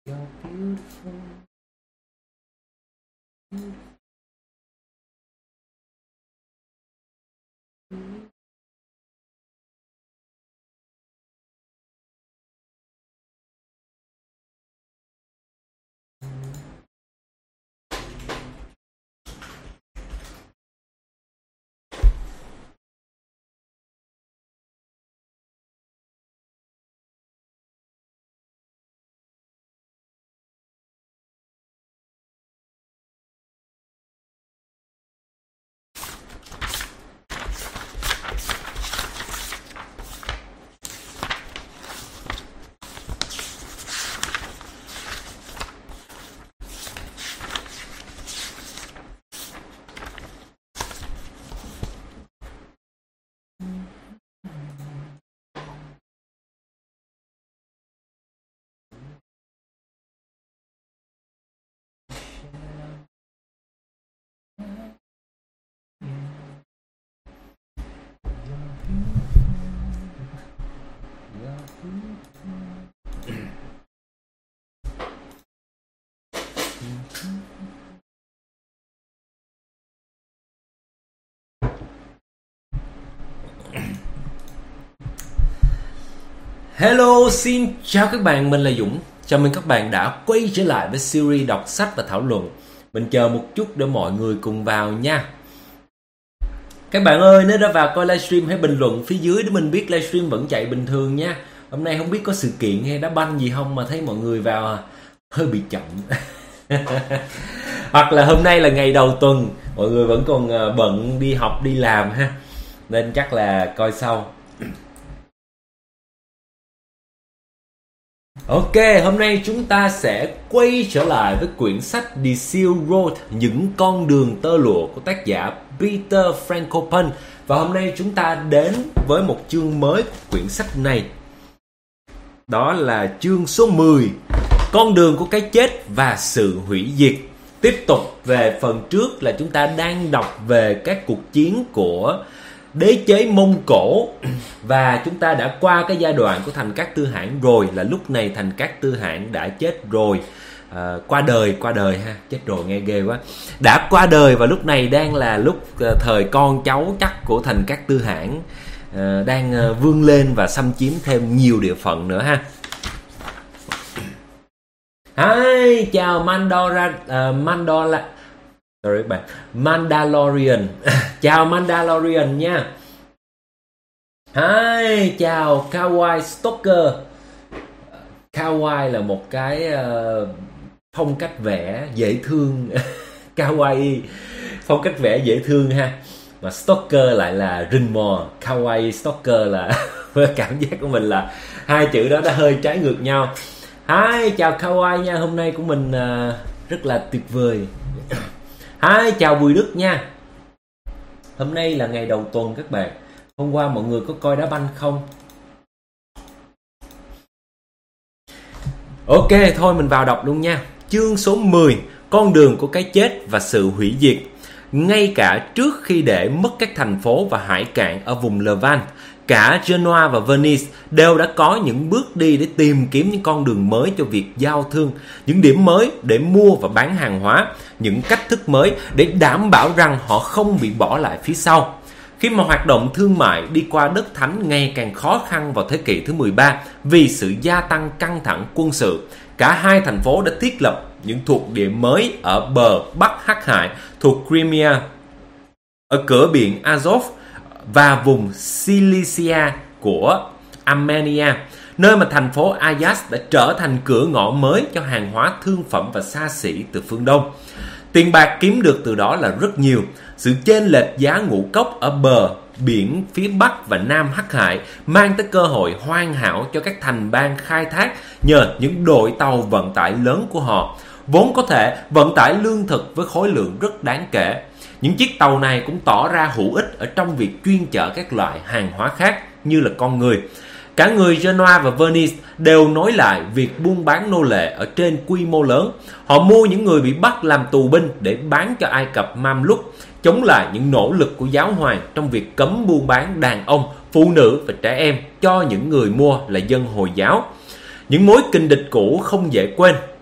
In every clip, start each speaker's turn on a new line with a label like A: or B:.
A: You're beautiful. Hello, xin chào các bạn, mình là Dũng. Chào mừng các bạn đã quay trở lại với series đọc sách và thảo luận. Mình chờ một chút để mọi người cùng vào nha. Các bạn ơi, nếu đã vào coi livestream hãy bình luận phía dưới để mình biết livestream vẫn chạy bình thường nha. Hôm nay không biết có sự kiện hay đá banh gì không mà thấy mọi người vào hơi bị chậm. Hoặc là hôm nay là ngày đầu tuần, mọi người vẫn còn bận đi học đi làm ha. Nên chắc là coi sau. Ok, hôm nay chúng ta sẽ quay trở lại với quyển sách The Silk Road, những con đường tơ lụa của tác giả Peter Frankopan. Và hôm nay chúng ta đến với một chương mới của quyển sách này. Đó là chương số 10, con đường của cái chết và sự hủy diệt. Tiếp tục về phần trước là chúng ta đang đọc về các cuộc chiến của đế chế Mông Cổ. Và chúng ta đã qua cái giai đoạn của Thành Cát Tư Hãn rồi. Là lúc này Thành Cát Tư Hãn đã chết rồi, qua đời ha, chết rồi nghe ghê quá. Đã qua đời và lúc này đang là lúc thời con cháu chắc của Thành Cát Tư Hãn đang vươn lên và xâm chiếm thêm nhiều địa phận nữa ha. Hi, chào Mandalorian. Chào Mandalorian nha. Hi, chào Kawaii Stalker. Kawaii là một cái phong cách vẽ dễ thương. Kawaii, phong cách vẽ dễ thương ha. Mà Stalker lại là rình mò. Kawaii Stalker là cảm giác của mình là hai chữ đó đã hơi trái ngược nhau. Hi, chào Kawaii nha. Hôm nay của mình rất là tuyệt vời. Hi, chào Bùi Đức nha. Hôm nay là ngày đầu tuần các bạn. Hôm qua mọi người có coi đá banh không? Ok, thôi mình vào đọc luôn nha. Chương số 10, con đường của cái chết và sự hủy diệt. Ngay cả trước khi để mất các thành phố và hải cảng ở vùng Levant, cả Genoa và Venice đều đã có những bước đi để tìm kiếm những con đường mới cho việc giao thương, những điểm mới để mua và bán hàng hóa, những cách thức mới để đảm bảo rằng họ không bị bỏ lại phía sau. Khi mà hoạt động thương mại đi qua đất thánh ngày càng khó khăn vào thế kỷ thứ 13 vì sự gia tăng căng thẳng quân sự, cả hai thành phố đã thiết lập những thuộc địa mới ở bờ Bắc Hắc Hải thuộc Crimea, ở cửa biển Azov và vùng Cilicia của Armenia, nơi mà thành phố Ayas đã trở thành cửa ngõ mới cho hàng hóa thương phẩm và xa xỉ từ phương Đông. Tiền bạc kiếm được từ đó là rất nhiều. Sự chênh lệch giá ngũ cốc ở bờ biển phía Bắc và Nam Hắc Hải mang tới cơ hội hoàn hảo cho các thành bang khai thác nhờ những đội tàu vận tải lớn của họ, vốn có thể vận tải lương thực với khối lượng rất đáng kể. Những chiếc tàu này cũng tỏ ra hữu ích ở trong việc chuyên chở các loại hàng hóa khác như là con người. Cả người Genoa và Venice đều nối lại việc buôn bán nô lệ ở trên quy mô lớn. Họ mua những người bị bắt làm tù binh để bán cho Ai Cập Mamluk, chống lại những nỗ lực của giáo hoàng trong việc cấm buôn bán đàn ông, phụ nữ và trẻ em cho những người mua là dân Hồi giáo. Những mối kình địch cũ không dễ quên.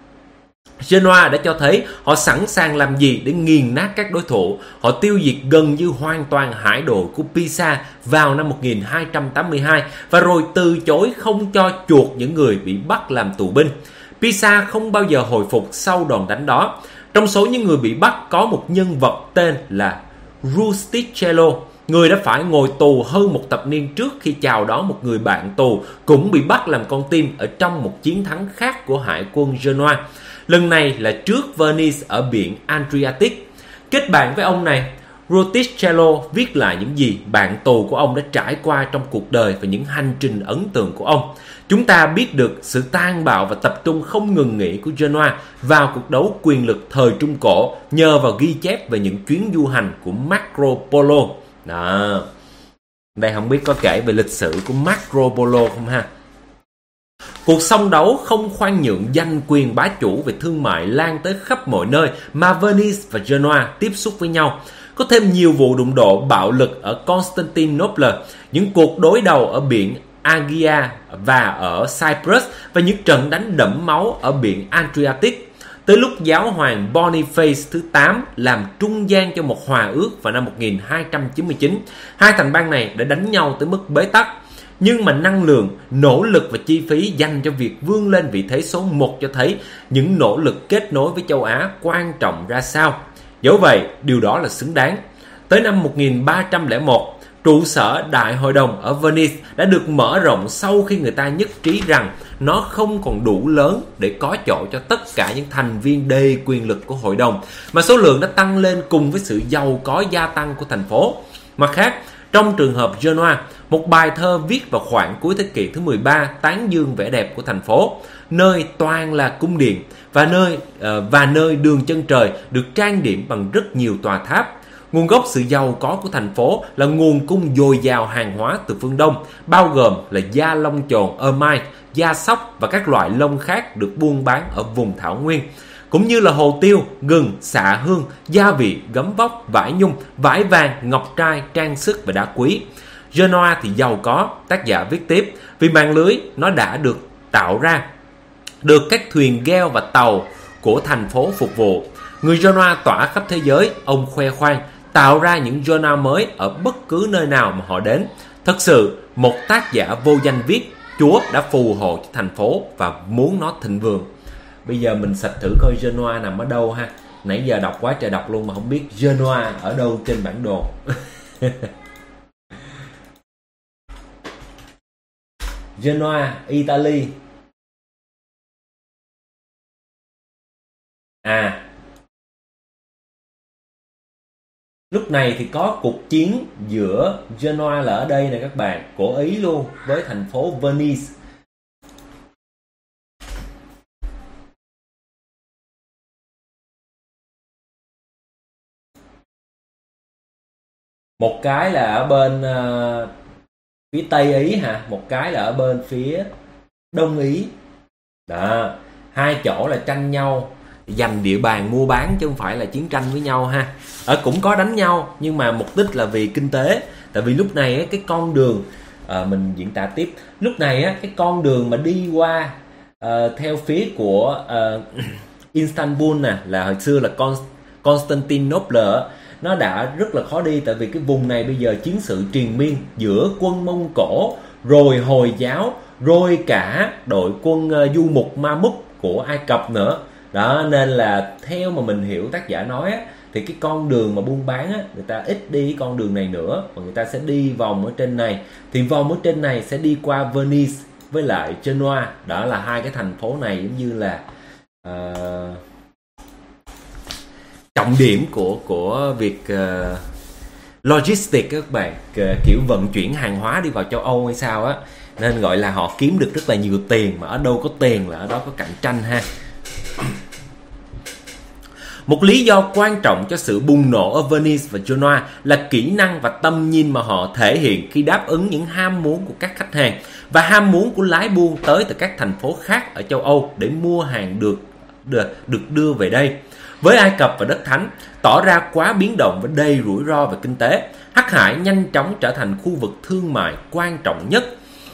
A: Genoa đã cho thấy họ sẵn sàng làm gì để nghiền nát các đối thủ. Họ tiêu diệt gần như hoàn toàn hải đội của Pisa vào năm 1282 và rồi từ chối không cho chuộc những người bị bắt làm tù binh. Pisa không bao giờ hồi phục sau đòn đánh đó. Trong số những người bị bắt có một nhân vật tên là Rustichello, người đã phải ngồi tù hơn một thập niên trước khi chào đón một người bạn tù cũng bị bắt làm con tin ở trong một chiến thắng khác của hải quân Genoa. Lần này là trước Venice ở biển Adriatic. Kết bạn với ông này, Rustichello viết lại những gì bạn tù của ông đã trải qua trong cuộc đời và những hành trình ấn tượng của ông. Chúng ta biết được sự tàn bạo và tập trung không ngừng nghỉ của Genoa vào cuộc đấu quyền lực thời Trung Cổ nhờ vào ghi chép về những chuyến du hành của Marco Polo. Đó. Đây không biết có kể về lịch sử của Marco Polo không ha? Cuộc song đấu không khoan nhượng danh quyền bá chủ về thương mại lan tới khắp mọi nơi mà Venice và Genoa tiếp xúc với nhau. Có thêm nhiều vụ đụng độ bạo lực ở Constantinople, những cuộc đối đầu ở biển Aegean và ở Cyprus và những trận đánh đẫm máu ở biển Adriatic. Tới lúc giáo hoàng Boniface thứ 8 làm trung gian cho một hòa ước vào năm 1299, hai thành bang này đã đánh nhau tới mức bế tắc. Nhưng mà năng lượng, nỗ lực và chi phí dành cho việc vươn lên vị thế số 1 cho thấy những nỗ lực kết nối với châu Á quan trọng ra sao. Dẫu vậy, điều đó là xứng đáng. Tới năm 1301, trụ sở Đại hội đồng ở Venice đã được mở rộng sau khi người ta nhất trí rằng nó không còn đủ lớn để có chỗ cho tất cả những thành viên đầy quyền lực của hội đồng, mà số lượng đã tăng lên cùng với sự giàu có gia tăng của thành phố. Mặt khác, trong trường hợp Genoa, một bài thơ viết vào khoảng cuối thế kỷ thứ 13 tán dương vẻ đẹp của thành phố, nơi toàn là cung điện và nơi đường chân trời được trang điểm bằng rất nhiều tòa tháp. Nguồn gốc sự giàu có của thành phố là nguồn cung dồi dào hàng hóa từ phương Đông, bao gồm là da lông chồn, ermine, da sóc và các loại lông khác được buôn bán ở vùng thảo nguyên, cũng như là hồ tiêu, gừng, xạ hương, gia vị, gấm vóc, vải nhung, vải vàng, ngọc trai, trang sức và đá quý. Genoa thì giàu có, tác giả viết tiếp, vì mạng lưới nó đã được tạo ra, được các thuyền gheo và tàu của thành phố phục vụ. Người Genoa tỏa khắp thế giới, ông khoe khoang, tạo ra những Genoa mới ở bất cứ nơi nào mà họ đến. Thật sự, một tác giả vô danh viết, Chúa đã phù hộ cho thành phố và muốn nó thịnh vượng. Bây giờ mình search thử coi Genoa nằm ở đâu ha. Nãy giờ đọc quá trời đọc luôn mà không biết Genoa ở đâu trên bản đồ. Genoa, Italy. Lúc này thì có cuộc chiến giữa Genoa là ở đây nè các bạn, của Ý luôn, với thành phố Venice. Một cái là ở bên phía Tây Ý hả, một cái là ở bên phía Đông Ý. Đó, hai chỗ là tranh nhau giành địa bàn mua bán chứ không phải là chiến tranh với nhau ha. Cũng có đánh nhau nhưng mà mục đích là vì kinh tế. Tại vì lúc này cái con đường mình diễn tả tiếp, lúc này cái con đường mà đi qua theo phía của Istanbul nè, là hồi xưa là Constantinople, nó đã rất là khó đi. Tại vì cái vùng này bây giờ chiến sự triền miên giữa quân Mông Cổ, rồi Hồi giáo, rồi cả đội quân du mục Mamuk của Ai Cập nữa. Đó, nên là theo mà mình hiểu tác giả nói thì cái con đường mà buôn bán người ta ít đi con đường này nữa, và người ta sẽ đi vòng ở trên này. Thì vòng ở trên này sẽ đi qua Venice với lại Genoa. Đó là hai cái thành phố này giống như là trọng điểm của việc logistics các bạn, kiểu vận chuyển hàng hóa đi vào châu Âu hay sao á, nên gọi là họ kiếm được rất là nhiều tiền. Mà ở đâu có tiền là ở đó có cạnh tranh ha. Một lý do quan trọng cho sự bùng nổ ở Venice và Genoa là kỹ năng và tầm nhìn mà họ thể hiện khi đáp ứng những ham muốn của các khách hàng và ham muốn của lái buôn tới từ các thành phố khác ở châu Âu để mua hàng được đưa về đây. Với Ai Cập và đất Thánh tỏ ra quá biến động và đầy rủi ro về kinh tế, Hắc Hải nhanh chóng trở thành khu vực thương mại quan trọng nhất.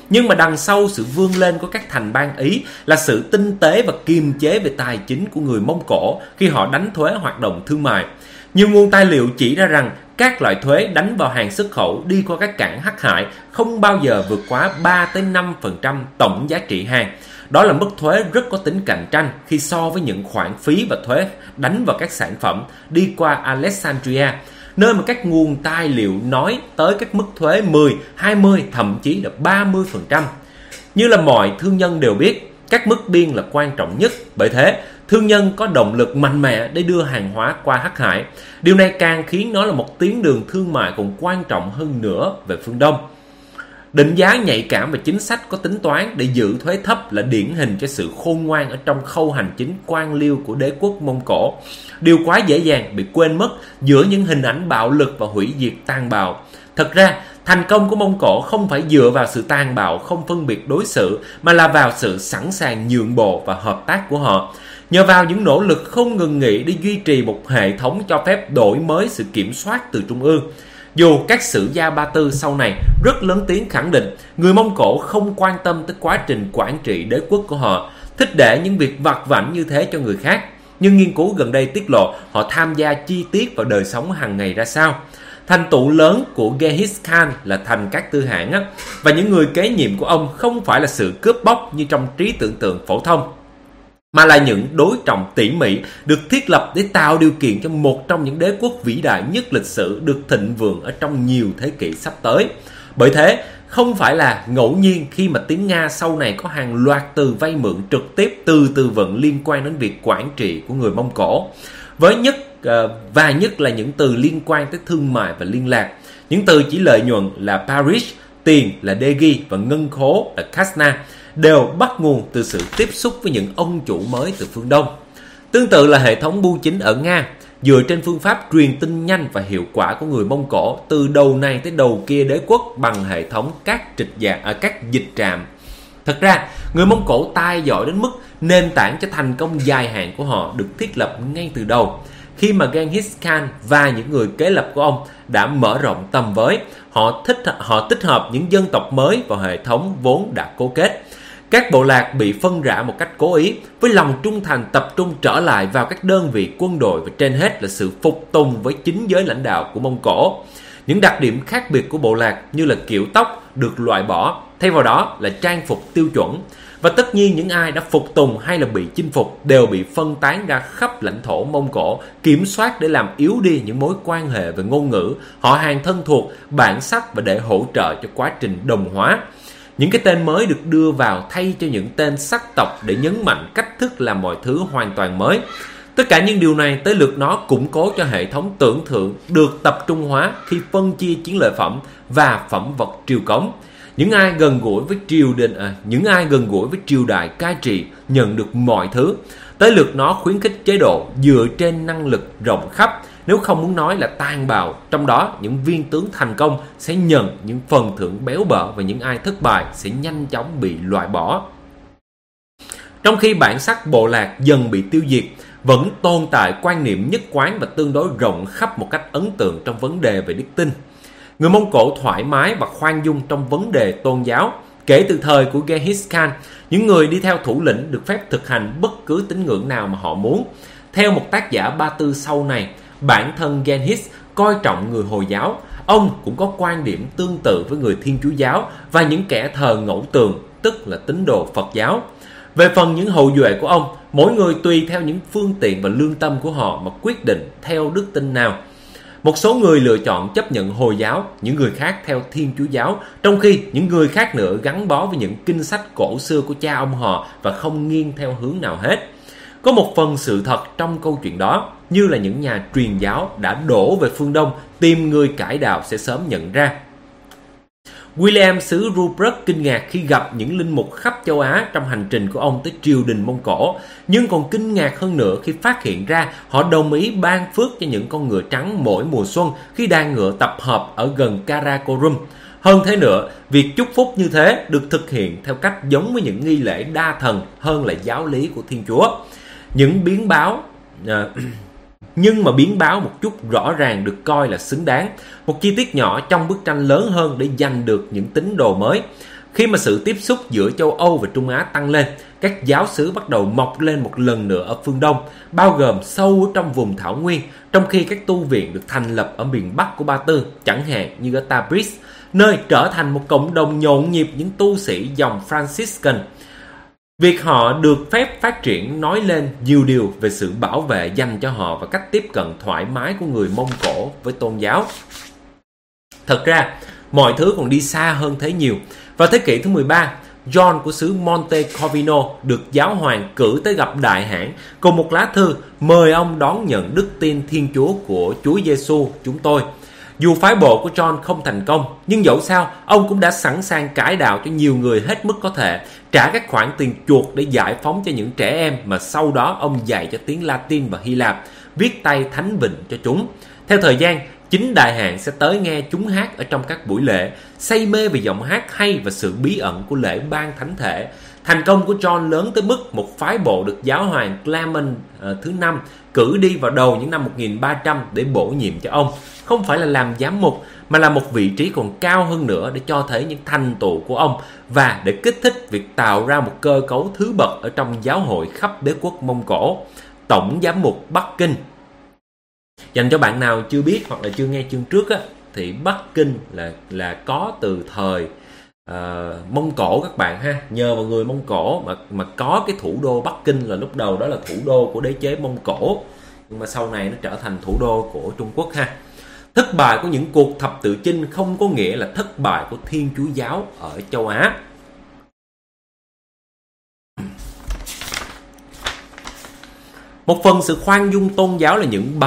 A: Nhưng mà đằng sau sự vươn lên của các thành bang Ý là sự tinh tế và kiềm chế về tài chính của người Mông Cổ khi họ đánh thuế hoạt động thương mại. Nhiều nguồn tài liệu chỉ ra rằng các loại thuế đánh vào hàng xuất khẩu đi qua các cảng Hắc Hải không bao giờ vượt quá 3-5% tổng giá trị hàng. Đó là mức thuế rất có tính cạnh tranh khi so với những khoản phí và thuế đánh vào các sản phẩm đi qua Alexandria, nơi mà các nguồn tài liệu nói tới các mức thuế 10, 20, thậm chí là 30%. Như là mọi thương nhân đều biết, các mức biên là quan trọng nhất, bởi thế thương nhân có động lực mạnh mẽ để đưa hàng hóa qua Hắc Hải. Điều này càng khiến nó là một tuyến đường thương mại còn quan trọng hơn nữa về phương Đông. Định giá nhạy cảm và chính sách có tính toán để giữ thuế thấp là điển hình cho sự khôn ngoan ở trong khâu hành chính quan liêu của đế quốc Mông Cổ. Điều quá dễ dàng bị quên mất giữa những hình ảnh bạo lực và hủy diệt tàn bạo. Thật ra, thành công của Mông Cổ không phải dựa vào sự tàn bạo không phân biệt đối xử, mà là vào sự sẵn sàng nhượng bộ và hợp tác của họ. Nhờ vào những nỗ lực không ngừng nghỉ để duy trì một hệ thống cho phép đổi mới sự kiểm soát từ trung ương. Dù các sử gia Ba Tư sau này rất lớn tiếng khẳng định người Mông Cổ không quan tâm tới quá trình quản trị đế quốc của họ, thích để những việc vặt vãnh như thế cho người khác, nhưng nghiên cứu gần đây tiết lộ họ tham gia chi tiết vào đời sống hàng ngày ra sao. Thành tựu lớn của Genghis Khan là thành các tư hãng và những người kế nhiệm của ông không phải là sự cướp bóc như trong trí tưởng tượng phổ thông, mà là những đối trọng tỉ mỉ được thiết lập để tạo điều kiện cho một trong những đế quốc vĩ đại nhất lịch sử được thịnh vượng ở trong nhiều thế kỷ sắp tới. Bởi thế, không phải là ngẫu nhiên khi mà tiếng Nga sau này có hàng loạt từ vay mượn trực tiếp từ từ vựng liên quan đến việc quản trị của người Mông Cổ. Và nhất là những từ liên quan tới thương mại và liên lạc. Những từ chỉ lợi nhuận là Paris, tiền là Degi và ngân khố là Khazna đều bắt nguồn từ sự tiếp xúc với những ông chủ mới từ phương Đông. Tương tự là hệ thống bưu chính ở Nga, dựa trên phương pháp truyền tin nhanh và hiệu quả của người Mông Cổ từ đầu này tới đầu kia đế quốc bằng hệ thống các dịch trạm. Thật ra, người Mông Cổ tài giỏi đến mức nền tảng cho thành công dài hạn của họ được thiết lập ngay từ đầu. Khi mà Genghis Khan và những người kế lập của ông đã mở rộng tầm với, họ tích hợp những dân tộc mới vào hệ thống vốn đã cố kết. Các bộ lạc bị phân rã một cách cố ý, với lòng trung thành tập trung trở lại vào các đơn vị quân đội và trên hết là sự phục tùng với chính giới lãnh đạo của Mông Cổ. Những đặc điểm khác biệt của bộ lạc như là kiểu tóc được loại bỏ, thay vào đó là trang phục tiêu chuẩn. Và tất nhiên những ai đã phục tùng hay là bị chinh phục đều bị phân tán ra khắp lãnh thổ Mông Cổ, kiểm soát để làm yếu đi những mối quan hệ về ngôn ngữ, họ hàng thân thuộc, bản sắc và để hỗ trợ cho quá trình đồng hóa. Những cái tên mới được đưa vào thay cho những tên sắc tộc để nhấn mạnh cách thức làm mọi thứ hoàn toàn mới. Tất cả những điều này tới lượt nó củng cố cho hệ thống tưởng thưởng được tập trung hóa khi phân chia chiến lợi phẩm và phẩm vật triều cống. Những ai gần gũi với triều đại cai trị nhận được mọi thứ. Tới lượt nó khuyến khích chế độ dựa trên năng lực rộng khắp, nếu không muốn nói là tàn bạo. Trong đó, những viên tướng thành công sẽ nhận những phần thưởng béo bở và những ai thất bại sẽ nhanh chóng bị loại bỏ. Trong khi bản sắc bộ lạc dần bị tiêu diệt, vẫn tồn tại quan niệm nhất quán và tương đối rộng khắp một cách ấn tượng trong vấn đề về đức tin. Người Mông Cổ thoải mái và khoan dung trong vấn đề tôn giáo. Kể từ thời của Genghis Khan, những người đi theo thủ lĩnh được phép thực hành bất cứ tín ngưỡng nào mà họ muốn. Theo một tác giả Ba Tư sau này, bản thân Genghis coi trọng người Hồi giáo. Ông cũng có quan điểm tương tự với người Thiên Chúa giáo và những kẻ thờ ngẫu tượng, tức là tín đồ Phật giáo. Về phần những hậu duệ của ông, mỗi người tùy theo những phương tiện và lương tâm của họ mà quyết định theo đức tin nào. Một số người lựa chọn chấp nhận Hồi giáo, những người khác theo Thiên Chúa giáo, trong khi những người khác nữa gắn bó với những kinh sách cổ xưa của cha ông họ và không nghiêng theo hướng nào hết. Có một phần sự thật trong câu chuyện đó, như là những nhà truyền giáo đã đổ về phương Đông tìm người cải đạo sẽ sớm nhận ra. William xứ Rupert kinh ngạc khi gặp những linh mục khắp châu Á trong hành trình của ông tới triều đình Mông Cổ, nhưng còn kinh ngạc hơn nữa khi phát hiện ra họ đồng ý ban phước cho những con ngựa trắng mỗi mùa xuân khi đàn ngựa tập hợp ở gần Karakorum. Hơn thế nữa, việc chúc phúc như thế được thực hiện theo cách giống với những nghi lễ đa thần hơn là giáo lý của Thiên Chúa. Nhưng mà biến báo một chút rõ ràng được coi là xứng đáng. Một chi tiết nhỏ trong bức tranh lớn hơn để giành được những tín đồ mới. Khi mà sự tiếp xúc giữa châu Âu và Trung Á tăng lên, các giáo xứ bắt đầu mọc lên một lần nữa ở phương Đông, bao gồm sâu trong vùng thảo nguyên, trong khi các tu viện được thành lập ở miền Bắc của Ba Tư, chẳng hạn như ở Tabriz, nơi trở thành một cộng đồng nhộn nhịp những tu sĩ dòng Franciscan. Việc họ được phép phát triển nói lên nhiều điều về sự bảo vệ dành cho họ và cách tiếp cận thoải mái của người Mông Cổ với tôn giáo. Thật ra, mọi thứ còn đi xa hơn thế nhiều. Vào thế kỷ thứ 13, John của xứ Monte Corvino được giáo hoàng cử tới gặp Đại Hãn cùng một lá thư mời ông đón nhận đức tin Thiên Chúa của Chúa Giêsu chúng tôi. Dù phái bộ của John không thành công, nhưng dẫu sao, ông cũng đã sẵn sàng cải đạo cho nhiều người hết mức có thể, trả các khoản tiền chuộc để giải phóng cho những trẻ em mà sau đó ông dạy cho tiếng Latin và Hy Lạp, viết tay thánh vịnh cho chúng. Theo thời gian, chính Đại Hãn sẽ tới nghe chúng hát ở trong các buổi lễ, say mê về giọng hát hay và sự bí ẩn của lễ ban thánh thể. Thành công của John lớn tới mức một phái bộ được giáo hoàng Clement thứ 5 cử đi vào đầu những năm 1300 để bổ nhiệm cho ông, không phải là làm giám mục mà là một vị trí còn cao hơn nữa để cho thấy những thành tựu của ông và để kích thích việc tạo ra một cơ cấu thứ bậc ở trong giáo hội khắp đế quốc Mông Cổ, Tổng giám mục Bắc Kinh. Dành cho bạn nào chưa biết hoặc là chưa nghe chương trước á, thì Bắc Kinh là có từ thời Mông Cổ các bạn ha. Nhờ vào người Mông Cổ mà có cái thủ đô Bắc Kinh, là lúc đầu đó là thủ đô của đế chế Mông Cổ, nhưng mà sau này nó trở thành thủ đô của Trung Quốc ha. Thất bại của những cuộc thập tự chinh không có nghĩa là thất bại của Thiên Chúa giáo ở châu Á. Một phần sự khoan dung tôn giáo là những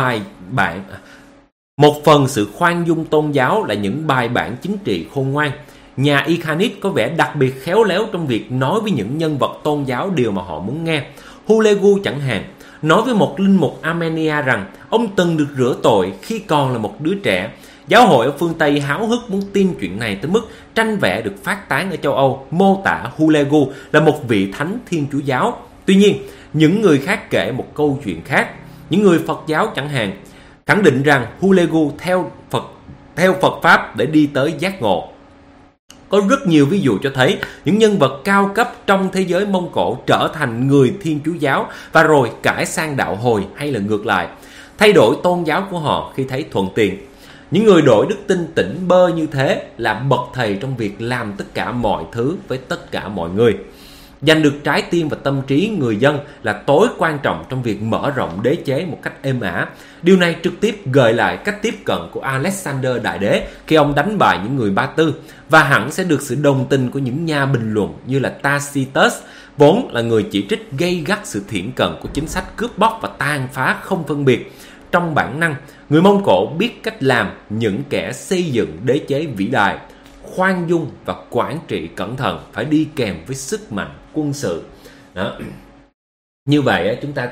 A: bài bản chính trị khôn ngoan. Nhà Ikhanid có vẻ đặc biệt khéo léo trong việc nói với những nhân vật tôn giáo điều mà họ muốn nghe. Hulegu chẳng hạn nói với một linh mục Armenia rằng ông từng được rửa tội khi còn là một đứa trẻ. Giáo hội ở phương Tây háo hức muốn tin chuyện này tới mức tranh vẽ được phát tán ở châu Âu mô tả Hulegu là một vị thánh Thiên Chúa giáo. Tuy nhiên, những người khác kể một câu chuyện khác. Những người Phật giáo chẳng hạn khẳng định rằng Hulegu theo Phật Pháp để đi tới giác ngộ. Có rất nhiều ví dụ cho thấy những nhân vật cao cấp trong thế giới Mông Cổ trở thành người Thiên Chúa giáo và rồi cải sang đạo Hồi hay là ngược lại, thay đổi tôn giáo của họ khi thấy thuận tiện. Những người đổi đức tin tỉnh bơ như thế là bậc thầy trong việc làm tất cả mọi thứ với tất cả mọi người. Giành được trái tim và tâm trí người dân là tối quan trọng trong việc mở rộng đế chế một cách êm ả. Điều này trực tiếp gợi lại cách tiếp cận của Alexander Đại Đế khi ông đánh bại những người Ba Tư, và hẳn sẽ được sự đồng tình của những nhà bình luận như là Tacitus, vốn là người chỉ trích gay gắt sự thiển cận của chính sách cướp bóc và tàn phá không phân biệt. Trong bản năng, người Mông Cổ biết cách làm những kẻ xây dựng đế chế vĩ đại. Khoan dung và quản trị cẩn thận phải đi kèm với sức mạnh quân sự. Đó. Như vậy chúng ta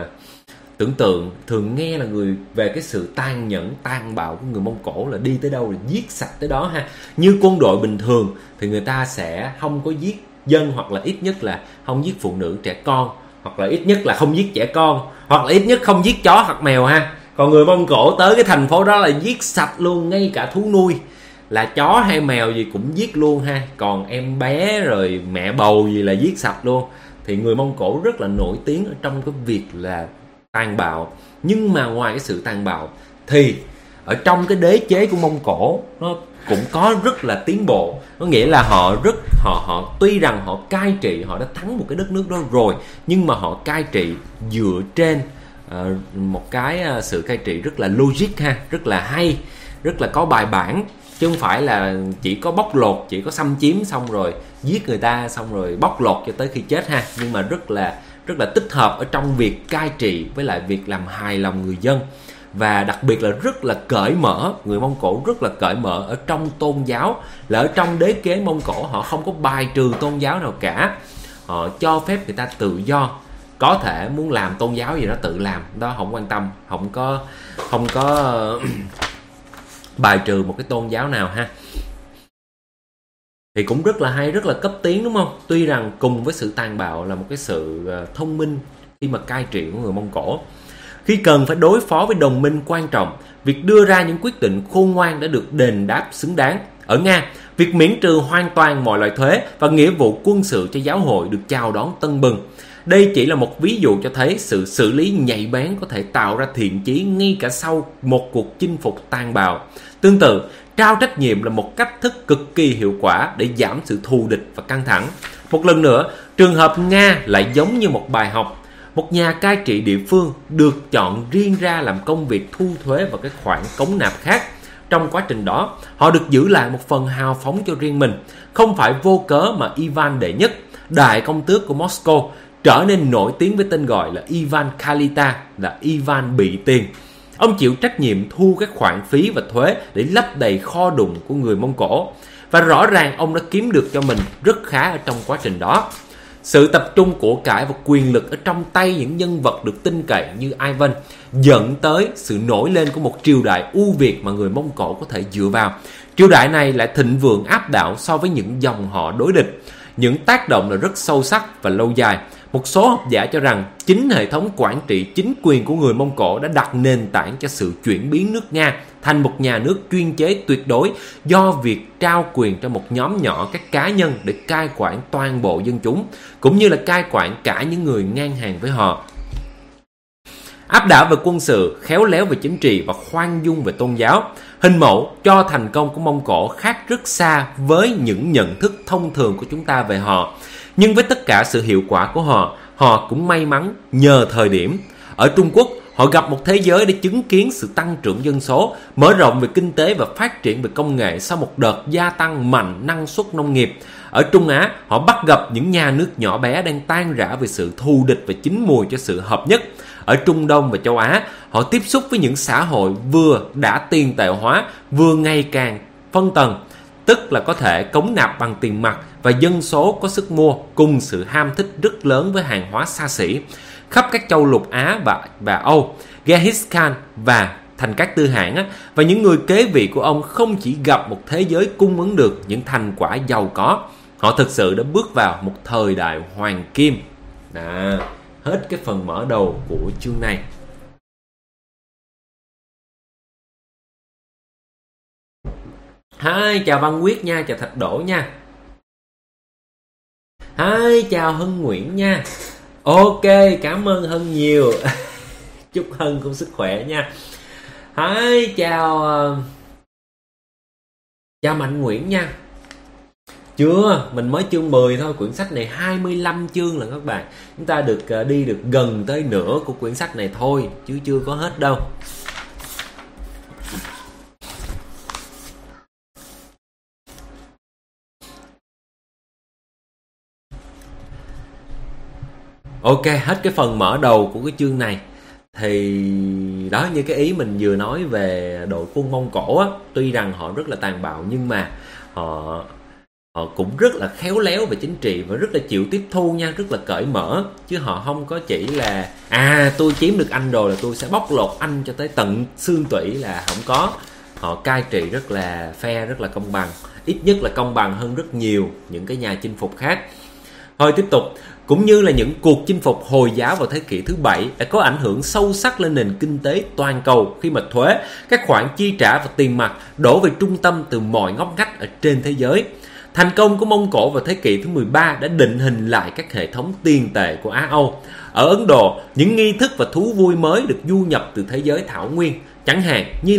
A: thường nghe là về cái sự tàn nhẫn, tàn bạo của người Mông Cổ là đi tới đâu là giết sạch tới đó ha. Như quân đội bình thường thì người ta sẽ không có giết dân, hoặc là ít nhất là không giết phụ nữ, trẻ con, hoặc là ít nhất là không giết trẻ con, hoặc là ít nhất không giết chó hoặc mèo ha. Còn người Mông Cổ tới cái thành phố đó là giết sạch luôn, ngay cả thú nuôi là chó hay mèo gì cũng giết luôn ha. Còn em bé rồi mẹ bầu gì là giết sạch luôn. Thì người Mông Cổ rất là nổi tiếng ở trong cái việc là tàn bạo. Nhưng mà ngoài cái sự tàn bạo thì ở trong cái đế chế của Mông Cổ nó cũng có rất là tiến bộ. Có nghĩa là họ tuy rằng họ cai trị, họ đã thắng một cái đất nước đó rồi, nhưng mà họ cai trị dựa trên một cái sự cai trị rất là logic ha, rất là hay, rất là có bài bản, chứ không phải là chỉ có bóc lột, chỉ có xâm chiếm xong rồi giết người ta xong rồi bóc lột cho tới khi chết ha. Nhưng mà rất là tích hợp ở trong việc cai trị với lại việc làm hài lòng người dân, và đặc biệt là rất là cởi mở. Người Mông Cổ rất là cởi mở ở trong tôn giáo, là ở trong đế chế Mông Cổ họ không có bài trừ tôn giáo nào cả. Họ cho phép người ta tự do, có thể muốn làm tôn giáo gì đó tự làm, đó không quan tâm, không có bài trừ một cái tôn giáo nào ha. Thì cũng rất là hay, rất là cấp tiến đúng không? Tuy rằng cùng với sự tàn bạo là một cái sự thông minh khi mà cai trị của người Mông Cổ. Khi cần phải đối phó với đồng minh quan trọng, việc đưa ra những quyết định khôn ngoan đã được đền đáp xứng đáng. Ở Nga, việc miễn trừ hoàn toàn mọi loại thuế và nghĩa vụ quân sự cho giáo hội được chào đón tưng bừng. Đây chỉ là một ví dụ cho thấy sự xử lý nhạy bén có thể tạo ra thiện chí ngay cả sau một cuộc chinh phục tàn bạo. Tương tự, trao trách nhiệm là một cách thức cực kỳ hiệu quả để giảm sự thù địch và căng thẳng. Một lần nữa, trường hợp Nga lại giống như một bài học. Một nhà cai trị địa phương được chọn riêng ra làm công việc thu thuế và các khoản cống nạp khác. Trong quá trình đó, họ được giữ lại một phần hào phóng cho riêng mình. Không phải vô cớ mà Ivan đệ nhất, đại công tước của Moscow, trở nên nổi tiếng với tên gọi là Ivan Kalita, là Ivan bị tiền. Ông chịu trách nhiệm thu các khoản phí và thuế để lấp đầy kho đụng của người Mông Cổ. Và rõ ràng ông đã kiếm được cho mình rất khá ở trong quá trình đó. Sự tập trung của cải và quyền lực ở trong tay những nhân vật được tin cậy như Ivan dẫn tới sự nổi lên của một triều đại ưu việt mà người Mông Cổ có thể dựa vào. Triều đại này lại thịnh vượng áp đảo so với những dòng họ đối địch. Những tác động là rất sâu sắc và lâu dài. Một số học giả cho rằng chính hệ thống quản trị chính quyền của người Mông Cổ đã đặt nền tảng cho sự chuyển biến nước Nga thành một nhà nước chuyên chế tuyệt đối do việc trao quyền cho một nhóm nhỏ các cá nhân để cai quản toàn bộ dân chúng, cũng như là cai quản cả những người ngang hàng với họ. Áp đảo về quân sự, khéo léo về chính trị và khoan dung về tôn giáo, hình mẫu cho thành công của Mông Cổ khác rất xa với những nhận thức thông thường của chúng ta về họ. Nhưng với tất cả sự hiệu quả của họ, họ cũng may mắn nhờ thời điểm. Ở Trung Quốc, họ gặp một thế giới để chứng kiến sự tăng trưởng dân số, mở rộng về kinh tế và phát triển về công nghệ sau một đợt gia tăng mạnh năng suất nông nghiệp. Ở Trung Á, họ bắt gặp những nhà nước nhỏ bé đang tan rã về sự thù địch và chín mùi cho sự hợp nhất. Ở Trung Đông và châu Á, họ tiếp xúc với những xã hội vừa đã tiền tệ hóa, vừa ngày càng phân tầng, tức là có thể cống nạp bằng tiền mặt và dân số có sức mua cùng sự ham thích rất lớn với hàng hóa xa xỉ. Khắp các châu lục Á và Âu, Genghis Khan và Thành Các Tư Hãn và những người kế vị của ông không chỉ gặp một thế giới cung ứng được những thành quả giàu có, họ thực sự đã bước vào một thời đại hoàng kim. Hết cái phần mở đầu của chương này. Hi, chào Văn Quyết nha, chào Thạch Đỗ nha. Hi, chào Hân Nguyễn nha. Ok, cảm ơn Hân nhiều. Chúc Hân cũng sức khỏe nha. Hi, chào Mạnh Nguyễn nha. Chưa, mình mới chương 10 thôi. Quyển sách này 25 chương là các bạn. Chúng ta đi được gần tới nửa của quyển sách này thôi, chứ chưa có hết đâu. Ok, hết cái phần mở đầu của cái chương này. Thì đó, như cái ý mình vừa nói về đội quân Mông Cổ á, tuy rằng họ rất là tàn bạo nhưng mà họ cũng rất là khéo léo về chính trị và rất là chịu tiếp thu nha, rất là cởi mở, chứ họ không có chỉ là tôi chiếm được anh rồi là tôi sẽ bóc lột anh cho tới tận xương tủy, là không có. Họ cai trị rất là fair, rất là công bằng, ít nhất là công bằng hơn rất nhiều những cái nhà chinh phục khác. Thôi tiếp tục. Cũng như là những cuộc chinh phục Hồi giáo vào thế kỷ thứ 7 đã có ảnh hưởng sâu sắc lên nền kinh tế toàn cầu khi mà thuế, các khoản chi trả và tiền mặt đổ về trung tâm từ mọi ngóc ngách ở trên thế giới. Thành công của Mông Cổ vào thế kỷ thứ 13 đã định hình lại các hệ thống tiền tệ của Á Âu. Ở Ấn Độ, những nghi thức và thú vui mới được du nhập từ thế giới thảo nguyên, chẳng hạn như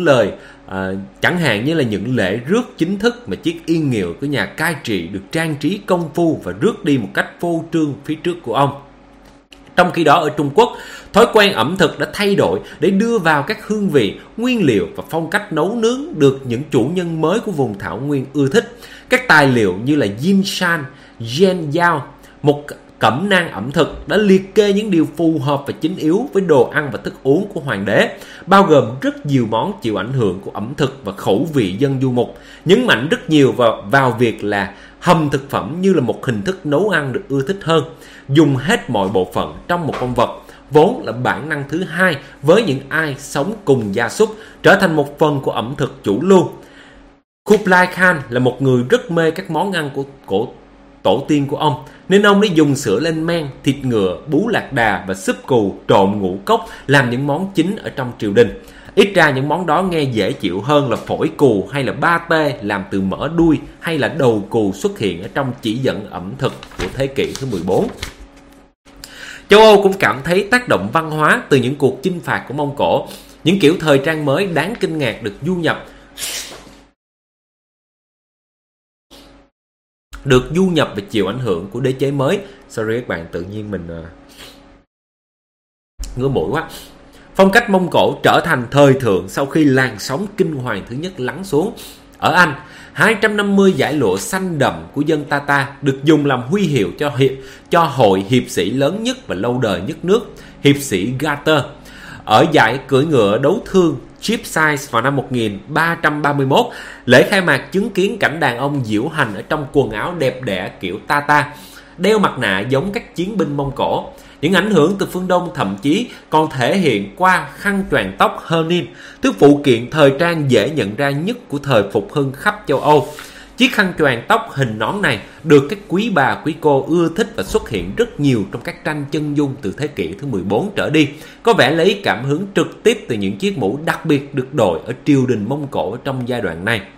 A: là những lễ rước chính thức mà chiếc yên nghiệu của nhà cai trị được trang trí công phu và rước đi một cách phô trương phía trước của ông. Trong khi đó ở Trung Quốc, thói quen ẩm thực đã thay đổi để đưa vào các hương vị, nguyên liệu và phong cách nấu nướng được những chủ nhân mới của vùng thảo nguyên ưa thích. Các tài liệu như là Yin Shan, Zhen Yao, một cẩm nang ẩm thực, đã liệt kê những điều phù hợp và chính yếu với đồ ăn và thức uống của hoàng đế, bao gồm rất nhiều món chịu ảnh hưởng của ẩm thực và khẩu vị dân du mục, nhấn mạnh rất nhiều vào việc là hầm thực phẩm như là một hình thức nấu ăn được ưa thích hơn, dùng hết mọi bộ phận trong một con vật, vốn là bản năng thứ hai với những ai sống cùng gia súc, trở thành một phần của ẩm thực chủ lưu. Kublai Khan là một người rất mê các món ăn của tổ tiên của ông, nên ông đã dùng sữa lên men, thịt ngựa, bú lạc đà và súp cừu trộn ngũ cốc làm những món chính ở trong triều đình. Ít ra những món đó nghe dễ chịu hơn là phổi cừu hay là pate làm từ mỡ đuôi hay là đầu cừu xuất hiện ở trong chỉ dẫn ẩm thực của thế kỷ thứ 14. Châu Âu cũng cảm thấy tác động văn hóa từ những cuộc chinh phạt của Mông Cổ. Những kiểu thời trang mới đáng kinh ngạc được du nhập và chịu ảnh hưởng của đế chế mới. Sorry các bạn, tự nhiên mình ngứa mũi quá. Phong cách Mông Cổ trở thành thời thượng sau khi làn sóng kinh hoàng thứ nhất lắng xuống. Ở Anh, 250 dải lụa xanh đậm của dân Tatar được dùng làm huy hiệu cho hội hiệp sĩ lớn nhất và lâu đời nhất nước, hiệp sĩ Garter. Ở giải cưỡi ngựa đấu thương Cheapside vào năm 1331, lễ khai mạc chứng kiến cảnh đàn ông diễu hành ở trong quần áo đẹp đẽ kiểu Tatar, đeo mặt nạ giống các chiến binh Mông Cổ. Những ảnh hưởng từ phương Đông thậm chí còn thể hiện qua khăn choàng tóc Hernin, thứ phụ kiện thời trang dễ nhận ra nhất của thời phục hưng khắp châu Âu. Chiếc khăn choàng tóc hình nón này được các quý bà quý cô ưa thích và xuất hiện rất nhiều trong các tranh chân dung từ thế kỷ thứ 14 trở đi, có vẻ lấy cảm hứng trực tiếp từ những chiếc mũ đặc biệt được đội ở triều đình Mông Cổ trong giai đoạn này.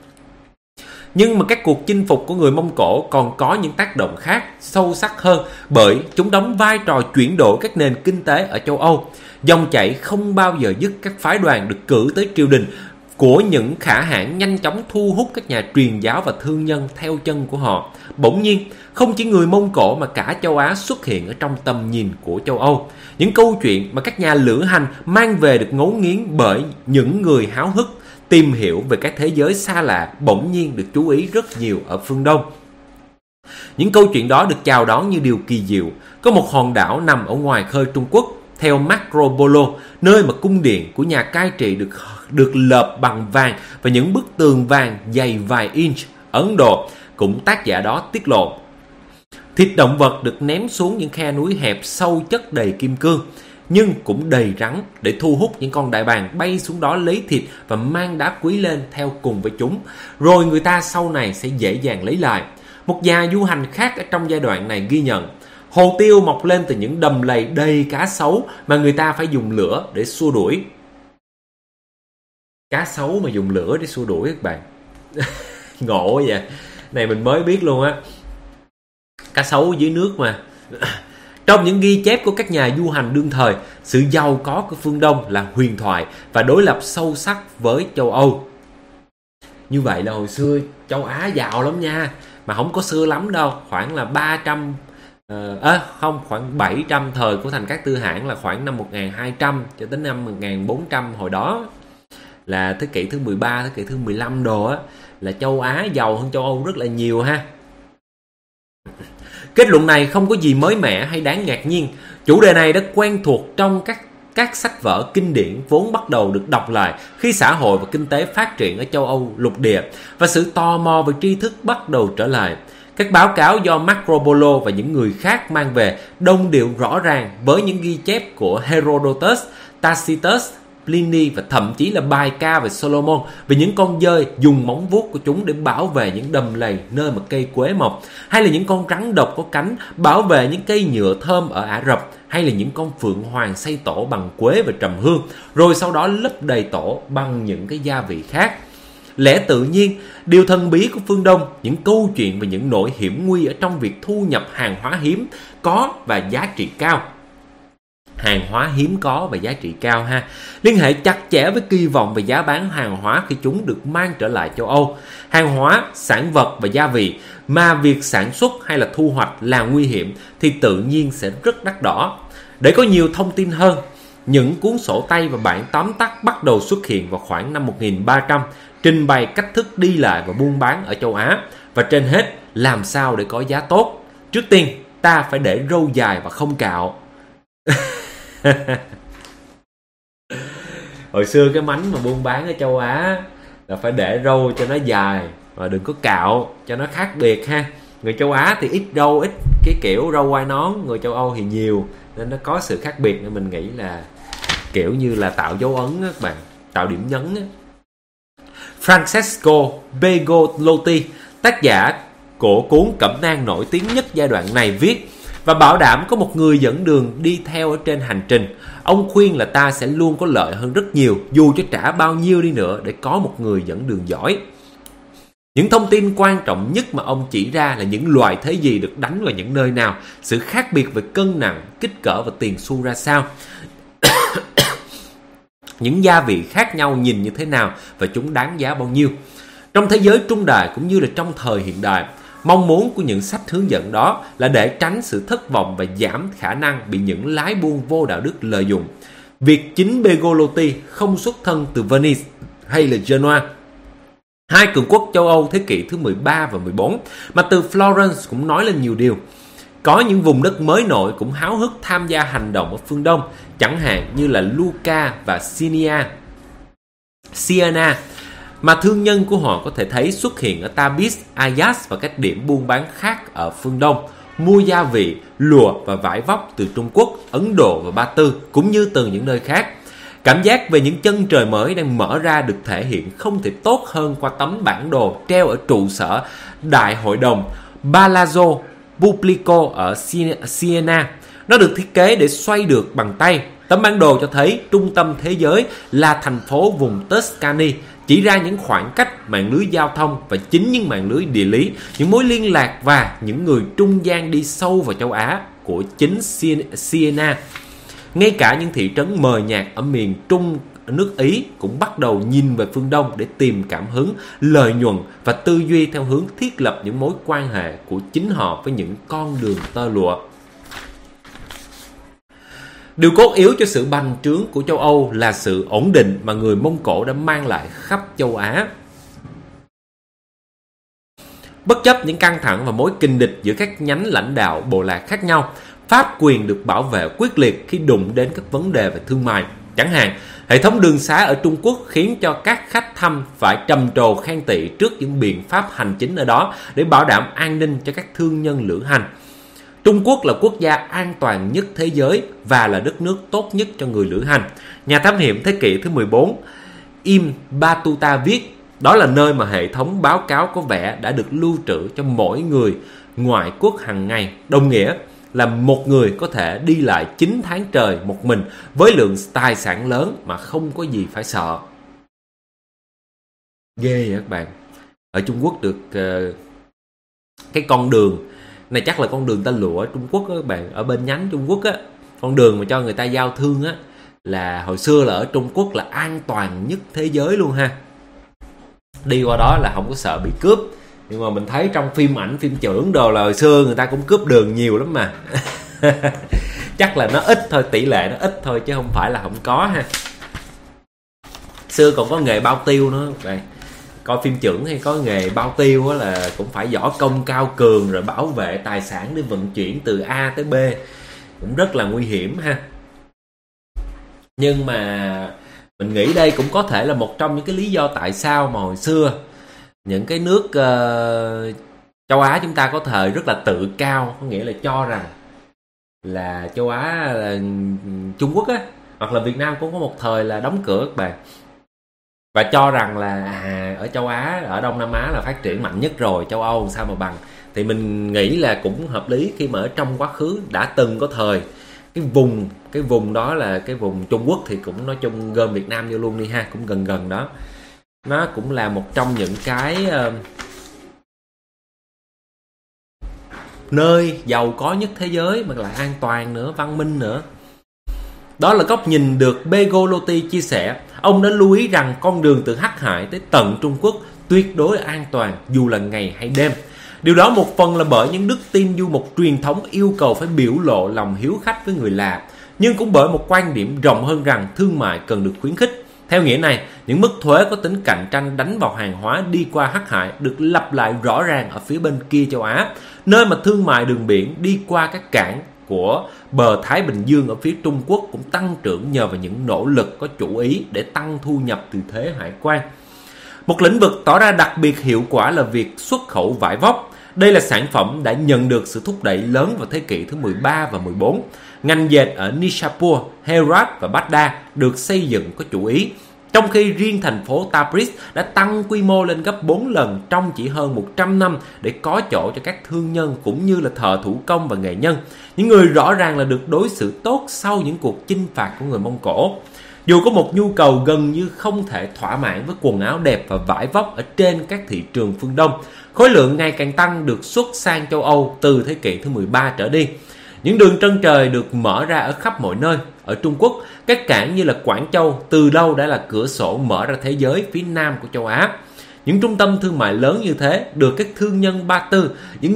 A: Nhưng mà các cuộc chinh phục của người Mông Cổ còn có những tác động khác sâu sắc hơn, bởi chúng đóng vai trò chuyển đổi các nền kinh tế ở châu Âu. Dòng chảy không bao giờ dứt các phái đoàn được cử tới triều đình của những khả hãn nhanh chóng thu hút các nhà truyền giáo và thương nhân theo chân của họ. Bỗng nhiên, không chỉ người Mông Cổ mà cả châu Á xuất hiện ở trong tầm nhìn của châu Âu. Những câu chuyện mà các nhà lữ hành mang về được ngấu nghiến bởi những người háo hức tìm hiểu về các thế giới xa lạ bỗng nhiên được chú ý rất nhiều ở phương Đông. Những câu chuyện đó được chào đón như điều kỳ diệu. Có một hòn đảo nằm ở ngoài khơi Trung Quốc, theo Marco Polo, nơi mà cung điện của nhà cai trị được lợp bằng vàng và những bức tường vàng dày vài inch. Ấn Độ, cũng tác giả đó tiết lộ, thịt động vật được ném xuống những khe núi hẹp sâu chất đầy kim cương, nhưng cũng đầy rắn để thu hút những con đại bàng bay xuống đó lấy thịt và mang đá quý lên theo cùng với chúng. Rồi người ta sau này sẽ dễ dàng lấy lại. Một nhà du hành khác ở trong giai đoạn này ghi nhận, hồ tiêu mọc lên từ những đầm lầy đầy cá sấu mà người ta phải dùng lửa để xua đuổi. Cá sấu mà dùng lửa để xua đuổi các bạn. Ngộ vậy. Này mình mới biết luôn á. Cá sấu dưới nước mà. Trong những ghi chép của các nhà du hành đương thời, sự giàu có của phương Đông là huyền thoại và đối lập sâu sắc với châu Âu. Như vậy là hồi xưa châu Á giàu lắm nha. Mà không có xưa lắm đâu. Khoảng là khoảng 700 thời của Thành Cát Tư Hãn, là khoảng năm 1200 cho đến năm 1400 hồi đó. Là thế kỷ thứ 13, thế kỷ thứ 15 đồ á. Là châu Á giàu hơn châu Âu rất là nhiều ha. Kết luận này không có gì mới mẻ hay đáng ngạc nhiên. Chủ đề này đã quen thuộc trong các sách vở kinh điển vốn bắt đầu được đọc lại khi xã hội và kinh tế phát triển ở châu Âu lục địa và sự tò mò về tri thức bắt đầu trở lại. Các báo cáo do Marco Polo và những người khác mang về đồng điệu rõ ràng với những ghi chép của Herodotus, Tacitus, Pliny và thậm chí là bài ca về Solomon về những con dơi dùng móng vuốt của chúng để bảo vệ những đầm lầy nơi mà cây quế mọc, hay là những con rắn độc có cánh bảo vệ những cây nhựa thơm ở Ả Rập, hay là những con phượng hoàng xây tổ bằng quế và trầm hương, rồi sau đó lấp đầy tổ bằng những cái gia vị khác. Lẽ tự nhiên, điều thần bí của phương Đông, những câu chuyện về những nỗi hiểm nguy ở trong việc thu nhập hàng hóa hiếm có và giá trị cao. Hàng hóa hiếm có và giá trị cao ha, liên hệ chặt chẽ với kỳ vọng về giá bán hàng hóa khi chúng được mang trở lại châu Âu. Hàng hóa, sản vật và gia vị mà việc sản xuất hay là thu hoạch là nguy hiểm thì tự nhiên sẽ rất đắt đỏ. Để có nhiều thông tin hơn, những cuốn sổ tay và bản tóm tắt bắt đầu xuất hiện vào khoảng năm 1300, trình bày cách thức đi lại và buôn bán ở châu Á, và trên hết làm sao để có giá tốt. Trước tiên ta phải để râu dài và không cạo. Hồi xưa cái mánh mà buôn bán ở châu Á là phải để râu cho nó dài và đừng có cạo cho nó khác biệt ha. Người châu Á thì ít râu, ít cái kiểu râu quai nón, người châu Âu thì nhiều, nên nó có sự khác biệt. Nên mình nghĩ là kiểu như là tạo dấu ấn á các bạn, tạo điểm nhấn á. Francesco Begolotti, tác giả của cuốn cẩm nang nổi tiếng nhất giai đoạn này, viết: và bảo đảm có một người dẫn đường đi theo ở trên hành trình. Ông khuyên là ta sẽ luôn có lợi hơn rất nhiều, dù cho trả bao nhiêu đi nữa, để có một người dẫn đường giỏi. Những thông tin quan trọng nhất mà ông chỉ ra là những loại thế gì được đánh vào những nơi nào, sự khác biệt về cân nặng, kích cỡ và tiền xu ra sao, những gia vị khác nhau nhìn như thế nào và chúng đáng giá bao nhiêu. Trong thế giới trung đại cũng như là trong thời hiện đại, mong muốn của những sách hướng dẫn đó là để tránh sự thất vọng và giảm khả năng bị những lái buôn vô đạo đức lợi dụng. Việc chính Begolotti không xuất thân từ Venice hay là Genoa, hai cường quốc châu Âu thế kỷ thứ 13 và 14, mà từ Florence cũng nói lên nhiều điều. Có những vùng đất mới nổi cũng háo hức tham gia hành động ở phương Đông, chẳng hạn như là Lucca và Siena, mà thương nhân của họ có thể thấy xuất hiện ở Tabriz, Ayaz và các điểm buôn bán khác ở phương Đông, mua gia vị, lụa và vải vóc từ Trung Quốc, Ấn Độ và Ba Tư, cũng như từ những nơi khác. Cảm giác về những chân trời mới đang mở ra được thể hiện không thể tốt hơn qua tấm bản đồ treo ở trụ sở Đại hội đồng Palazzo Pubblico ở Siena. Nó được thiết kế để xoay được bằng tay. Tấm bản đồ cho thấy trung tâm thế giới là thành phố vùng Tuscany, chỉ ra những khoảng cách, mạng lưới giao thông và chính những mạng lưới địa lý, những mối liên lạc và những người trung gian đi sâu vào châu Á của chính Siena. Ngay cả những thị trấn mờ nhạt ở miền Trung nước Ý cũng bắt đầu nhìn về phương Đông để tìm cảm hứng, lợi nhuận và tư duy theo hướng thiết lập những mối quan hệ của chính họ với những con đường tơ lụa. Điều cốt yếu cho sự bành trướng của châu Âu là sự ổn định mà người Mông Cổ đã mang lại khắp châu Á. Bất chấp những căng thẳng và mối kình địch giữa các nhánh lãnh đạo bộ lạc khác nhau, pháp quyền được bảo vệ quyết liệt khi đụng đến các vấn đề về thương mại. Chẳng hạn, hệ thống đường xá ở Trung Quốc khiến cho các khách thăm phải trầm trồ khen tị trước những biện pháp hành chính ở đó để bảo đảm an ninh cho các thương nhân lữ hành. Trung Quốc là quốc gia an toàn nhất thế giới và là đất nước tốt nhất cho người lữ hành. Nhà thám hiểm thế kỷ thứ 14 Ibn Battuta viết, đó là nơi mà hệ thống báo cáo có vẻ đã được lưu trữ cho mỗi người ngoại quốc hàng ngày, đồng nghĩa là một người có thể đi lại 9 tháng trời một mình với lượng tài sản lớn mà không có gì phải sợ. Ghê vậy các bạn. Ở Trung Quốc được cái con đường này, chắc là con đường tơ lụa ở Trung Quốc đó các bạn, ở bên nhánh Trung Quốc á, con đường mà cho người ta giao thương á, là hồi xưa là ở Trung Quốc là an toàn nhất thế giới luôn ha. Đi qua đó là không có sợ bị cướp. Nhưng mà mình thấy trong phim ảnh, phim chưởng đồ là hồi xưa người ta cũng cướp đường nhiều lắm mà. Chắc là nó ít thôi, tỷ lệ nó ít thôi chứ không phải là không có ha. Xưa còn có nghề bao tiêu nữa bạn. Coi phim chưởng hay có nghề bao tiêu á là cũng phải võ công cao cường rồi bảo vệ tài sản để vận chuyển từ A tới B, cũng rất là nguy hiểm ha. Nhưng mà mình nghĩ đây cũng có thể là một trong những cái lý do tại sao mà hồi xưa những cái nước châu Á chúng ta có thời rất là tự cao, có nghĩa là cho rằng là châu Á là Trung Quốc á, hoặc là Việt Nam cũng có một thời là đóng cửa các bạn, và cho rằng là ở châu Á, ở Đông Nam Á là phát triển mạnh nhất rồi, châu Âu sao mà bằng. Thì mình nghĩ là cũng hợp lý khi mà ở trong quá khứ đã từng có thời cái vùng đó là cái vùng Trung Quốc, thì cũng nói chung gom Việt Nam vô luôn đi ha, cũng gần gần đó. Nó cũng là một trong những cái nơi giàu có nhất thế giới mà lại an toàn nữa, văn minh nữa. Đó là góc nhìn được Begolotti chia sẻ. Ông đã lưu ý rằng con đường từ Hắc Hải tới tận Trung Quốc tuyệt đối an toàn dù là ngày hay đêm. Điều đó một phần là bởi những đức tin du mục truyền thống yêu cầu phải biểu lộ lòng hiếu khách với người lạ, nhưng cũng bởi một quan điểm rộng hơn rằng thương mại cần được khuyến khích. Theo nghĩa này, những mức thuế có tính cạnh tranh đánh vào hàng hóa đi qua Hắc Hải được lặp lại rõ ràng ở phía bên kia châu Á, nơi mà thương mại đường biển đi qua các cảng của bờ Thái Bình Dương ở phía Trung Quốc cũng tăng trưởng nhờ vào những nỗ lực có chủ ý để tăng thu nhập từ thuế hải quan. Một lĩnh vực tỏ ra đặc biệt hiệu quả là việc xuất khẩu vải vóc. Đây là sản phẩm đã nhận được sự thúc đẩy lớn vào thế kỷ thứ 13 và 14. Ngành dệt ở Nishapur, Herat và Baghdad được xây dựng có chủ ý. trong khi riêng thành phố Tabriz đã tăng quy mô lên gấp 4 lần trong chỉ hơn 100 năm để có chỗ cho các thương nhân cũng như là thợ thủ công và nghệ nhân, những người rõ ràng là được đối xử tốt sau những cuộc chinh phạt của người Mông Cổ. Dù có một nhu cầu gần như không thể thỏa mãn với quần áo đẹp và vải vóc ở trên các thị trường phương Đông, khối lượng ngày càng tăng được xuất sang châu Âu từ thế kỷ thứ 13 trở đi. Những đường chân trời được mở ra ở khắp mọi nơi. Ở Trung Quốc, các cảng như là Quảng Châu từ lâu đã là cửa sổ mở ra thế giới phía nam của châu Á. Những trung tâm thương mại lớn như thế được các thương nhân Ba Tư,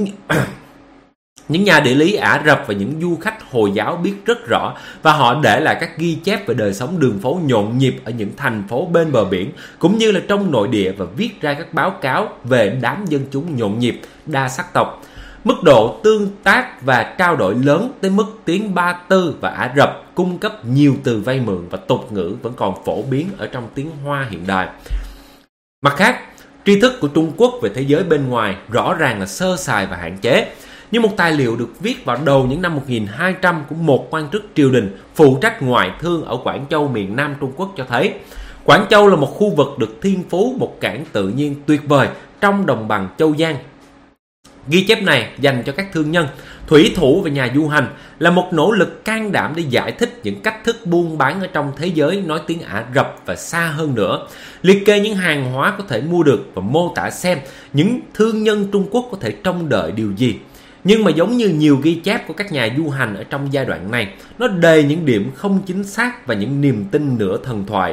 A: những nhà địa lý Ả Rập và những du khách Hồi giáo biết rất rõ, và họ để lại các ghi chép về đời sống đường phố nhộn nhịp ở những thành phố bên bờ biển cũng như là trong nội địa, và viết ra các báo cáo về đám dân chúng nhộn nhịp, đa sắc tộc. Mức độ tương tác và trao đổi lớn tới mức tiếng Ba Tư và Ả Rập cung cấp nhiều từ vay mượn và tục ngữ vẫn còn phổ biến ở trong tiếng Hoa hiện đại. Mặt khác, tri thức của Trung Quốc về thế giới bên ngoài rõ ràng là sơ sài và hạn chế. Như một tài liệu được viết vào đầu những năm 1200 của một quan chức triều đình phụ trách ngoại thương ở Quảng Châu miền Nam Trung Quốc cho thấy, Quảng Châu là một khu vực được thiên phú một cảng tự nhiên tuyệt vời trong đồng bằng Châu Giang. Ghi chép này dành cho các thương nhân, thủy thủ và nhà du hành là một nỗ lực can đảm để giải thích những cách thức buôn bán ở trong thế giới nói tiếng Ả Rập và xa hơn nữa, liệt kê những hàng hóa có thể mua được và mô tả xem những thương nhân Trung Quốc có thể trông đợi điều gì. Nhưng mà giống như nhiều ghi chép của các nhà du hành ở trong giai đoạn này, nó đầy những điểm không chính xác và những niềm tin nửa thần thoại.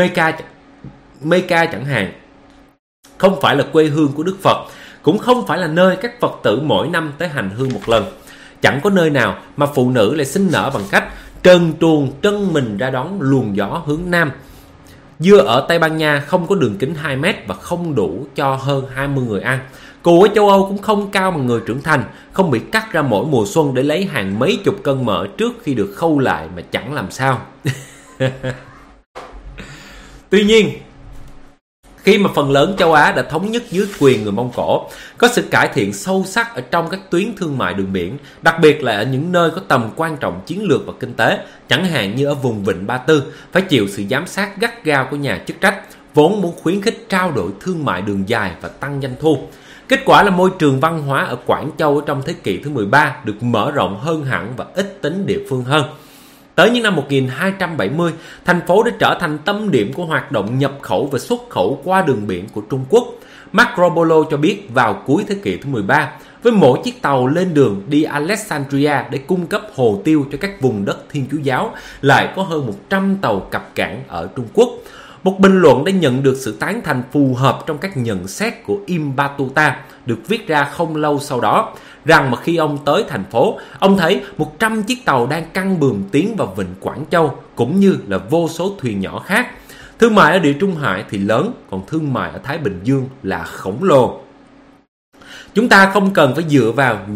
A: Mecca chẳng hạn không phải là quê hương của Đức Phật, cũng không phải là nơi các Phật tử mỗi năm tới hành hương một lần. Chẳng có nơi nào mà phụ nữ lại sinh nở bằng cách trơn truồng trân mình ra đón luồng gió hướng nam. Dưa ở Tây Ban Nha không có đường kính 2 mét và không đủ cho hơn 20 người ăn. Cừu ở châu Âu cũng không cao bằng người trưởng thành, không bị cắt ra mỗi mùa xuân để lấy hàng mấy chục cân mỡ trước khi được khâu lại mà chẳng làm sao. Tuy nhiên, khi mà phần lớn châu Á đã thống nhất dưới quyền người Mông Cổ, có sự cải thiện sâu sắc ở trong các tuyến thương mại đường biển, đặc biệt là ở những nơi có tầm quan trọng chiến lược và kinh tế, chẳng hạn như ở vùng Vịnh Ba Tư, phải chịu sự giám sát gắt gao của nhà chức trách, vốn muốn khuyến khích trao đổi thương mại đường dài và tăng doanh thu. Kết quả là môi trường văn hóa ở Quảng Châu ở trong thế kỷ thứ 13 được mở rộng hơn hẳn và ít tính địa phương hơn. Tới những năm 1270, thành phố đã trở thành tâm điểm của hoạt động nhập khẩu và xuất khẩu qua đường biển của Trung Quốc. Marco Polo cho biết vào cuối thế kỷ thứ 13, với mỗi chiếc tàu lên đường đi Alexandria để cung cấp hồ tiêu cho các vùng đất Thiên Chúa giáo, lại có hơn 100 tàu cập cảng ở Trung Quốc. Một bình luận đã nhận được sự tán thành phù hợp trong các nhận xét của Ibn Battuta, được viết ra không lâu sau đó, rằng mà khi ông tới thành phố, ông thấy 100 chiếc tàu đang căng buồm tiến vào vịnh Quảng Châu, cũng như là vô số thuyền nhỏ khác. Thương mại ở Địa Trung Hải thì lớn, còn thương mại ở Thái Bình Dương là khổng lồ. Chúng ta không cần phải dựa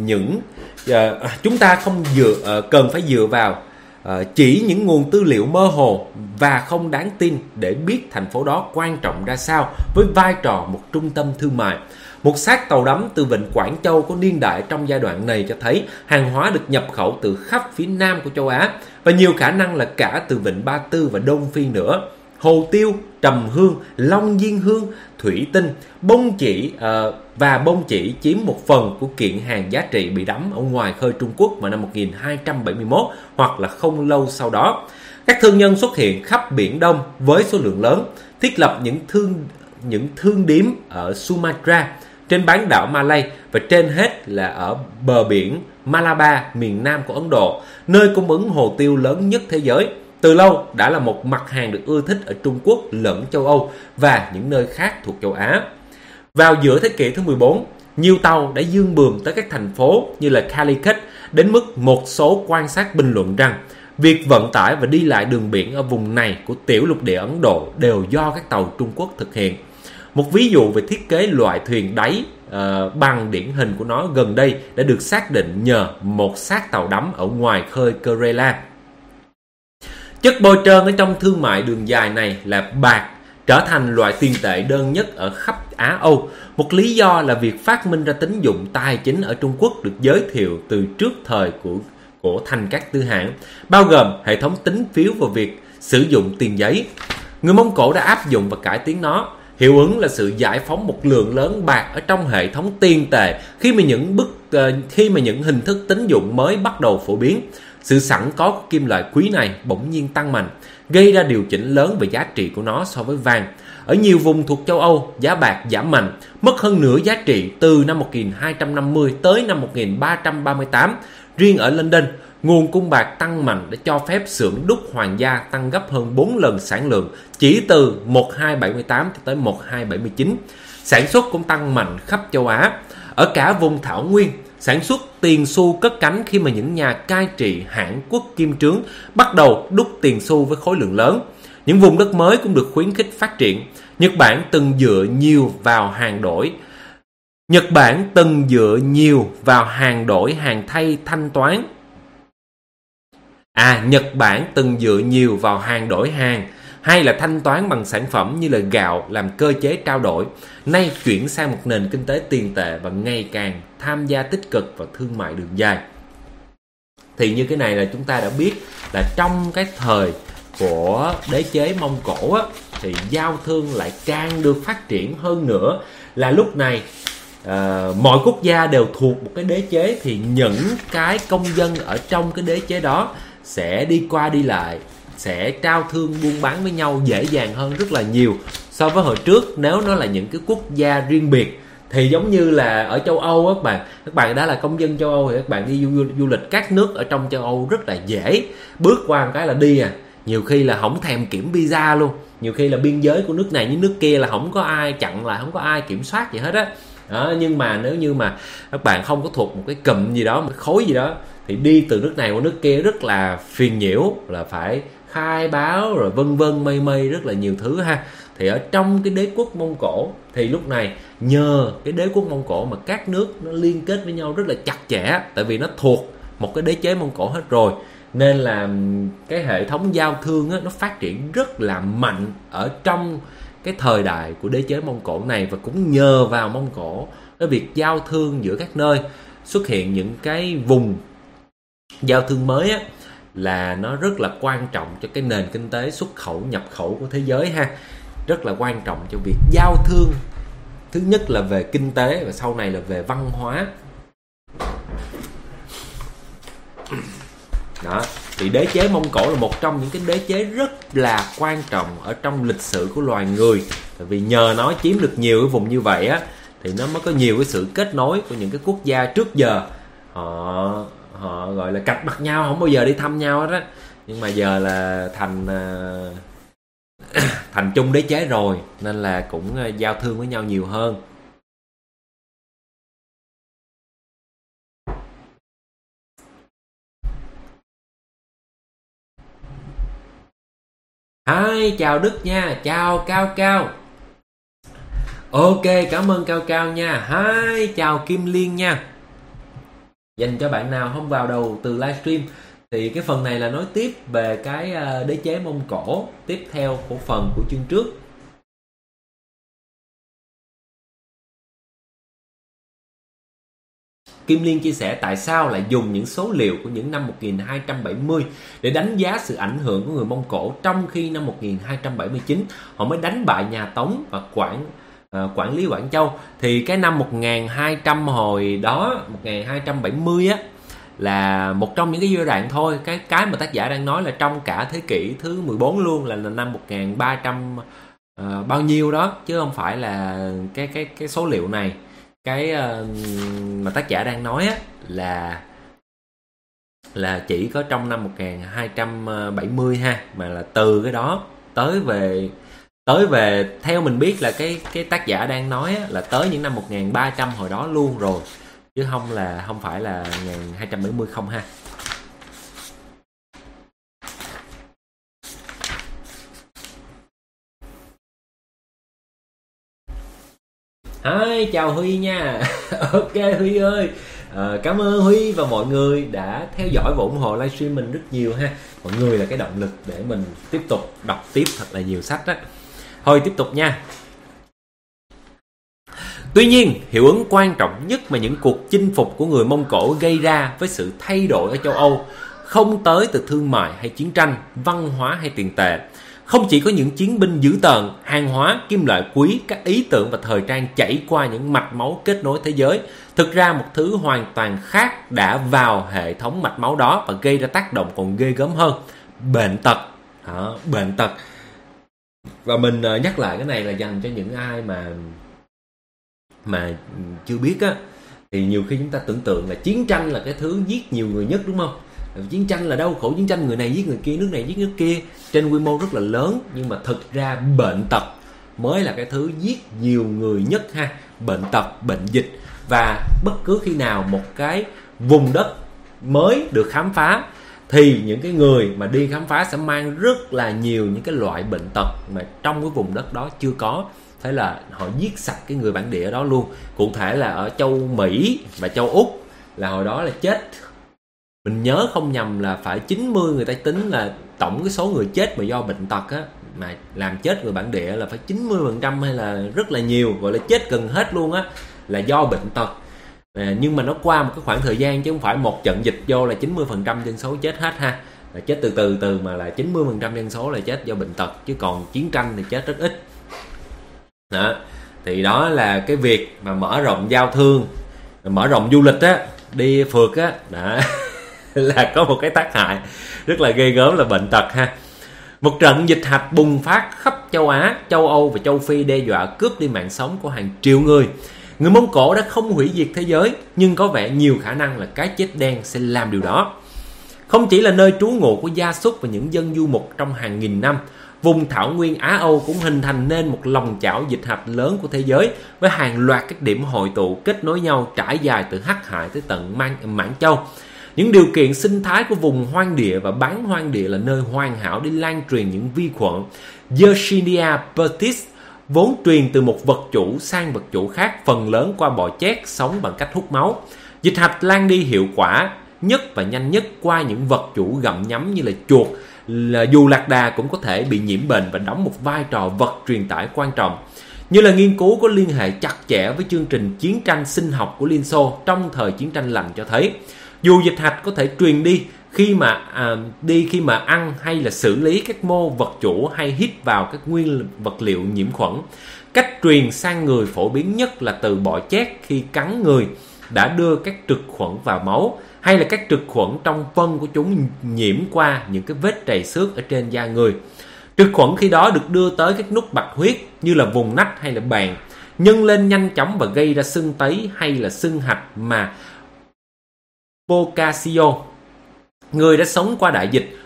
A: vào chỉ những nguồn tư liệu mơ hồ và không đáng tin để biết thành phố đó quan trọng ra sao với vai trò một trung tâm thương mại. Một xác tàu đắm từ vịnh Quảng Châu có niên đại trong giai đoạn này cho thấy hàng hóa được nhập khẩu từ khắp phía nam của châu Á, và nhiều khả năng là cả từ vịnh Ba Tư và Đông Phi nữa. Hồ tiêu, trầm hương, long diên hương, thủy tinh, bông chỉ chiếm một phần của kiện hàng giá trị bị đắm ở ngoài khơi Trung Quốc vào năm 1271 hoặc là không lâu sau đó. Các thương nhân xuất hiện khắp Biển Đông với số lượng lớn, thiết lập những thương điếm ở Sumatra, trên bán đảo Malay và trên hết là ở bờ biển Malabar, miền nam của Ấn Độ, nơi cung ứng hồ tiêu lớn nhất thế giới. Từ lâu đã là một mặt hàng được ưa thích ở Trung Quốc lẫn châu Âu và những nơi khác thuộc châu Á. Vào giữa thế kỷ thứ 14, nhiều tàu đã dương buồm tới các thành phố như là Calicut, đến mức một số quan sát bình luận rằng việc vận tải và đi lại đường biển ở vùng này của tiểu lục địa Ấn Độ đều do các tàu Trung Quốc thực hiện. Một ví dụ về thiết kế loại thuyền đáy bằng điển hình của nó gần đây đã được xác định nhờ một xác tàu đắm ở ngoài khơi Kerala. Chất bôi trơn ở trong thương mại đường dài này là bạc, trở thành loại tiền tệ đơn nhất ở khắp Á Âu. Một lý do là việc phát minh ra tín dụng tài chính ở Trung Quốc được giới thiệu từ trước thời của Thành Các Tư Hãn, bao gồm hệ thống tín phiếu và việc sử dụng tiền giấy. Người Mông Cổ đã áp dụng và cải tiến nó. Hiệu ứng là sự giải phóng một lượng lớn bạc ở trong hệ thống tiền tệ khi mà những hình thức tín dụng mới bắt đầu phổ biến. Sự sẵn có của kim loại quý này bỗng nhiên tăng mạnh, gây ra điều chỉnh lớn về giá trị của nó so với vàng. Ở nhiều vùng thuộc châu Âu, giá bạc giảm mạnh, mất hơn nửa giá trị từ năm 1250 tới năm 1338. Riêng ở London, nguồn cung bạc tăng mạnh đã cho phép xưởng đúc hoàng gia tăng gấp hơn 4 lần sản lượng chỉ từ 1278 tới 1279. Sản xuất cũng tăng mạnh khắp châu Á. Ở cả vùng Thảo Nguyên, sản xuất tiền xu cất cánh khi mà những nhà cai trị hãn quốc kim trướng bắt đầu đúc tiền xu với khối lượng lớn. Những vùng đất mới cũng được khuyến khích phát triển. Nhật Bản từng dựa nhiều vào hàng đổi hàng thay thanh toán. Nhật Bản từng dựa nhiều vào hàng đổi hàng hay là thanh toán bằng sản phẩm như là gạo làm cơ chế trao đổi. Nay chuyển sang một nền kinh tế tiền tệ và ngày càng tham gia tích cực vào thương mại đường dài. Thì như cái này là chúng ta đã biết là trong cái thời của đế chế Mông Cổ á, thì giao thương lại càng được phát triển hơn nữa. Là lúc này mọi quốc gia đều thuộc một cái đế chế, thì những cái công dân ở trong cái đế chế đó sẽ đi qua đi lại, sẽ trao thương buôn bán với nhau dễ dàng hơn rất là nhiều so với hồi trước. Nếu nó là những cái quốc gia riêng biệt thì giống như là ở châu Âu các bạn đã là công dân châu Âu thì các bạn đi du lịch các nước ở trong châu Âu rất là dễ, bước qua một cái là đi nhiều khi là không thèm kiểm visa luôn, nhiều khi là biên giới của nước này với nước kia là không có ai chặn lại, không có ai kiểm soát gì hết á. Nhưng mà nếu như mà các bạn không có thuộc một cái cụm gì đó, một cái khối gì đó, thì đi từ nước này qua nước kia rất là phiền nhiễu, là phải khai báo rồi vân vân mây rất là nhiều thứ ha. Thì ở trong cái đế quốc Mông Cổ thì lúc này nhờ cái đế quốc Mông Cổ mà các nước nó liên kết với nhau rất là chặt chẽ, tại vì nó thuộc một cái đế chế Mông Cổ hết rồi, nên là cái hệ thống giao thương á, nó phát triển rất là mạnh ở trong cái thời đại của đế chế Mông Cổ này. Và cũng nhờ vào Mông Cổ, cái việc giao thương giữa các nơi, xuất hiện những cái vùng giao thương mới á, là nó rất là quan trọng cho cái nền kinh tế xuất khẩu nhập khẩu của thế giới ha. Rất là quan trọng cho việc giao thương, thứ nhất là về kinh tế và sau này là về văn hóa. Đó, thì đế chế Mông Cổ là một trong những cái đế chế rất là quan trọng ở trong lịch sử của loài người. Tại vì nhờ nó chiếm được nhiều cái vùng như vậy á, thì nó mới có nhiều cái sự kết nối của những cái quốc gia trước giờ họ gọi là cạch mặt nhau, không bao giờ đi thăm nhau hết á. Nhưng mà giờ là thành chung đế chế rồi, nên là cũng giao thương với nhau nhiều hơn. Hi, chào Đức nha, chào Cao. Ok, cảm ơn Cao nha. Hi, chào Kim Liên nha. Dành cho bạn nào không vào đầu từ livestream, thì cái phần này là nói tiếp về cái đế chế Mông Cổ, tiếp theo của phần của chương trước. Kim Liên chia sẻ tại sao lại dùng những số liệu của những năm 1270 để đánh giá sự ảnh hưởng của người Mông Cổ, trong khi năm 1279 họ mới đánh bại nhà Tống và quản lý Quảng Châu. Thì cái năm 1200 hồi đó, 1270 á, là một trong những cái giai đoạn thôi. Cái mà tác giả đang nói là trong cả thế kỷ thứ 14 luôn, là năm 1300 bao nhiêu đó, chứ không phải là cái số liệu này. Cái mà tác giả đang nói á, là chỉ có trong năm 1270 ha, mà là từ cái đó tới về theo mình biết là cái tác giả đang nói á, là tới những năm 1300 hồi đó luôn rồi, chứ không phải là 1270 không ha. Hi, chào Huy nha. Ok Huy ơi, cảm ơn Huy và mọi người đã theo dõi và ủng hộ livestream mình rất nhiều ha. Mọi người là cái động lực để mình tiếp tục đọc tiếp thật là nhiều sách đó. Thôi tiếp tục nha. Tuy nhiên, hiệu ứng quan trọng nhất mà những cuộc chinh phục của người Mông Cổ gây ra với sự thay đổi ở châu Âu không tới từ thương mại hay chiến tranh, văn hóa hay tiền tệ, Không chỉ có những chiến binh dữ tợn, hàng hóa, kim loại quý, các ý tưởng và thời trang chảy qua những mạch máu kết nối thế giới. Thực ra một thứ hoàn toàn khác đã vào hệ thống mạch máu đó và gây ra tác động còn ghê gớm hơn: bệnh tật. Bệnh tật. Và mình nhắc lại cái này là dành cho những ai mà chưa biết á, thì nhiều khi chúng ta tưởng tượng là chiến tranh là cái thứ giết nhiều người nhất, đúng không? Chiến tranh là đau khổ, chiến tranh người này giết người kia, nước này giết nước kia trên quy mô rất là lớn, nhưng mà thực ra bệnh tật mới là cái thứ giết nhiều người nhất ha. Bệnh tật, bệnh dịch. Và bất cứ khi nào một cái vùng đất mới được khám phá thì những cái người mà đi khám phá sẽ mang rất là nhiều những cái loại bệnh tật mà trong cái vùng đất đó chưa có. Thế là họ giết sạch cái người bản địa đó luôn. Cụ thể là ở châu Mỹ và châu Úc là hồi đó là chết, mình nhớ không nhầm là phải 90, người ta tính là tổng cái số người chết mà do bệnh tật á, mà làm chết người bản địa là phải 90% hay là rất là nhiều, gọi là chết gần hết luôn á, là do bệnh tật. Nhưng mà nó qua một cái khoảng thời gian chứ không phải một trận dịch vô là 90% dân số chết hết ha, là chết từ từ mà là 90% dân số là chết do bệnh tật, chứ còn chiến tranh thì chết rất ít. Đó. Thì đó là cái việc mà mở rộng giao thương, mở rộng du lịch á, đi phượt á, đó là có một cái tác hại rất là ghê gớm là bệnh tật ha. Một trận dịch hạch bùng phát khắp châu Á, châu Âu và châu Phi, đe dọa cướp đi mạng sống của hàng triệu người. Người Mông Cổ đã không hủy diệt thế giới, nhưng có vẻ nhiều khả năng là cái chết đen sẽ làm điều đó. Không chỉ là nơi trú ngụ của gia súc và những dân du mục trong hàng nghìn năm, vùng thảo nguyên Á Âu cũng hình thành nên một lòng chảo dịch hạch lớn của thế giới, với hàng loạt các điểm hội tụ kết nối nhau trải dài từ Hắc Hải tới tận Mãn Châu. Những điều kiện sinh thái của vùng hoang địa và bán hoang địa là nơi hoàn hảo để lan truyền những vi khuẩn Yersinia pestis, vốn truyền từ một vật chủ sang vật chủ khác, phần lớn qua bọ chét sống bằng cách hút máu. Dịch hạch lan đi hiệu quả nhất và nhanh nhất qua những vật chủ gặm nhấm như là chuột, dù lạc đà cũng có thể bị nhiễm bệnh và đóng một vai trò vật truyền tải quan trọng. Như là nghiên cứu có liên hệ chặt chẽ với chương trình chiến tranh sinh học của Liên Xô trong thời chiến tranh lạnh cho thấy, dù dịch hạch có thể truyền đi khi mà ăn hay là xử lý các mô vật chủ hay hít vào các nguyên vật liệu nhiễm khuẩn, cách truyền sang người phổ biến nhất là từ bọ chét khi cắn người đã đưa các trực khuẩn vào máu, hay là các trực khuẩn trong phân của chúng nhiễm qua những cái vết trầy xước ở trên da người. Trực khuẩn khi đó được đưa tới các nút bạch huyết như là vùng nách hay là bàn, nhân lên nhanh chóng và gây ra sưng tấy hay là sưng hạch mà Boccaccio, người đã sống qua đại dịch,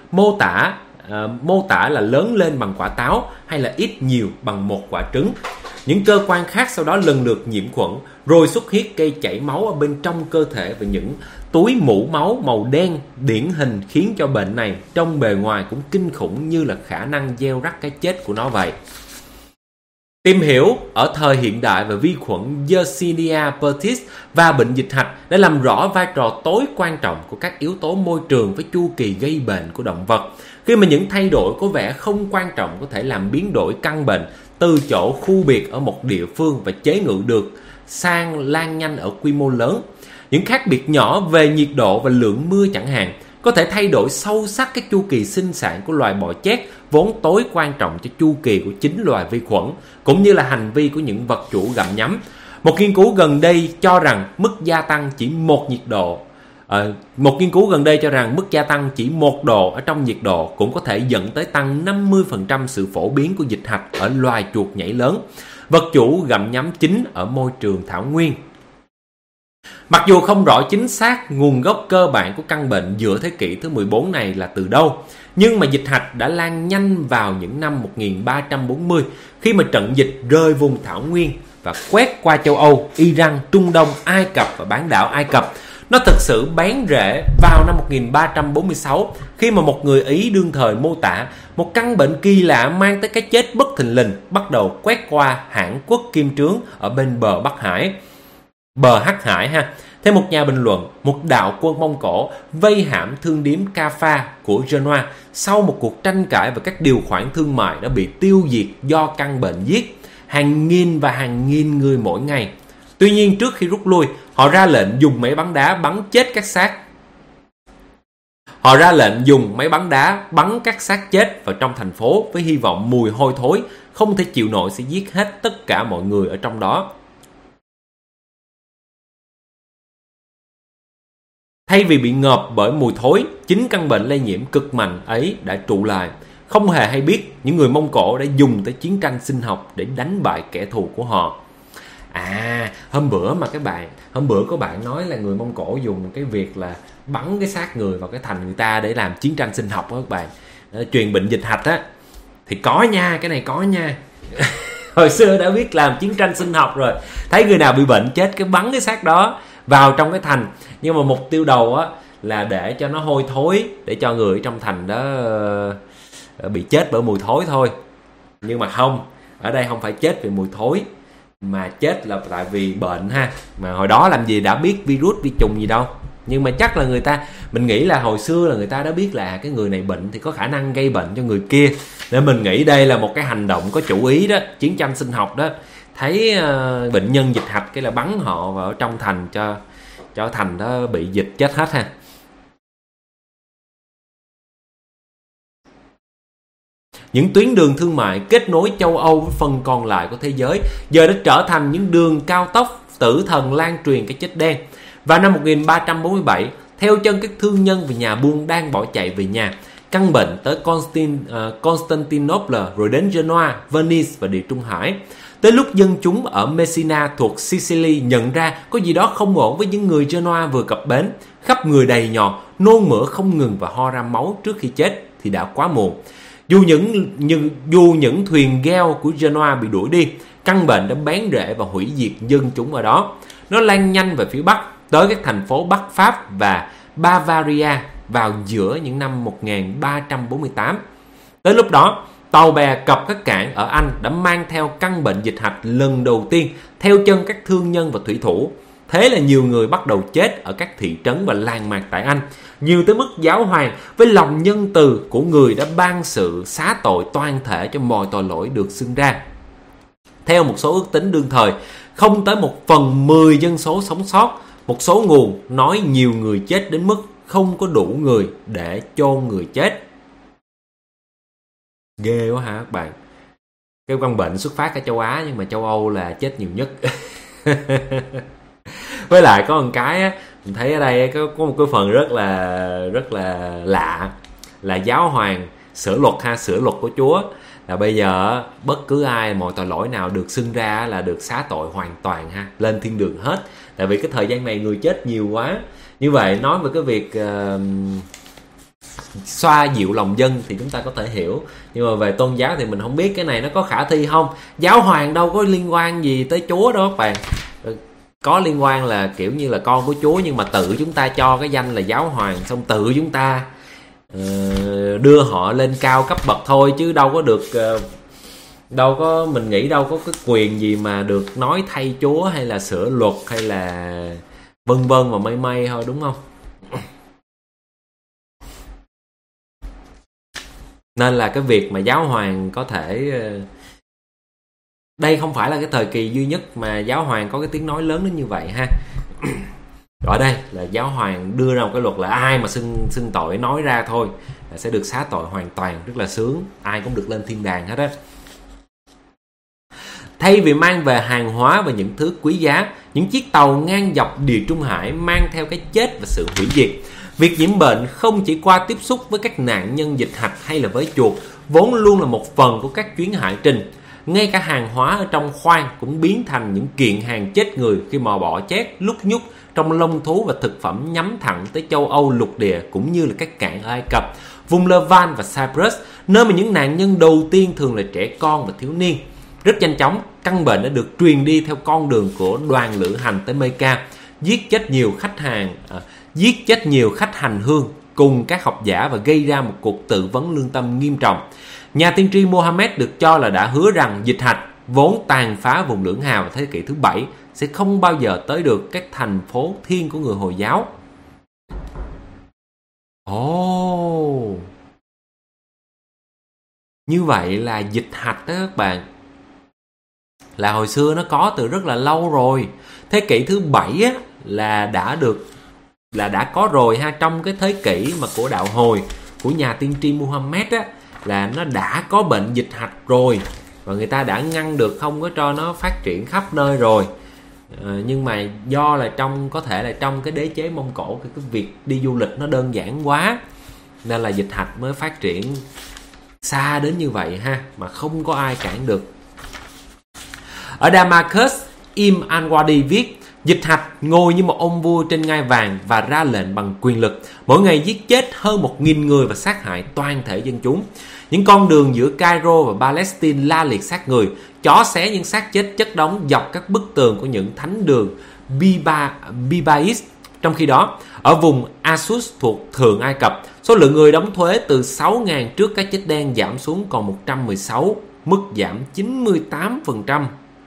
A: mô tả là lớn lên bằng quả táo hay là ít nhiều bằng một quả trứng. Những cơ quan khác sau đó lần lượt nhiễm khuẩn, rồi xuất hiện gây chảy máu ở bên trong cơ thể và những túi mũ máu màu đen điển hình, khiến cho bệnh này trong bề ngoài cũng kinh khủng như là khả năng gieo rắc cái chết của nó vậy. Tìm hiểu ở thời hiện đại về vi khuẩn Yersinia pestis và bệnh dịch hạch đã làm rõ vai trò tối quan trọng của các yếu tố môi trường với chu kỳ gây bệnh của động vật, khi mà những thay đổi có vẻ không quan trọng có thể làm biến đổi căn bệnh từ chỗ khu biệt ở một địa phương và chế ngự được sang lan nhanh ở quy mô lớn. Những khác biệt nhỏ về nhiệt độ và lượng mưa chẳng hạn có thể thay đổi sâu sắc các chu kỳ sinh sản của loài bọ chét, vốn tối quan trọng cho chu kỳ của chính loài vi khuẩn, cũng như là hành vi của những vật chủ gặm nhấm. Một nghiên cứu gần đây cho rằng mức gia tăng chỉ 1 độ ở trong nhiệt độ cũng có thể dẫn tới tăng 50% sự phổ biến của dịch hạch ở loài chuột nhảy lớn, vật chủ gặm nhấm chính ở môi trường thảo nguyên. Mặc dù không rõ chính xác nguồn gốc cơ bản của căn bệnh giữa thế kỷ thứ 14 này là từ đâu, nhưng mà dịch hạch đã lan nhanh vào những năm 1340 khi mà trận dịch rời vùng thảo nguyên và quét qua châu Âu, Iran, Trung Đông, Ai Cập và bán đảo Ai Cập. Nó thực sự bén rễ vào năm 1346 khi mà một người Ý đương thời mô tả một căn bệnh kỳ lạ mang tới cái chết bất thình lình bắt đầu quét qua Hãn Quốc Kim Trướng ở bên bờ Hắc Hải ha. Theo một nhà bình luận, một đạo quân Mông Cổ vây hãm thương điếm Kaffa của Genoa sau một cuộc tranh cãi về các điều khoản thương mại đã bị tiêu diệt do căn bệnh giết hàng nghìn người mỗi ngày. Tuy nhiên, trước khi rút lui, họ ra lệnh dùng máy bắn đá bắn chết các xác. Họ ra lệnh dùng máy bắn đá bắn các xác chết vào trong thành phố với hy vọng mùi hôi thối không thể chịu nổi sẽ giết hết tất cả mọi người ở trong đó. Thay vì bị ngợp bởi mùi thối, chính căn bệnh lây nhiễm cực mạnh ấy đã trụ lại. Không hề hay biết, những người Mông Cổ đã dùng tới chiến tranh sinh học để đánh bại kẻ thù của họ. Hôm bữa có bạn nói là người Mông Cổ dùng cái việc là bắn cái xác người vào cái thành người ta để làm chiến tranh sinh học đó các bạn. Truyền bệnh dịch hạch á, thì có nha, cái này có nha. Hồi xưa đã biết làm chiến tranh sinh học rồi. Thấy người nào bị bệnh chết cái bắn cái xác đó vào trong cái thành. Nhưng mà mục tiêu đầu á là để cho nó hôi thối, để cho người trong thành đó bị chết bởi mùi thối thôi. Nhưng mà không, ở đây không phải chết vì mùi thối, mà chết là tại vì bệnh ha. Mà hồi đó làm gì đã biết virus, vi trùng gì đâu. Nhưng mà chắc là mình nghĩ là hồi xưa là người ta đã biết là cái người này bệnh thì có khả năng gây bệnh cho người kia, nên mình nghĩ đây là một cái hành động có chủ ý đó, chiến tranh sinh học đó. Thấy bệnh nhân dịch hạch cái là bắn họ vào trong thành cho thành đó bị dịch chết hết ha. Những tuyến đường thương mại kết nối châu Âu với phần còn lại của thế giới giờ đã trở thành những đường cao tốc tử thần lan truyền cái chết đen. Vào năm 1347, theo chân các thương nhân và nhà buôn đang bỏ chạy về nhà, căn bệnh tới Constantinople rồi đến Genoa, Venice và Địa Trung Hải. Tới lúc dân chúng ở Messina thuộc Sicily nhận ra có gì đó không ổn với những người Genoa vừa cập bến, khắp người đầy nhọt, nôn mửa không ngừng và ho ra máu trước khi chết thì đã quá muộn. Dù những thuyền gheo của Genoa bị đuổi đi, căn bệnh đã bén rễ và hủy diệt dân chúng ở đó. Nó lan nhanh về phía Bắc, tới các thành phố Bắc Pháp và Bavaria vào giữa những năm 1348. Tới lúc đó, tàu bè cập các cảng ở Anh đã mang theo căn bệnh dịch hạch lần đầu tiên theo chân các thương nhân và thủy thủ. Thế là nhiều người bắt đầu chết ở các thị trấn và làng mạc tại Anh, nhiều tới mức giáo hoàng với lòng nhân từ của người đã ban sự xá tội toan thể cho mọi tội lỗi được xưng ra. Theo một số ước tính đương thời, không tới 1/10 dân số sống sót. Một số nguồn nói nhiều người chết đến mức không có đủ người để chôn người chết. Ghê quá hả các bạn. Cái căn bệnh xuất phát ở châu Á nhưng mà châu Âu là chết nhiều nhất. Với lại có một cái á, mình thấy ở đây có một cái phần rất là lạ là giáo hoàng sửa luật của Chúa là bây giờ bất cứ ai mọi tội lỗi nào được xưng ra là được xá tội hoàn toàn ha, lên thiên đường hết. Tại vì cái thời gian này người chết nhiều quá. Như vậy nói về cái việc xoa dịu lòng dân thì chúng ta có thể hiểu, nhưng mà về tôn giáo thì mình không biết cái này nó có khả thi không. Giáo hoàng đâu có liên quan gì tới Chúa đâu các bạn. Có liên quan là kiểu như là con của Chúa, nhưng mà tự chúng ta cho cái danh là giáo hoàng, xong tự chúng ta đưa họ lên cao cấp bậc thôi, chứ đâu có được mình nghĩ đâu có cái quyền gì mà được nói thay Chúa hay là sửa luật hay là vân vân và mây thôi, đúng không? Nên là cái việc mà giáo hoàng có thể, đây không phải là cái thời kỳ duy nhất mà giáo hoàng có cái tiếng nói lớn đến như vậy ha. Ở đây là giáo hoàng đưa ra một cái luật là ai mà xưng tội nói ra thôi là sẽ được xá tội hoàn toàn, rất là sướng, ai cũng được lên thiên đàng hết á. Thay vì mang về hàng hóa và những thứ quý giá, những chiếc tàu ngang dọc Địa Trung Hải mang theo cái chết và sự hủy diệt. Việc nhiễm bệnh không chỉ qua tiếp xúc với các nạn nhân dịch hạch hay là với chuột, vốn luôn là một phần của các chuyến hải trình. Ngay cả hàng hóa ở trong khoang cũng biến thành những kiện hàng chết người khi mò bọ chét lúc nhúc trong lông thú và thực phẩm nhắm thẳng tới châu Âu lục địa cũng như là các cảng ở Ai Cập, vùng Levant và Cyprus, nơi mà những nạn nhân đầu tiên thường là trẻ con và thiếu niên. Rất nhanh chóng, căn bệnh đã được truyền đi theo con đường của đoàn lữ hành tới Mecca, giết chết nhiều khách hành hương cùng các học giả và gây ra một cuộc tự vấn lương tâm nghiêm trọng. Nhà tiên tri Mohammed được cho là đã hứa rằng dịch hạch vốn tàn phá vùng lưỡng hào vào thế kỷ thứ 7 sẽ không bao giờ tới được các thành phố thiên của người Hồi giáo. Như vậy là dịch hạch đó các bạn, là hồi xưa nó có từ rất là lâu rồi. Thế kỷ thứ 7 á, là đã được là đã có rồi ha. Trong cái thế kỷ mà của đạo hồi, của nhà tiên tri Muhammad á, là nó đã có bệnh dịch hạch rồi, và người ta đã ngăn được, không có cho nó phát triển khắp nơi rồi. Nhưng mà do là có thể là trong cái đế chế Mông Cổ, cái việc đi du lịch nó đơn giản quá, nên là dịch hạch mới phát triển xa đến như vậy ha, mà không có ai cản được. Ở Damascus, Im Al-Wadi viết: dịch hạch ngồi như một ông vua trên ngai vàng và ra lệnh bằng quyền lực, mỗi ngày giết chết hơn 1.000 người và sát hại toàn thể dân chúng. Những con đường giữa Cairo và Palestine la liệt xác người, chó xé những xác chết chất đống dọc các bức tường của những thánh đường Bibais. Trong khi đó, ở vùng Asus thuộc Thượng Ai Cập, số lượng người đóng thuế từ 6.000 trước cái chết đen giảm xuống còn 116, mức giảm 98%.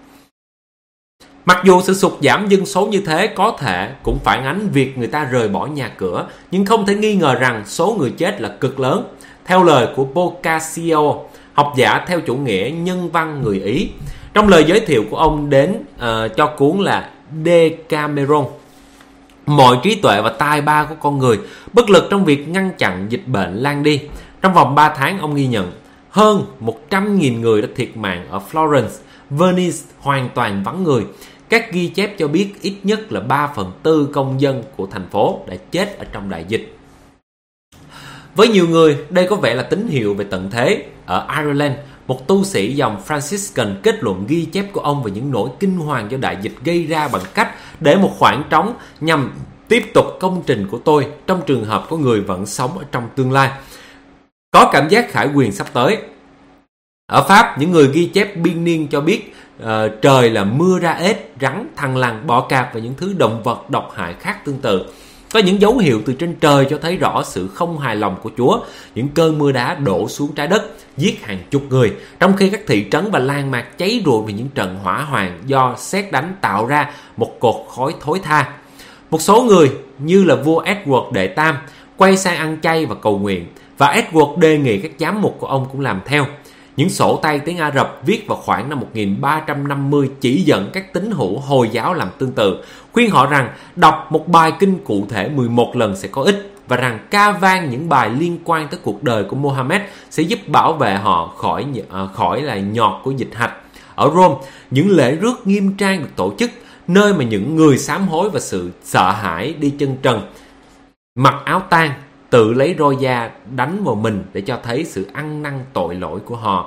A: Mặc dù sự sụt giảm dân số như thế có thể cũng phản ánh việc người ta rời bỏ nhà cửa, nhưng không thể nghi ngờ rằng số người chết là cực lớn. Theo lời của Boccaccio, học giả theo chủ nghĩa nhân văn người Ý, trong lời giới thiệu của ông đến cho cuốn là Decameron, mọi trí tuệ và tài ba của con người bất lực trong việc ngăn chặn dịch bệnh lan đi. Trong vòng 3 tháng, ông ghi nhận hơn 100.000 người đã thiệt mạng ở Florence. Venice hoàn toàn vắng người. Các ghi chép cho biết ít nhất là 3/4 công dân của thành phố đã chết ở trong đại dịch. Với nhiều người, đây có vẻ là tín hiệu về tận thế. Ở Ireland, một tu sĩ dòng Franciscan kết luận ghi chép của ông về những nỗi kinh hoàng do đại dịch gây ra bằng cách để một khoảng trống nhằm tiếp tục công trình của tôi trong trường hợp có người vẫn sống ở trong tương lai. Có cảm giác khải quyền sắp tới. Ở Pháp, những người ghi chép biên niên cho biết trời là mưa ra ếch, rắn, thằn lằn, bọ cạp và những thứ động vật độc hại khác tương tự. Có những dấu hiệu từ trên trời cho thấy rõ sự không hài lòng của Chúa. Những cơn mưa đá đổ xuống trái đất, giết hàng chục người, trong khi các thị trấn và làng mạc cháy rụi vì những trận hỏa hoạn do sét đánh tạo ra một cột khói thối tha. Một số người, như là vua Edward đệ Tam, quay sang ăn chay và cầu nguyện, và Edward đề nghị các giám mục của ông cũng làm theo. Những sổ tay tiếng Ả Rập viết vào khoảng năm 1350 chỉ dẫn các tín hữu Hồi giáo làm tương tự, khuyên họ rằng đọc một bài kinh cụ thể 11 lần sẽ có ích, và rằng ca vang những bài liên quan tới cuộc đời của Mohammed sẽ giúp bảo vệ họ khỏi là nhọt của dịch hạch. Ở Rome, những lễ rước nghiêm trang được tổ chức, nơi mà những người sám hối và sự sợ hãi đi chân trần, mặc áo tang, tự lấy roi da đánh vào mình để cho thấy sự ăn năn tội lỗi của họ.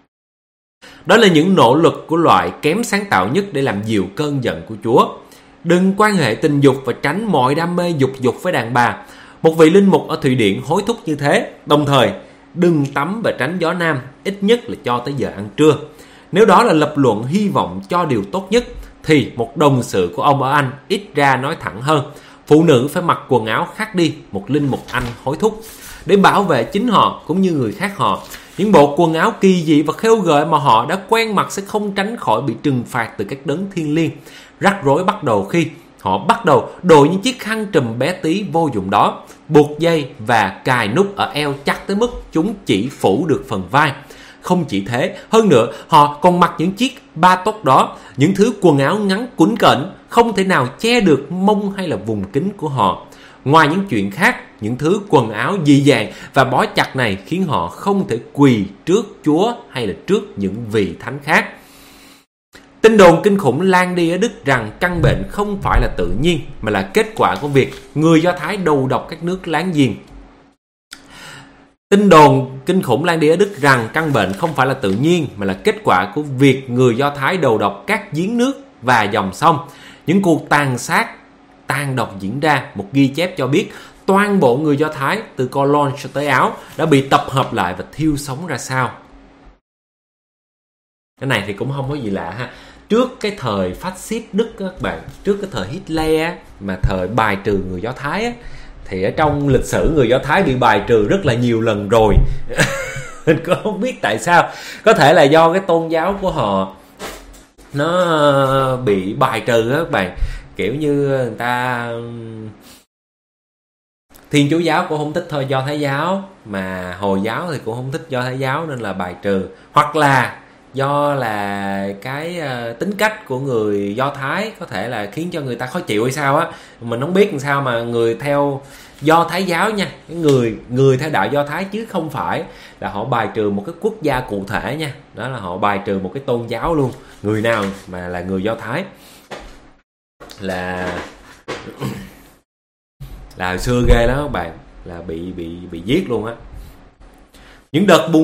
A: Đó là những nỗ lực của loại kém sáng tạo nhất để làm dịu cơn giận của Chúa. Đừng quan hệ tình dục và tránh mọi đam mê dục với đàn bà. Một vị linh mục ở Thụy Điển hối thúc như thế. Đồng thời, đừng tắm và tránh gió nam, ít nhất là cho tới giờ ăn trưa. Nếu đó là lập luận hy vọng cho điều tốt nhất, thì một đồng sự của ông ở Anh ít ra nói thẳng hơn: phụ nữ phải mặc quần áo khác đi, một linh mục Anh hối thúc, để bảo vệ chính họ cũng như người khác họ. Những bộ quần áo kỳ dị và khêu gợi mà họ đã quen mặc sẽ không tránh khỏi bị trừng phạt từ các đấng thiêng liêng. Rắc rối bắt đầu khi họ bắt đầu đội những chiếc khăn trùm bé tí vô dụng đó, buộc dây và cài nút ở eo chắc tới mức chúng chỉ phủ được phần vai. Không chỉ thế, hơn nữa, họ còn mặc những chiếc ba tóc đó, những thứ quần áo ngắn cũn cỡn, không thể nào che được mông hay là vùng kính của họ. Ngoài những chuyện khác, những thứ quần áo dị dạng và bó chặt này khiến họ không thể quỳ trước Chúa hay là trước những vị thánh khác. Tin đồn kinh khủng lan đi ở Đức rằng căn bệnh không phải là tự nhiên, mà là kết quả của việc người Do Thái đầu độc các nước láng giềng. Tin đồn kinh khủng lan đi ở Đức rằng căn bệnh không phải là tự nhiên, mà là kết quả của việc người Do Thái đầu độc các giếng nước và dòng sông. Những cuộc tàn sát, tàn độc diễn ra. Một ghi chép cho biết toàn bộ người Do Thái từ Cologne cho tới Áo đã bị tập hợp lại và thiêu sống ra sao. Cái này thì cũng không có gì lạ ha. Trước cái thời phát xít Đức các bạn, trước cái thời Hitler mà thời bài trừ người Do Thái á, thì ở trong lịch sử người Do Thái bị bài trừ rất là nhiều lần rồi. Mình cũng không biết tại sao. Có thể là do cái tôn giáo của họ nó bị bài trừ á các bạn. Kiểu như người ta Thiên Chúa giáo cũng không thích Do Thái giáo, mà Hồi giáo thì cũng không thích Do Thái giáo nên là bài trừ. Hoặc là do là cái tính cách của người Do Thái có thể là khiến cho người ta khó chịu hay sao á, mình không biết làm sao mà người theo Do Thái giáo nha, cái người theo đạo Do Thái, chứ không phải là họ bài trừ một cái quốc gia cụ thể nha, đó là họ bài trừ một cái tôn giáo luôn. Người nào mà là người Do Thái là hồi xưa ghê lắm các bạn, là bị giết luôn á. Những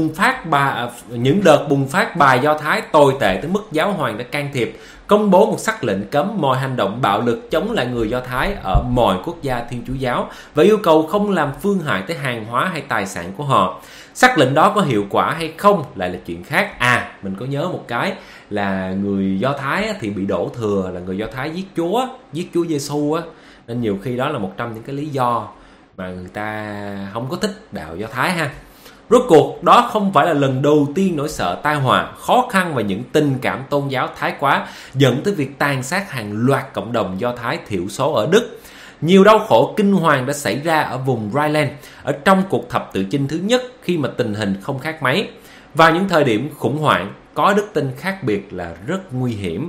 A: đợt bùng phát bài Do Thái tồi tệ tới mức giáo hoàng đã can thiệp, công bố một sắc lệnh cấm mọi hành động bạo lực chống lại người Do Thái ở mọi quốc gia Thiên Chúa giáo và yêu cầu không làm phương hại tới hàng hóa hay tài sản của họ. Sắc lệnh đó có hiệu quả hay không lại là chuyện khác. Mình có nhớ một cái là người Do Thái thì bị đổ thừa là người Do Thái giết Chúa Giêsu á, nên nhiều khi đó là một trong những cái lý do mà người ta không có thích đạo Do Thái ha. Rốt cuộc đó không phải là lần đầu tiên nỗi sợ tai họa, khó khăn và những tình cảm tôn giáo thái quá dẫn tới việc tàn sát hàng loạt cộng đồng Do Thái thiểu số ở Đức. Nhiều đau khổ kinh hoàng đã xảy ra ở vùng Rhineland ở trong cuộc thập tự chinh thứ nhất khi mà tình hình không khác mấy. Vào những thời điểm khủng hoảng, có đức tin khác biệt là rất nguy hiểm.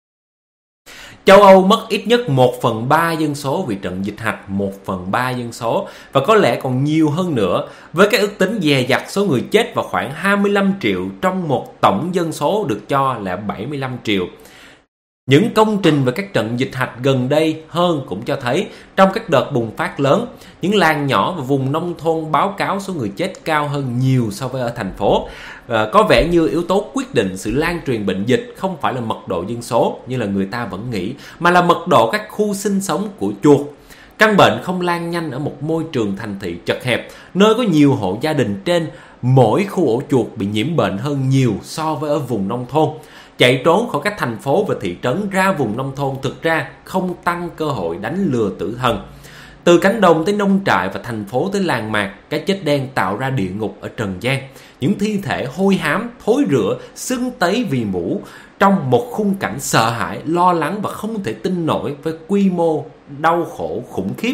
A: Châu Âu mất ít nhất 1/3 dân số vì trận dịch hạch, 1/3 dân số, và có lẽ còn nhiều hơn nữa, với cái ước tính dè dặt số người chết vào khoảng 25 triệu trong một tổng dân số được cho là 75 triệu. Những công trình về các trận dịch hạch gần đây hơn cũng cho thấy trong các đợt bùng phát lớn, những làng nhỏ và vùng nông thôn báo cáo số người chết cao hơn nhiều so với ở thành phố. Có vẻ như yếu tố quyết định sự lan truyền bệnh dịch không phải là mật độ dân số như là người ta vẫn nghĩ, mà là mật độ các khu sinh sống của chuột. Căn bệnh không lan nhanh ở một môi trường thành thị chật hẹp, nơi có nhiều hộ gia đình trên mỗi khu ổ chuột bị nhiễm bệnh hơn nhiều so với ở vùng nông thôn. Chạy trốn khỏi các thành phố và thị trấn ra vùng nông thôn thực ra không tăng cơ hội đánh lừa tử thần. Từ cánh đồng tới nông trại và thành phố tới làng mạc, cái chết đen tạo ra địa ngục ở trần gian. Những thi thể hôi hám, thối rữa, sưng tấy vì mủ trong một khung cảnh sợ hãi, lo lắng và không thể tin nổi với quy mô đau khổ khủng khiếp.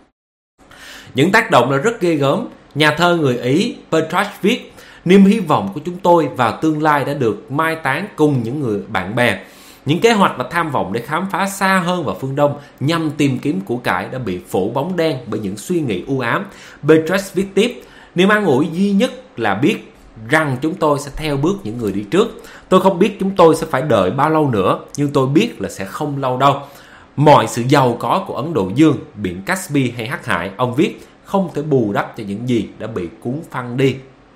A: Những tác động là rất ghê gớm. Nhà thơ người Ý Petrarch viết: niềm hy vọng của chúng tôi vào tương lai đã được mai táng cùng những người bạn bè. Những kế hoạch và tham vọng để khám phá xa hơn vào phương Đông nhằm tìm kiếm của cải đã bị phủ bóng đen bởi những suy nghĩ u ám. Petrarch viết tiếp: niềm an ủi duy nhất là biết rằng chúng tôi sẽ theo bước những người đi trước. Tôi không biết chúng tôi sẽ phải đợi bao lâu nữa, nhưng tôi biết là sẽ không lâu đâu. Mọi sự giàu có của Ấn Độ Dương, biển Caspi hay Hắc Hải, ông viết, không thể bù đắp cho những gì đã bị cuốn phăng đi.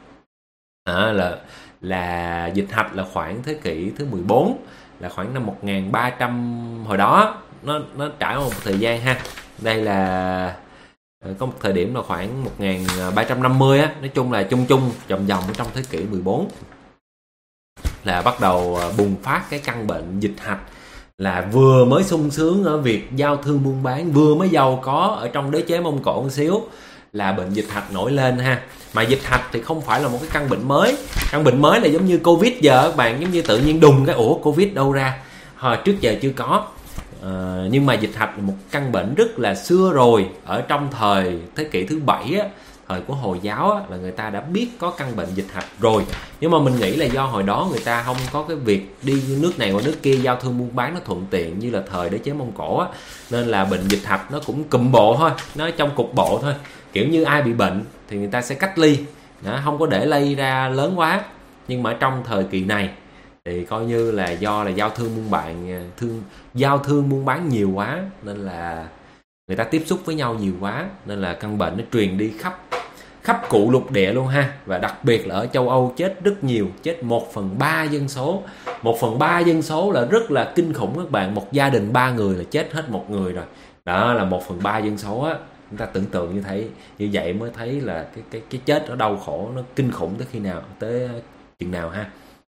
A: Là dịch hạch là khoảng thế kỷ thứ 14, là khoảng năm 1300, hồi đó nó trải qua một thời gian ha. Đây là có một thời điểm là khoảng 1350 á, nói chung là chung vòng vòng trong thế kỷ 14 là bắt đầu bùng phát cái căn bệnh dịch hạch, là vừa mới sung sướng ở việc giao thương buôn bán, vừa mới giàu có ở trong đế chế Mông Cổ một xíu là bệnh dịch hạch nổi lên ha. Mà dịch hạch thì không phải là một cái căn bệnh mới. Căn bệnh mới là giống như Covid giờ các bạn, giống như tự nhiên đùng cái Covid đâu ra, hồi trước giờ chưa có. Nhưng mà dịch hạch là một căn bệnh rất là xưa rồi, ở trong thời thế kỷ thứ 7 á, thời của Hồi giáo á, là người ta đã biết có căn bệnh dịch hạch rồi. Nhưng mà mình nghĩ là do hồi đó người ta không có cái việc đi nước này qua nước kia, giao thương buôn bán nó thuận tiện như là thời đế chế Mông Cổ á, nên là bệnh dịch hạch nó cũng cụm bộ thôi, nó trong cục bộ thôi. Kiểu như ai bị bệnh thì người ta sẽ cách ly, không có để lây ra lớn quá. Nhưng mà ở trong thời kỳ này thì coi như là do là giao thương buôn bán nhiều quá, nên là người ta tiếp xúc với nhau nhiều quá, nên là căn bệnh nó truyền đi khắp cụ lục địa luôn ha. Và đặc biệt là ở châu Âu chết rất nhiều, chết 1/3 dân số. 1/3 dân số là rất là kinh khủng các bạn. Một gia đình 3 người là chết hết một người rồi. Đó là 1/3 dân số á. Chúng ta tưởng tượng như vậy mới thấy là cái chết nó đau khổ, nó kinh khủng tới khi nào, tới chừng nào ha.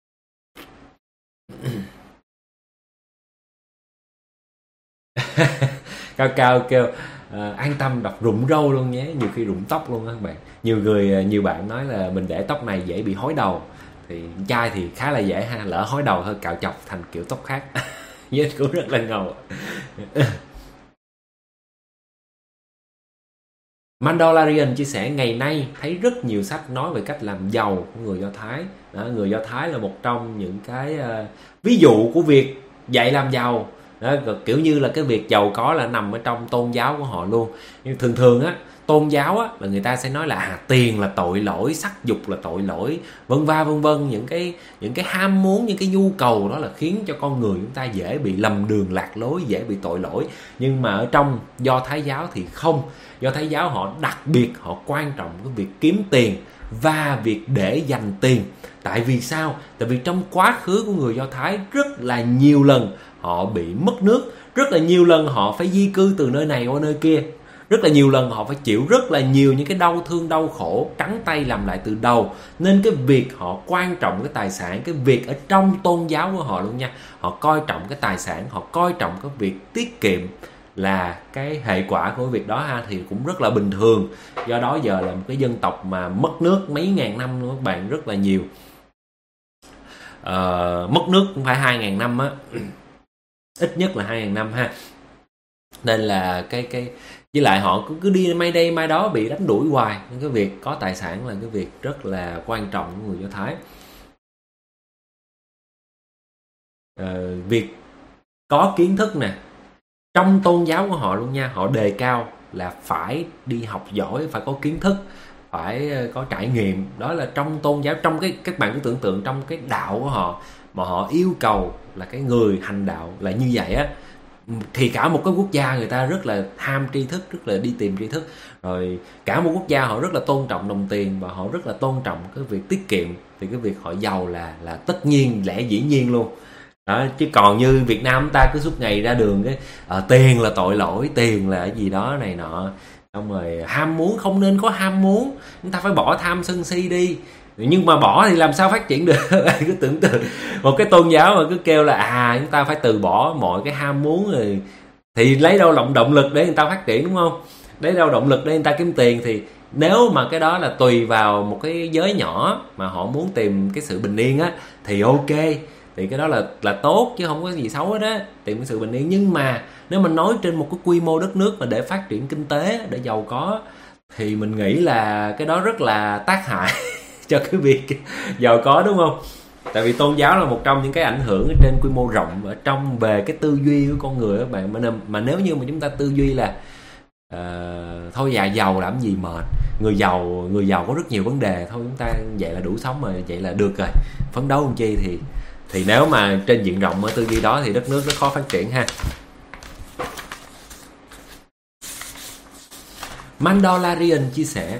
A: Cao kêu an tâm đọc rụng râu luôn nhé, nhiều khi rụng tóc luôn các bạn. Nhiều bạn nói là mình để tóc này dễ bị hói đầu, thì trai thì khá là dễ ha, lỡ hói đầu thôi cạo chọc thành kiểu tóc khác. Nhìn cũng rất là ngầu. Mandalorian chia sẻ ngày nay thấy rất nhiều sách nói về cách làm giàu của người Do Thái. Đó, người Do Thái là một trong những cái ví dụ của việc dạy làm giàu. Đó, kiểu như là cái việc giàu có là nằm ở trong tôn giáo của họ luôn. Nhưng thường thường á, tôn giáo á là người ta sẽ nói là tiền là tội lỗi, sắc dục là tội lỗi, vân vân, những cái ham muốn, những cái nhu cầu đó là khiến cho con người chúng ta dễ bị lầm đường lạc lối, dễ bị tội lỗi. Nhưng mà ở trong Do Thái giáo thì không. Do Thái giáo họ đặc biệt, họ quan trọng cái việc kiếm tiền và việc để dành tiền. Tại vì sao? Tại vì trong quá khứ của người Do Thái rất là nhiều lần họ bị mất nước, rất là nhiều lần họ phải di cư từ nơi này qua nơi kia, rất là nhiều lần họ phải chịu rất là nhiều những cái đau thương, đau khổ, trắng tay làm lại từ đầu. Nên cái việc họ quan trọng cái tài sản, cái việc ở trong tôn giáo của họ luôn nha, họ coi trọng cái tài sản, họ coi trọng cái việc tiết kiệm là cái hệ quả của việc đó ha, thì cũng rất là bình thường. Do đó giờ là một cái dân tộc mà mất nước mấy ngàn năm luôn các bạn, rất là nhiều. Mất nước cũng phải 2.000 năm á, ít nhất là 2.000 năm ha. Nên là cái với lại họ cứ đi may đây mai đó, bị đánh đuổi hoài. Nên cái việc có tài sản là cái việc rất là quan trọng của người Do Thái. Việc có kiến thức nè, trong tôn giáo của họ luôn nha, họ đề cao là phải đi học giỏi, phải có kiến thức, phải có trải nghiệm. Đó là trong tôn giáo, trong cái các bạn cứ tưởng tượng trong cái đạo của họ mà họ yêu cầu là cái người hành đạo là như vậy á, thì cả một cái quốc gia người ta rất là ham tri thức, rất là đi tìm tri thức. Rồi cả một quốc gia họ rất là tôn trọng đồng tiền và họ rất là tôn trọng cái việc tiết kiệm, thì cái việc họ giàu là tất nhiên, lẽ dĩ nhiên luôn. Đó, chứ còn như Việt Nam chúng ta cứ suốt ngày ra đường cái tiền là tội lỗi, tiền là cái gì đó này nọ, xong rồi ham muốn, không nên có ham muốn, chúng ta phải bỏ tham sân si đi. Nhưng mà bỏ thì làm sao phát triển được? Cứ tưởng tượng một cái tôn giáo mà cứ kêu là chúng ta phải từ bỏ mọi cái ham muốn, rồi thì lấy đâu động lực để người ta phát triển, đúng không? Lấy đâu động lực để người ta kiếm tiền? Thì nếu mà cái đó là tùy vào một cái giới nhỏ mà họ muốn tìm cái sự bình yên á thì ok, thì cái đó là tốt chứ không có gì xấu hết á, tìm cái sự bình yên. Nhưng mà nếu mình nói trên một cái quy mô đất nước mà để phát triển kinh tế, để giàu có, thì mình nghĩ là cái đó rất là tác hại cho cái việc giàu có, đúng không? Tại vì tôn giáo là một trong những cái ảnh hưởng trên quy mô rộng ở trong về cái tư duy của con người các bạn. Mà nếu như mà chúng ta tư duy là thôi giàu làm gì mệt, người giàu có rất nhiều vấn đề, thôi chúng ta vậy là đủ sống rồi, vậy là được rồi, phấn đấu làm chi, thì nếu mà trên diện rộng ở tư duy đó thì đất nước rất khó phát triển ha. Mandalorian chia sẻ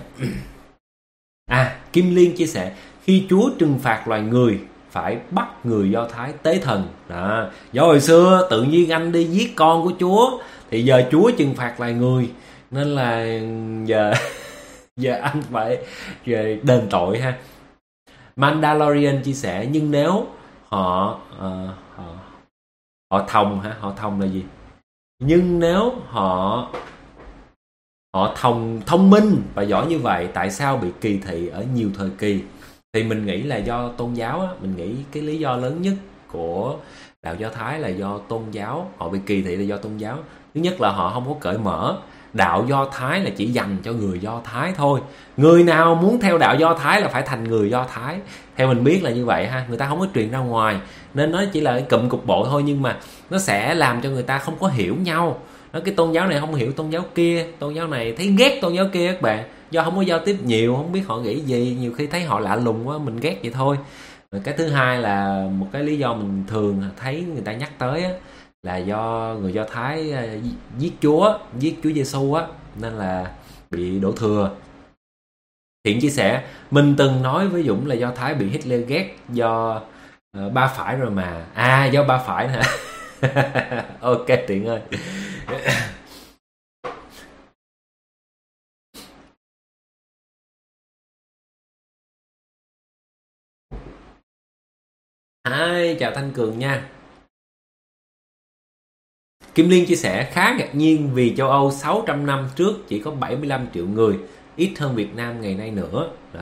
A: Kim Liên chia sẻ khi Chúa trừng phạt loài người phải bắt người Do Thái tế thần đó. Do hồi xưa tự nhiên anh đi giết con của Chúa thì giờ Chúa trừng phạt loài người, nên là giờ anh phải đền tội ha. Mandalorian chia sẻ nhưng nếu họ thông là gì? Nhưng nếu họ thông minh và giỏi như vậy, tại sao bị kỳ thị ở nhiều thời kỳ? Thì mình nghĩ là do tôn giáo á. Mình nghĩ cái lý do lớn nhất của đạo Do Thái là do tôn giáo. Họ bị kỳ thị là do tôn giáo. Thứ nhất là họ không có cởi mở. Đạo Do Thái là chỉ dành cho người Do Thái thôi. Người nào muốn theo đạo Do Thái là phải thành người Do Thái. Theo mình biết là như vậy ha. Người ta không có truyền ra ngoài, nên nó chỉ là cái cụm cục bộ thôi. Nhưng mà nó sẽ làm cho người ta không có hiểu nhau. Cái tôn giáo này không hiểu tôn giáo kia, tôn giáo này thấy ghét tôn giáo kia các bạn, do không có giao tiếp nhiều, không biết họ nghĩ gì, nhiều khi thấy họ lạ lùng quá mình ghét vậy thôi. Rồi cái thứ hai là một cái lý do mình thường thấy người ta nhắc tới á, là do người Do Thái giết Chúa Giêsu á, nên là bị đổ thừa. Thiện chia sẻ mình từng nói với Dũng là Do Thái bị Hitler ghét do ba phải rồi mà. Do ba phải hả? Ok Thiện ơi. Chào Thanh Cường nha. Kim Liên chia sẻ khá ngạc nhiên vì châu Âu 600 năm trước chỉ có 75 triệu người, ít hơn Việt Nam ngày nay nữa. Đó.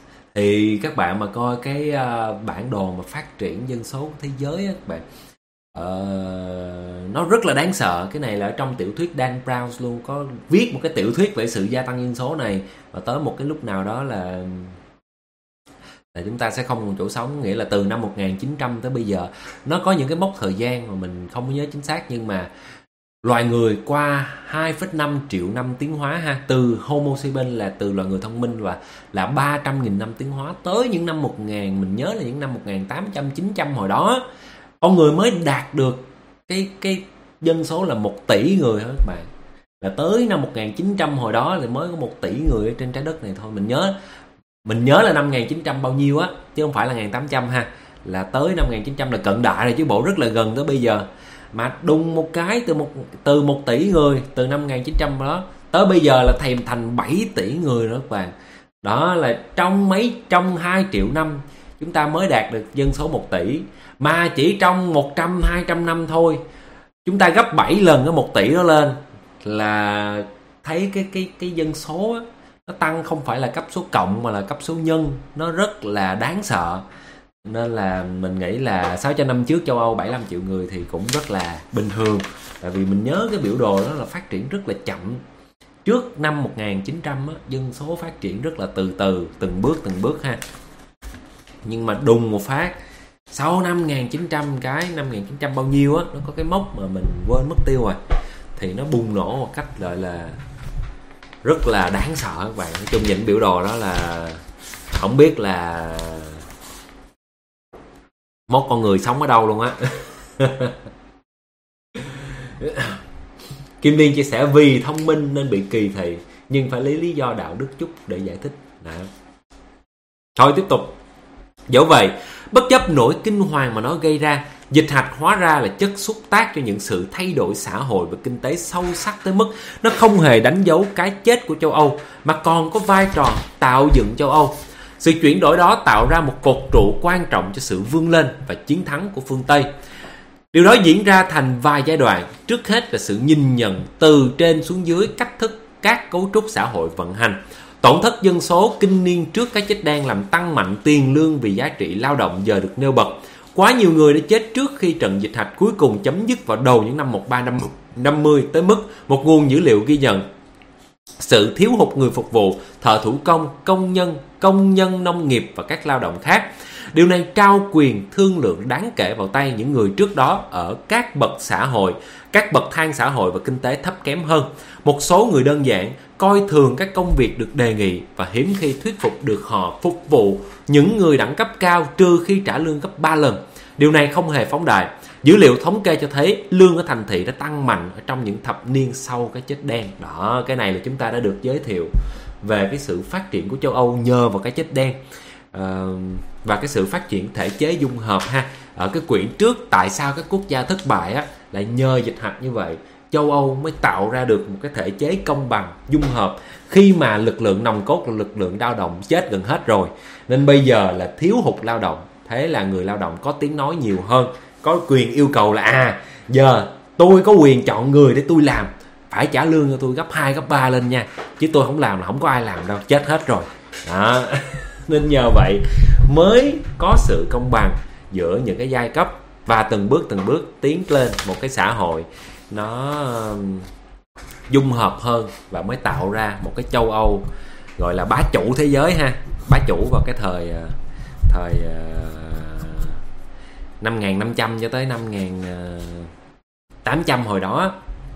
A: Thì các bạn mà coi cái bản đồ mà phát triển dân số của thế giới á, các bạn, nó rất là đáng sợ. Cái này là ở trong tiểu thuyết Dan Brown luôn có viết một cái tiểu thuyết về sự gia tăng dân số này, và tới một cái lúc nào đó là chúng ta sẽ không còn chỗ sống, nghĩa là từ năm 1900 tới bây giờ. Nó có những cái mốc thời gian mà mình không nhớ chính xác, nhưng mà loài người qua 2,5 triệu năm tiến hóa ha, từ Homo sapiens là từ loài người thông minh và là 300.000 năm tiến hóa, tới những năm 1000, mình nhớ là những năm 1800 900 hồi đó con người mới đạt được cái dân số là 1 tỷ người thôi các bạn. Là tới năm 1900 hồi đó là mới có 1 tỷ người ở trên trái đất này thôi. Mình nhớ là năm 1900 bao nhiêu á, chứ không phải là 1800 ha. Là tới năm 1900 là cận đại rồi chứ bộ, rất là gần tới bây giờ. Mà đùng một cái từ 1 tỷ người từ năm 1900 đó tới bây giờ là thành 7 tỷ người đó các bạn. Đó là trong 2 triệu năm chúng ta mới đạt được dân số 1 tỷ. Mà chỉ trong 100-200 năm thôi, chúng ta gấp 7 lần cái 1 tỷ đó lên, là thấy cái dân số á, nó tăng không phải là cấp số cộng mà là cấp số nhân. Nó rất là đáng sợ. Nên là mình nghĩ là 600 năm trước châu Âu 75 triệu người thì cũng rất là bình thường. Tại vì mình nhớ cái biểu đồ đó là phát triển rất là chậm. Trước năm 1900 á, dân số phát triển rất là từ từ, từng bước ha. Nhưng mà đùng một phát sau năm 1900, cái năm 1900 bao nhiêu á, nó có cái mốc mà mình quên mất tiêu rồi, thì nó bùng nổ một cách gọi là rất là đáng sợ các bạn. Nói chung nhìn biểu đồ đó là không biết là mốt con người sống ở đâu luôn á. Kim Liên chia sẻ vì thông minh nên bị kỳ thị, nhưng phải lấy lý do đạo đức chút để giải thích. Đó. Thôi tiếp tục. Dẫu vậy, bất chấp nỗi kinh hoàng mà nó gây ra, dịch hạch hóa ra là chất xúc tác cho những sự thay đổi xã hội và kinh tế sâu sắc tới mức nó không hề đánh dấu cái chết của châu Âu, mà còn có vai trò tạo dựng châu Âu. Sự chuyển đổi đó tạo ra một cột trụ quan trọng cho sự vươn lên và chiến thắng của phương Tây. Điều đó diễn ra thành vài giai đoạn. Trước hết là sự nhìn nhận từ trên xuống dưới cách thức các cấu trúc xã hội vận hành. Tổn thất dân số kinh niên trước cái chết đen làm tăng mạnh tiền lương vì giá trị lao động giờ được nêu bật. Quá nhiều người đã chết trước khi trận dịch hạch cuối cùng chấm dứt vào đầu những năm 1350, tới mức một nguồn dữ liệu ghi nhận sự thiếu hụt người phục vụ, thợ thủ công, công nhân nông nghiệp và các lao động khác. Điều này trao quyền thương lượng đáng kể vào tay những người trước đó ở các bậc thang xã hội và kinh tế thấp kém hơn. Một số người đơn giản coi thường các công việc được đề nghị và hiếm khi thuyết phục được họ phục vụ những người đẳng cấp cao, trừ khi trả lương gấp 3 lần. Điều này không hề phóng đại. Dữ liệu thống kê cho thấy lương ở thành thị đã tăng mạnh ở trong những thập niên sau cái chết đen. Đó, cái này là chúng ta đã được giới thiệu về cái sự phát triển của châu Âu nhờ vào cái chết đen. Và cái sự phát triển thể chế dung hợp ha. Ở cái quyển trước, tại sao các quốc gia thất bại á, là nhờ dịch hạch như vậy châu Âu mới tạo ra được một cái thể chế công bằng dung hợp, khi mà lực lượng nòng cốt là lực lượng lao động chết gần hết rồi, nên bây giờ là thiếu hụt lao động. Thế là người lao động có tiếng nói nhiều hơn, có quyền yêu cầu là giờ tôi có quyền chọn người để tôi làm, phải trả lương cho tôi gấp 2 gấp 3 lên nha, chứ tôi không làm là không có ai làm đâu, chết hết rồi đó. Nên nhờ vậy mới có sự công bằng giữa những cái giai cấp, và từng bước tiến lên một cái xã hội nó dung hợp hơn, và mới tạo ra một cái châu Âu gọi là bá chủ thế giới ha, bá chủ vào cái thời 5.500 cho tới 5.800 hồi đó.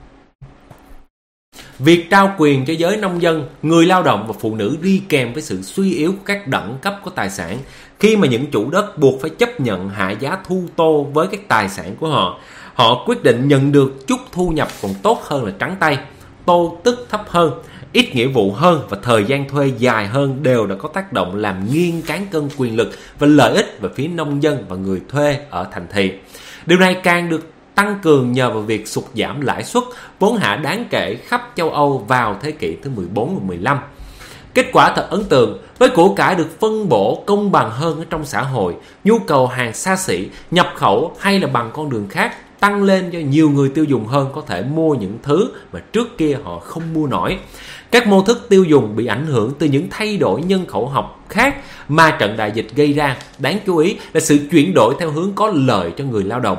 A: Việc trao quyền cho giới nông dân, người lao động và phụ nữ đi kèm với sự suy yếu của các đẳng cấp của tài sản, khi mà những chủ đất buộc phải chấp nhận hạ giá thu tô với các tài sản của họ. Họ quyết định nhận được chút thu nhập còn tốt hơn là trắng tay. Tô tức thấp hơn, ít nghĩa vụ hơn và thời gian thuê dài hơn đều đã có tác động làm nghiêng cán cân quyền lực và lợi ích về phía nông dân và người thuê ở thành thị. Điều này càng được tăng cường nhờ vào việc sụt giảm lãi suất vốn hạ đáng kể khắp châu Âu vào thế kỷ thứ 14 và 15. Kết quả thật ấn tượng, với của cải được phân bổ công bằng hơn ở trong xã hội, nhu cầu hàng xa xỉ, nhập khẩu hay là bằng con đường khác tăng lên cho nhiều người tiêu dùng hơn có thể mua những thứ mà trước kia họ không mua nổi. Các mô thức tiêu dùng bị ảnh hưởng từ những thay đổi nhân khẩu học khác mà trận đại dịch gây ra. Đáng chú ý là sự chuyển đổi theo hướng có lợi cho người lao động,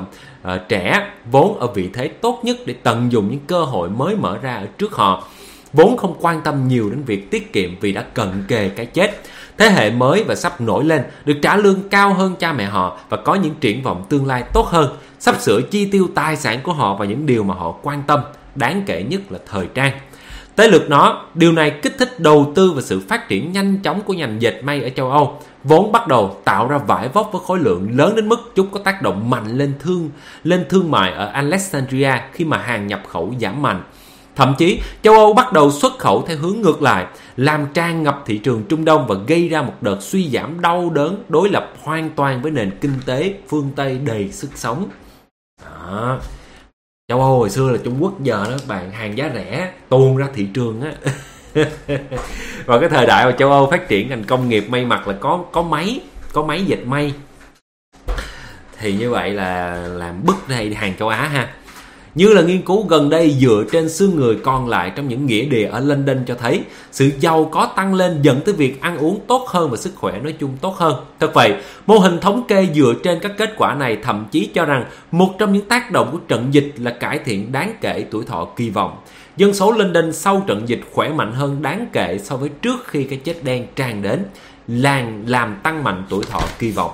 A: trẻ vốn ở vị thế tốt nhất để tận dụng những cơ hội mới mở ra ở trước họ, vốn không quan tâm nhiều đến việc tiết kiệm vì đã cận kề cái chết. Thế hệ mới và sắp nổi lên được trả lương cao hơn cha mẹ họ và có những triển vọng tương lai tốt hơn, sắp sửa chi tiêu tài sản của họ vào những điều mà họ quan tâm, đáng kể nhất là thời trang. Tới lượt nó, điều này kích thích đầu tư và sự phát triển nhanh chóng của ngành dệt may ở châu Âu, vốn bắt đầu tạo ra vải vóc với khối lượng lớn đến mức chúng có tác động mạnh lên thương mại ở Alexandria khi mà hàng nhập khẩu giảm mạnh. Thậm chí, châu Âu bắt đầu xuất khẩu theo hướng ngược lại, làm tràn ngập thị trường Trung Đông và gây ra một đợt suy giảm đau đớn đối lập hoàn toàn với nền kinh tế phương Tây đầy sức sống. Đó. Châu Âu hồi xưa là Trung Quốc, giờ đó các bạn, hàng giá rẻ tuôn ra thị trường á. Và cái thời đại mà châu Âu phát triển ngành công nghiệp may mặc là có máy dệt may, thì như vậy là làm bứt ra hàng châu Á ha. Như là nghiên cứu gần đây dựa trên xương người còn lại trong những nghĩa địa ở London cho thấy, sự giàu có tăng lên dẫn tới việc ăn uống tốt hơn và sức khỏe nói chung tốt hơn. Thật vậy, mô hình thống kê dựa trên các kết quả này thậm chí cho rằng một trong những tác động của trận dịch là cải thiện đáng kể tuổi thọ kỳ vọng. Dân số London sau trận dịch khỏe mạnh hơn đáng kể so với trước khi cái chết đen tràn đến, làm tăng mạnh tuổi thọ kỳ vọng.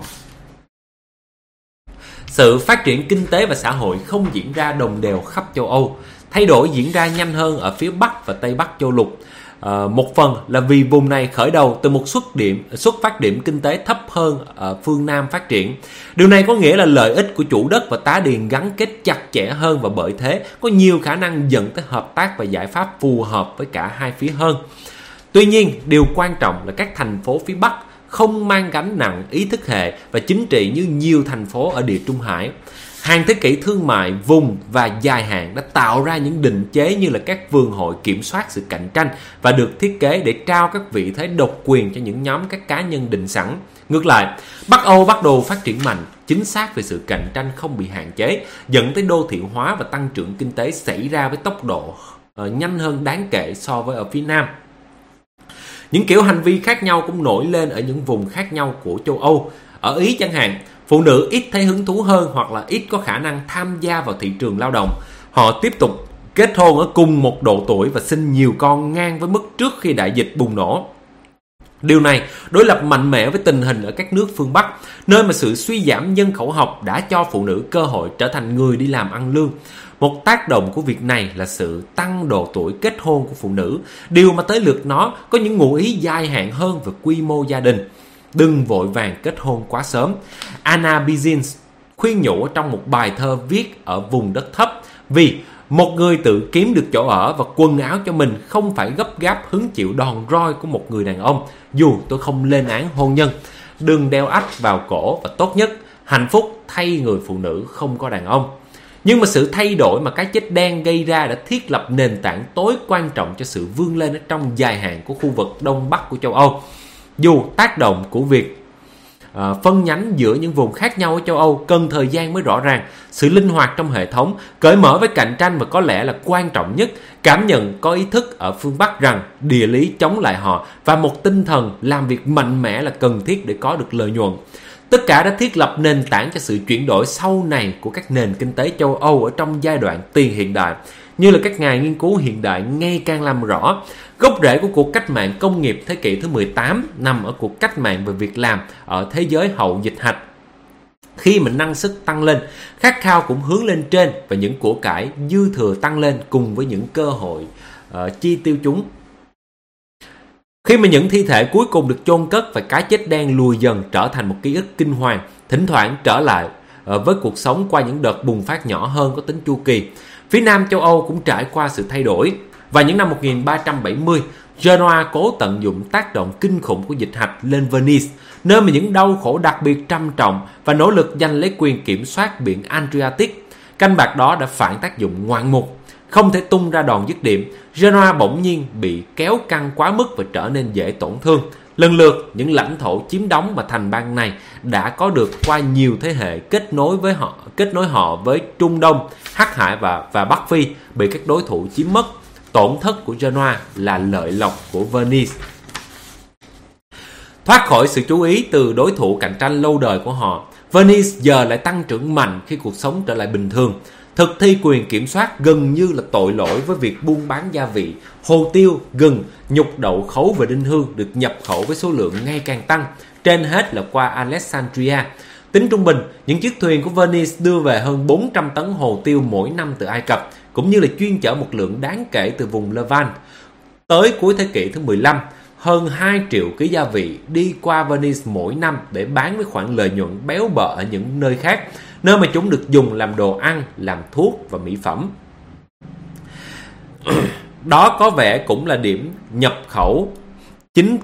A: Sự phát triển kinh tế và xã hội không diễn ra đồng đều khắp châu Âu. Thay đổi diễn ra nhanh hơn ở phía Bắc và Tây Bắc châu lục. Một phần là vì vùng này khởi đầu từ một xuất phát điểm kinh tế thấp hơn ở phương Nam phát triển. Điều này có nghĩa là lợi ích của chủ đất và tá điền gắn kết chặt chẽ hơn, và bởi thế có nhiều khả năng dẫn tới hợp tác và giải pháp phù hợp với cả hai phía hơn. Tuy nhiên, điều quan trọng là các thành phố phía Bắc không mang gánh nặng ý thức hệ và chính trị như nhiều thành phố ở Địa Trung Hải. Hàng thế kỷ thương mại vùng và dài hạn đã tạo ra những định chế như là các vườn hội kiểm soát sự cạnh tranh và được thiết kế để trao các vị thế độc quyền cho những nhóm các cá nhân định sẵn. Ngược lại, Bắc Âu bắt đầu phát triển mạnh, chính xác về sự cạnh tranh không bị hạn chế, dẫn tới đô thị hóa và tăng trưởng kinh tế xảy ra với tốc độ nhanh hơn đáng kể so với ở phía Nam. Những kiểu hành vi khác nhau cũng nổi lên ở những vùng khác nhau của châu Âu. Ở Ý chẳng hạn, phụ nữ ít thấy hứng thú hơn hoặc là ít có khả năng tham gia vào thị trường lao động. Họ tiếp tục kết hôn ở cùng một độ tuổi và sinh nhiều con ngang với mức trước khi đại dịch bùng nổ. Điều này đối lập mạnh mẽ với tình hình ở các nước phương Bắc, nơi mà sự suy giảm nhân khẩu học đã cho phụ nữ cơ hội trở thành người đi làm ăn lương. Một tác động của việc này là sự tăng độ tuổi kết hôn của phụ nữ, điều mà tới lượt nó có những ngụ ý dài hạn hơn về quy mô gia đình. Đừng vội vàng kết hôn quá sớm. Anna Bizins khuyên nhủ trong một bài thơ viết ở vùng đất thấp, vì một người tự kiếm được chỗ ở và quần áo cho mình không phải gấp gáp hứng chịu đòn roi của một người đàn ông, dù tôi không lên án hôn nhân. Đừng đeo ách vào cổ, và tốt nhất, hạnh phúc thay người phụ nữ không có đàn ông. Nhưng mà sự thay đổi mà cái chết đen gây ra đã thiết lập nền tảng tối quan trọng cho sự vươn lên ở trong dài hạn của khu vực Đông Bắc của châu Âu. Dù tác động của việc phân nhánh giữa những vùng khác nhau ở châu Âu cần thời gian mới rõ ràng, sự linh hoạt trong hệ thống, cởi mở với cạnh tranh và có lẽ là quan trọng nhất, cảm nhận có ý thức ở phương Bắc rằng địa lý chống lại họ và một tinh thần làm việc mạnh mẽ là cần thiết để có được lợi nhuận. Tất cả đã thiết lập nền tảng cho sự chuyển đổi sau này của các nền kinh tế châu Âu ở trong giai đoạn tiền hiện đại. Như là các nhà nghiên cứu hiện đại ngày càng làm rõ, gốc rễ của cuộc cách mạng công nghiệp thế kỷ thứ 18 nằm ở cuộc cách mạng về việc làm ở thế giới hậu dịch hạch. Khi mà năng suất tăng lên, khát khao cũng hướng lên trên và những của cải dư thừa tăng lên cùng với những cơ hội chi tiêu chúng. Khi mà những thi thể cuối cùng được chôn cất và cái chết đen lùi dần trở thành một ký ức kinh hoàng, thỉnh thoảng trở lại với cuộc sống qua những đợt bùng phát nhỏ hơn có tính chu kỳ. Phía Nam châu Âu cũng trải qua sự thay đổi. Và những năm 1370, Genoa cố tận dụng tác động kinh khủng của dịch hạch lên Venice, nơi mà những đau khổ đặc biệt trầm trọng và nỗ lực giành lấy quyền kiểm soát biển Adriatic. Canh bạc đó đã phản tác dụng ngoạn mục. Không thể tung ra đòn dứt điểm, Genoa bỗng nhiên bị kéo căng quá mức và trở nên dễ tổn thương. Lần lượt, những lãnh thổ chiếm đóng và thành bang này đã có được qua nhiều thế hệ kết nối họ với Trung Đông, Hắc Hải và Bắc Phi bị các đối thủ chiếm mất. Tổn thất của Genoa là lợi lộc của Venice. Thoát khỏi sự chú ý từ đối thủ cạnh tranh lâu đời của họ, Venice giờ lại tăng trưởng mạnh khi cuộc sống trở lại bình thường. Thực thi quyền kiểm soát gần như là tội lỗi với việc buôn bán gia vị, hồ tiêu, gừng, nhục đậu khấu và đinh hương được nhập khẩu với số lượng ngày càng tăng, trên hết là qua Alexandria. Tính trung bình, những chiếc thuyền của Venice đưa về hơn 400 tấn hồ tiêu mỗi năm từ Ai Cập, cũng như là chuyên chở một lượng đáng kể từ vùng Levant. Tới cuối thế kỷ thứ 15, hơn 2 triệu ký gia vị đi qua Venice mỗi năm để bán với khoản lợi nhuận béo bở ở những nơi khác, nơi mà chúng được dùng làm đồ ăn, làm thuốc và mỹ phẩm. Đó có vẻ cũng là điểm nhập khẩu chính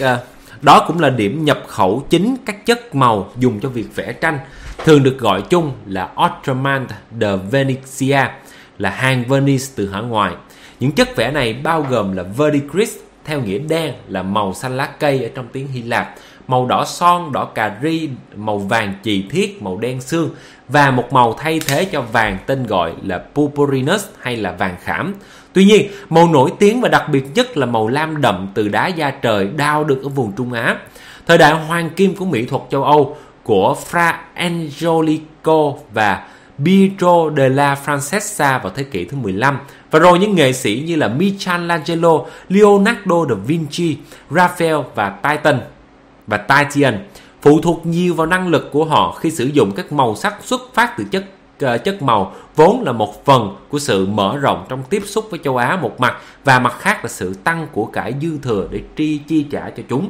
A: các chất màu dùng cho việc vẽ tranh, thường được gọi chung là Autrement de Venezia, là hàng Venice từ hải ngoại. Những chất vẽ này bao gồm là verdigris, theo nghĩa đen là màu xanh lá cây ở trong tiếng Hy Lạp, màu đỏ son, đỏ cà ri, màu vàng chì thiết, màu đen xương, và một màu thay thế cho vàng tên gọi là purpurinus hay là vàng khảm. Tuy nhiên, màu nổi tiếng và đặc biệt nhất là màu lam đậm từ đá da trời đào được ở vùng Trung Á. Thời đại hoàng kim của mỹ thuật châu Âu của Fra Angelico và Pietro della Francesca vào thế kỷ thứ 15, và rồi những nghệ sĩ như là Michelangelo, Leonardo da Vinci, Raphael và Titian phụ thuộc nhiều vào năng lực của họ khi sử dụng các màu sắc xuất phát từ chất màu vốn là một phần của sự mở rộng trong tiếp xúc với châu Á một mặt, và mặt khác là sự tăng của cải dư thừa để chi trả cho chúng.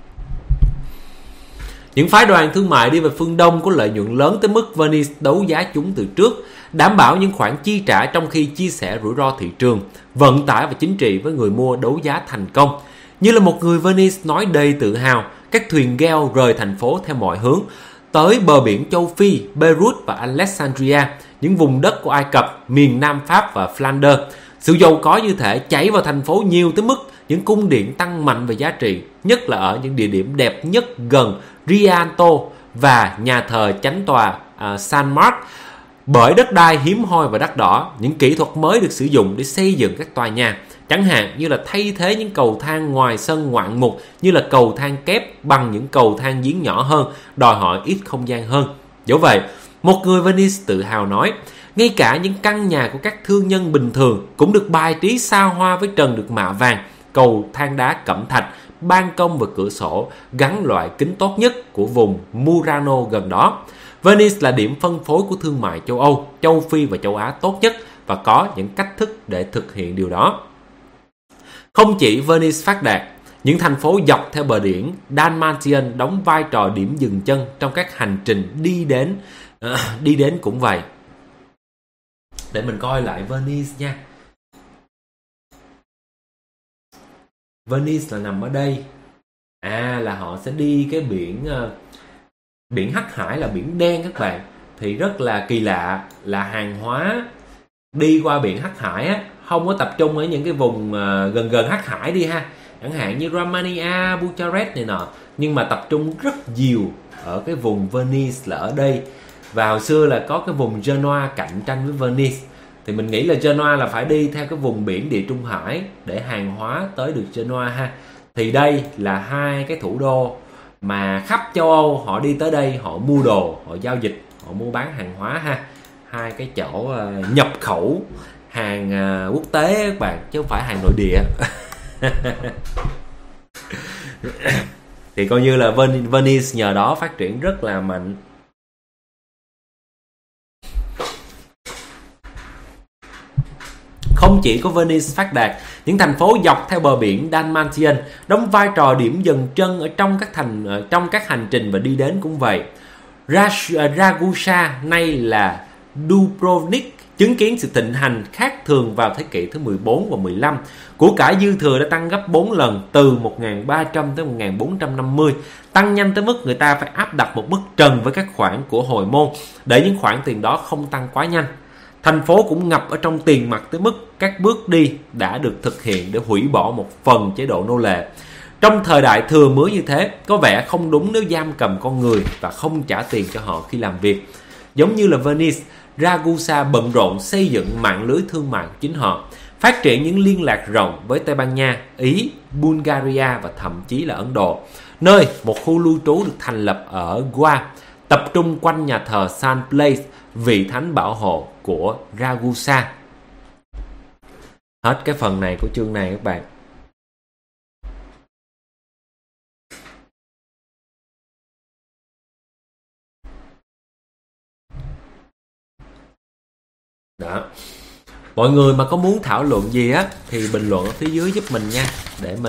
A: Những phái đoàn thương mại đi về phương Đông có lợi nhuận lớn tới mức Venice đấu giá chúng từ trước, đảm bảo những khoản chi trả trong khi chia sẻ rủi ro thị trường, vận tải và chính trị với người mua đấu giá thành công. Như là một người Venice nói đầy tự hào, các thuyền gheo rời thành phố theo mọi hướng, tới bờ biển châu Phi, Beirut và Alexandria, những vùng đất của Ai Cập, miền Nam Pháp và Flanders. Sự giàu có như thể chảy vào thành phố nhiều tới mức những cung điện tăng mạnh về giá trị, nhất là ở những địa điểm đẹp nhất gần Rialto và nhà thờ chánh tòa San Mark. Bởi đất đai hiếm hoi và đắt đỏ, những kỹ thuật mới được sử dụng để xây dựng các tòa nhà, chẳng hạn như là thay thế những cầu thang ngoài sân ngoạn mục như là cầu thang kép bằng những cầu thang giếng nhỏ hơn, đòi hỏi ít không gian hơn. Dẫu vậy, một người Venice tự hào nói, ngay cả những căn nhà của các thương nhân bình thường cũng được bài trí xa hoa với trần được mạ vàng, cầu thang đá cẩm thạch, ban công và cửa sổ gắn loại kính tốt nhất của vùng Murano gần đó. Venice là điểm phân phối của thương mại châu Âu, châu Phi và châu Á tốt nhất, và có những cách thức để thực hiện điều đó. Không chỉ Venice phát đạt, những thành phố dọc theo bờ biển Dalmatian đóng vai trò điểm dừng chân trong các hành trình đi đến cũng vậy. Để mình coi lại Venice nha. Venice là nằm ở đây. Là họ sẽ đi cái biển Hắc Hải là biển đen các bạn. Thì rất là kỳ lạ là hàng hóa đi qua biển Hắc Hải á, không có tập trung ở những cái vùng gần Hắc Hải đi ha, chẳng hạn như Romania, Bucharest này nọ, nhưng mà tập trung rất nhiều ở cái vùng Venice là ở đây. Và hồi xưa là có cái vùng Genoa cạnh tranh với Venice, thì mình nghĩ là Genoa là phải đi theo cái vùng biển Địa Trung Hải để hàng hóa tới được Genoa ha. Thì đây là hai cái thủ đô mà khắp châu Âu họ đi tới đây, họ mua đồ, họ giao dịch, họ mua bán hàng hóa ha. Hai cái chỗ nhập khẩu hàng quốc tế các bạn, chứ không phải hàng nội địa. Thì coi như là Venice nhờ đó phát triển rất là mạnh. Không chỉ có Venice phát đạt, những thành phố dọc theo bờ biển Dalmatian đóng vai trò điểm dừng chân ở trong các hành trình và đi đến cũng vậy. Ragusa nay là Dubrovnik chứng kiến sự thịnh hành khác thường vào thế kỷ thứ 14 và 15. Của cải dư thừa đã tăng gấp 4 lần, từ 1.300 tới 1.450, tăng nhanh tới mức người ta phải áp đặt một mức trần với các khoản của hồi môn để những khoản tiền đó không tăng quá nhanh. Thành phố cũng ngập ở trong tiền mặt tới mức các bước đi đã được thực hiện để hủy bỏ một phần chế độ nô lệ. Trong thời đại thừa mới như thế, có vẻ không đúng nếu giam cầm con người và không trả tiền cho họ khi làm việc. Giống như là Venice, Ragusa bận rộn xây dựng mạng lưới thương mại của chính họ, phát triển những liên lạc rộng với Tây Ban Nha, Ý, Bulgaria và thậm chí là Ấn Độ, nơi một khu lưu trú được thành lập ở Goa. tập trung quanh nhà thờ San Blaise, vị thánh bảo hộ của Ragusa. Hết cái phần này của chương này các bạn. Đó. Mọi người mà có muốn thảo luận gì á thì bình luận ở phía dưới giúp mình nha, để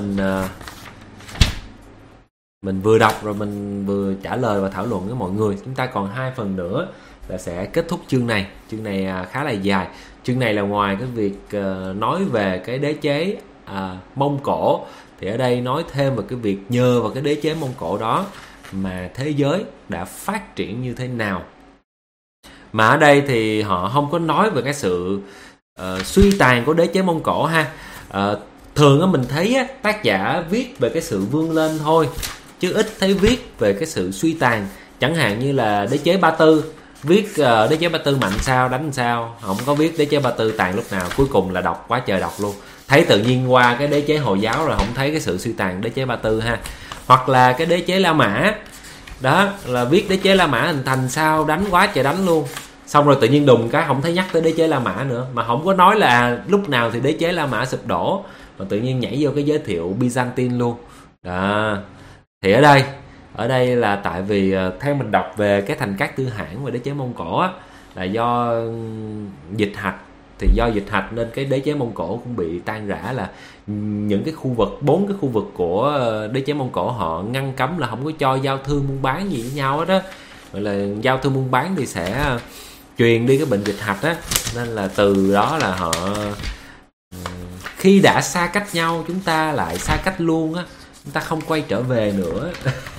A: mình vừa đọc rồi mình vừa trả lời và thảo luận với mọi người. Chúng ta còn 2 phần nữa là sẽ kết thúc chương này. Chương này khá là dài. Chương này là ngoài cái việc nói về cái đế chế Mông Cổ, thì ở đây nói thêm về cái việc nhờ vào cái đế chế Mông Cổ đó mà thế giới đã phát triển như thế nào. Mà ở đây thì họ không có nói về cái sự suy tàn của đế chế Mông Cổ ha. Thường á mình thấy á, tác giả viết về cái sự vươn lên thôi, chứ ít thấy viết về cái sự suy tàn. Chẳng hạn như là đế chế Ba Tư, viết đế chế Ba Tư mạnh sao đánh sao, không có viết đế chế Ba Tư tàn lúc nào. Cuối cùng là đọc quá trời đọc luôn, thấy tự nhiên qua cái đế chế Hồi giáo rồi không thấy cái sự suy tàn đế chế Ba Tư ha. Hoặc là cái đế chế La Mã đó, là viết đế chế La Mã hình thành sao, đánh quá trời đánh luôn, xong rồi tự nhiên đùng cái không thấy nhắc tới đế chế La Mã nữa, mà không có nói là lúc nào thì đế chế La Mã sụp đổ, mà tự nhiên nhảy vô cái giới thiệu Byzantine luôn đó. Thì ở đây là tại vì theo mình đọc về cái thành Cát Tư Hãn và đế chế Mông Cổ á, là do dịch hạch. Thì do dịch hạch nên cái đế chế Mông Cổ cũng bị tan rã, là những cái khu vực, 4 cái khu vực của đế chế Mông Cổ họ ngăn cấm là không có cho giao thương buôn bán gì với nhau hết á. Gọi là giao thương buôn bán thì sẽ truyền đi cái bệnh dịch hạch á, nên là từ đó là họ khi đã xa cách nhau chúng ta lại xa cách luôn á, chúng ta không quay trở về nữa.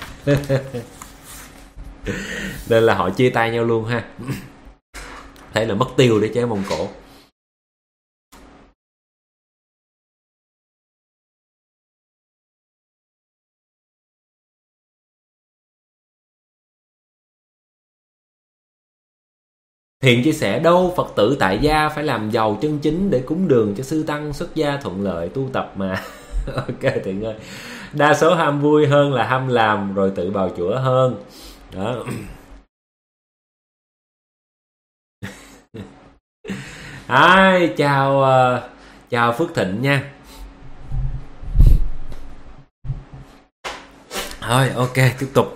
A: Nên là họ chia tay nhau luôn ha. Thế là mất tiêu đế chế Mông Cổ. Thiện chia sẻ đâu Phật tử tại gia phải làm giàu chân chính để cúng đường cho sư tăng xuất gia thuận lợi tu tập mà. Ok Thiện ơi, đa số ham vui hơn là ham làm rồi tự bào chữa hơn đó. Chào Phước Thịnh nha. Thôi ok, tiếp tục.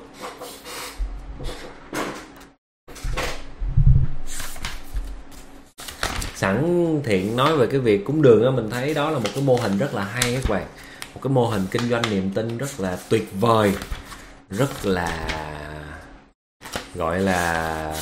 A: Sẵn Thiện nói về cái việc cúng đường á, mình thấy đó là một cái mô hình rất là hay các bạn. Một cái mô hình kinh doanh niềm tin rất là tuyệt vời, rất là gọi là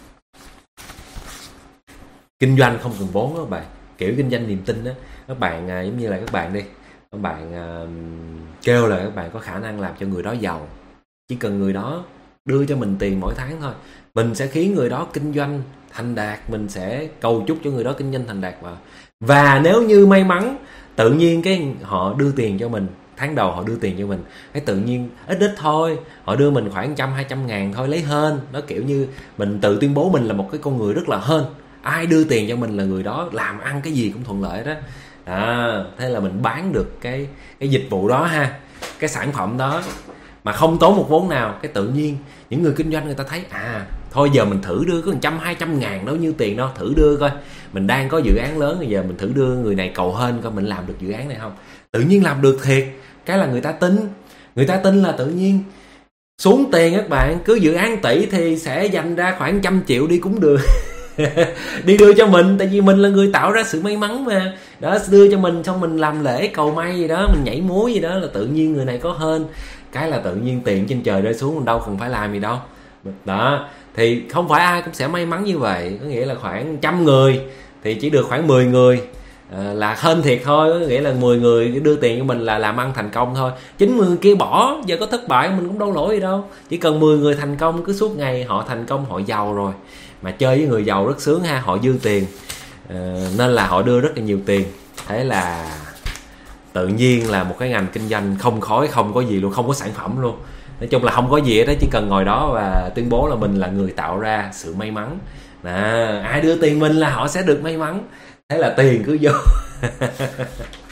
A: kinh doanh không cần vốn đó các bạn. Kiểu kinh doanh niềm tin đó các bạn, giống như là các bạn đi, các bạn kêu là các bạn có khả năng làm cho người đó giàu, chỉ cần người đó đưa cho mình tiền mỗi tháng thôi, mình sẽ khiến người đó kinh doanh thành đạt, mình sẽ cầu chúc cho người đó kinh doanh thành đạt. Và nếu như may mắn tự nhiên cái họ đưa tiền cho mình, tháng đầu họ đưa tiền cho mình, cái tự nhiên ít thôi, họ đưa mình khoảng 100-200 ngàn thôi, lấy hên. Nó kiểu như mình tự tuyên bố mình là một cái con người rất là hên, ai đưa tiền cho mình là người đó làm ăn cái gì cũng thuận lợi đó. Thế là mình bán được cái dịch vụ đó ha, cái sản phẩm đó mà không tốn một vốn nào. Cái tự nhiên những người kinh doanh người ta thấy thôi giờ mình thử đưa có 100-200 ngàn đâu nhiêu tiền đâu, thử đưa coi, mình đang có dự án lớn, bây giờ mình thử đưa người này cầu hên coi mình làm được dự án này không. Tự nhiên làm được thiệt, cái là người ta tin là tự nhiên xuống tiền các bạn. Cứ dự án tỷ thì sẽ dành ra khoảng 100 triệu đi cúng đường. Đi đưa cho mình, tại vì mình là người tạo ra sự may mắn mà đó, đưa cho mình xong mình làm lễ cầu may gì đó, mình nhảy múa gì đó là tự nhiên người này có hên, cái là tự nhiên tiền trên trời rơi xuống, mình đâu cần phải làm gì đâu đó. Thì không phải ai cũng sẽ may mắn như vậy, có nghĩa là khoảng 100 người thì chỉ được khoảng 10 người là hên thiệt thôi, có nghĩa là 10 người đưa tiền cho mình là làm ăn thành công thôi, 90 người kia bỏ, giờ có thất bại mình cũng đâu lỗi gì đâu. Chỉ cần 10 người thành công, cứ suốt ngày họ thành công họ giàu rồi. Mà chơi với người giàu rất sướng ha, họ dư tiền nên là họ đưa rất là nhiều tiền. Thế là tự nhiên là một cái ngành kinh doanh không khói, không có gì luôn, không có sản phẩm luôn, nói chung là không có gì hết đó, chỉ cần ngồi đó và tuyên bố là mình là người tạo ra sự may mắn. Ai đưa tiền mình là họ sẽ được may mắn, thế là tiền cứ vô.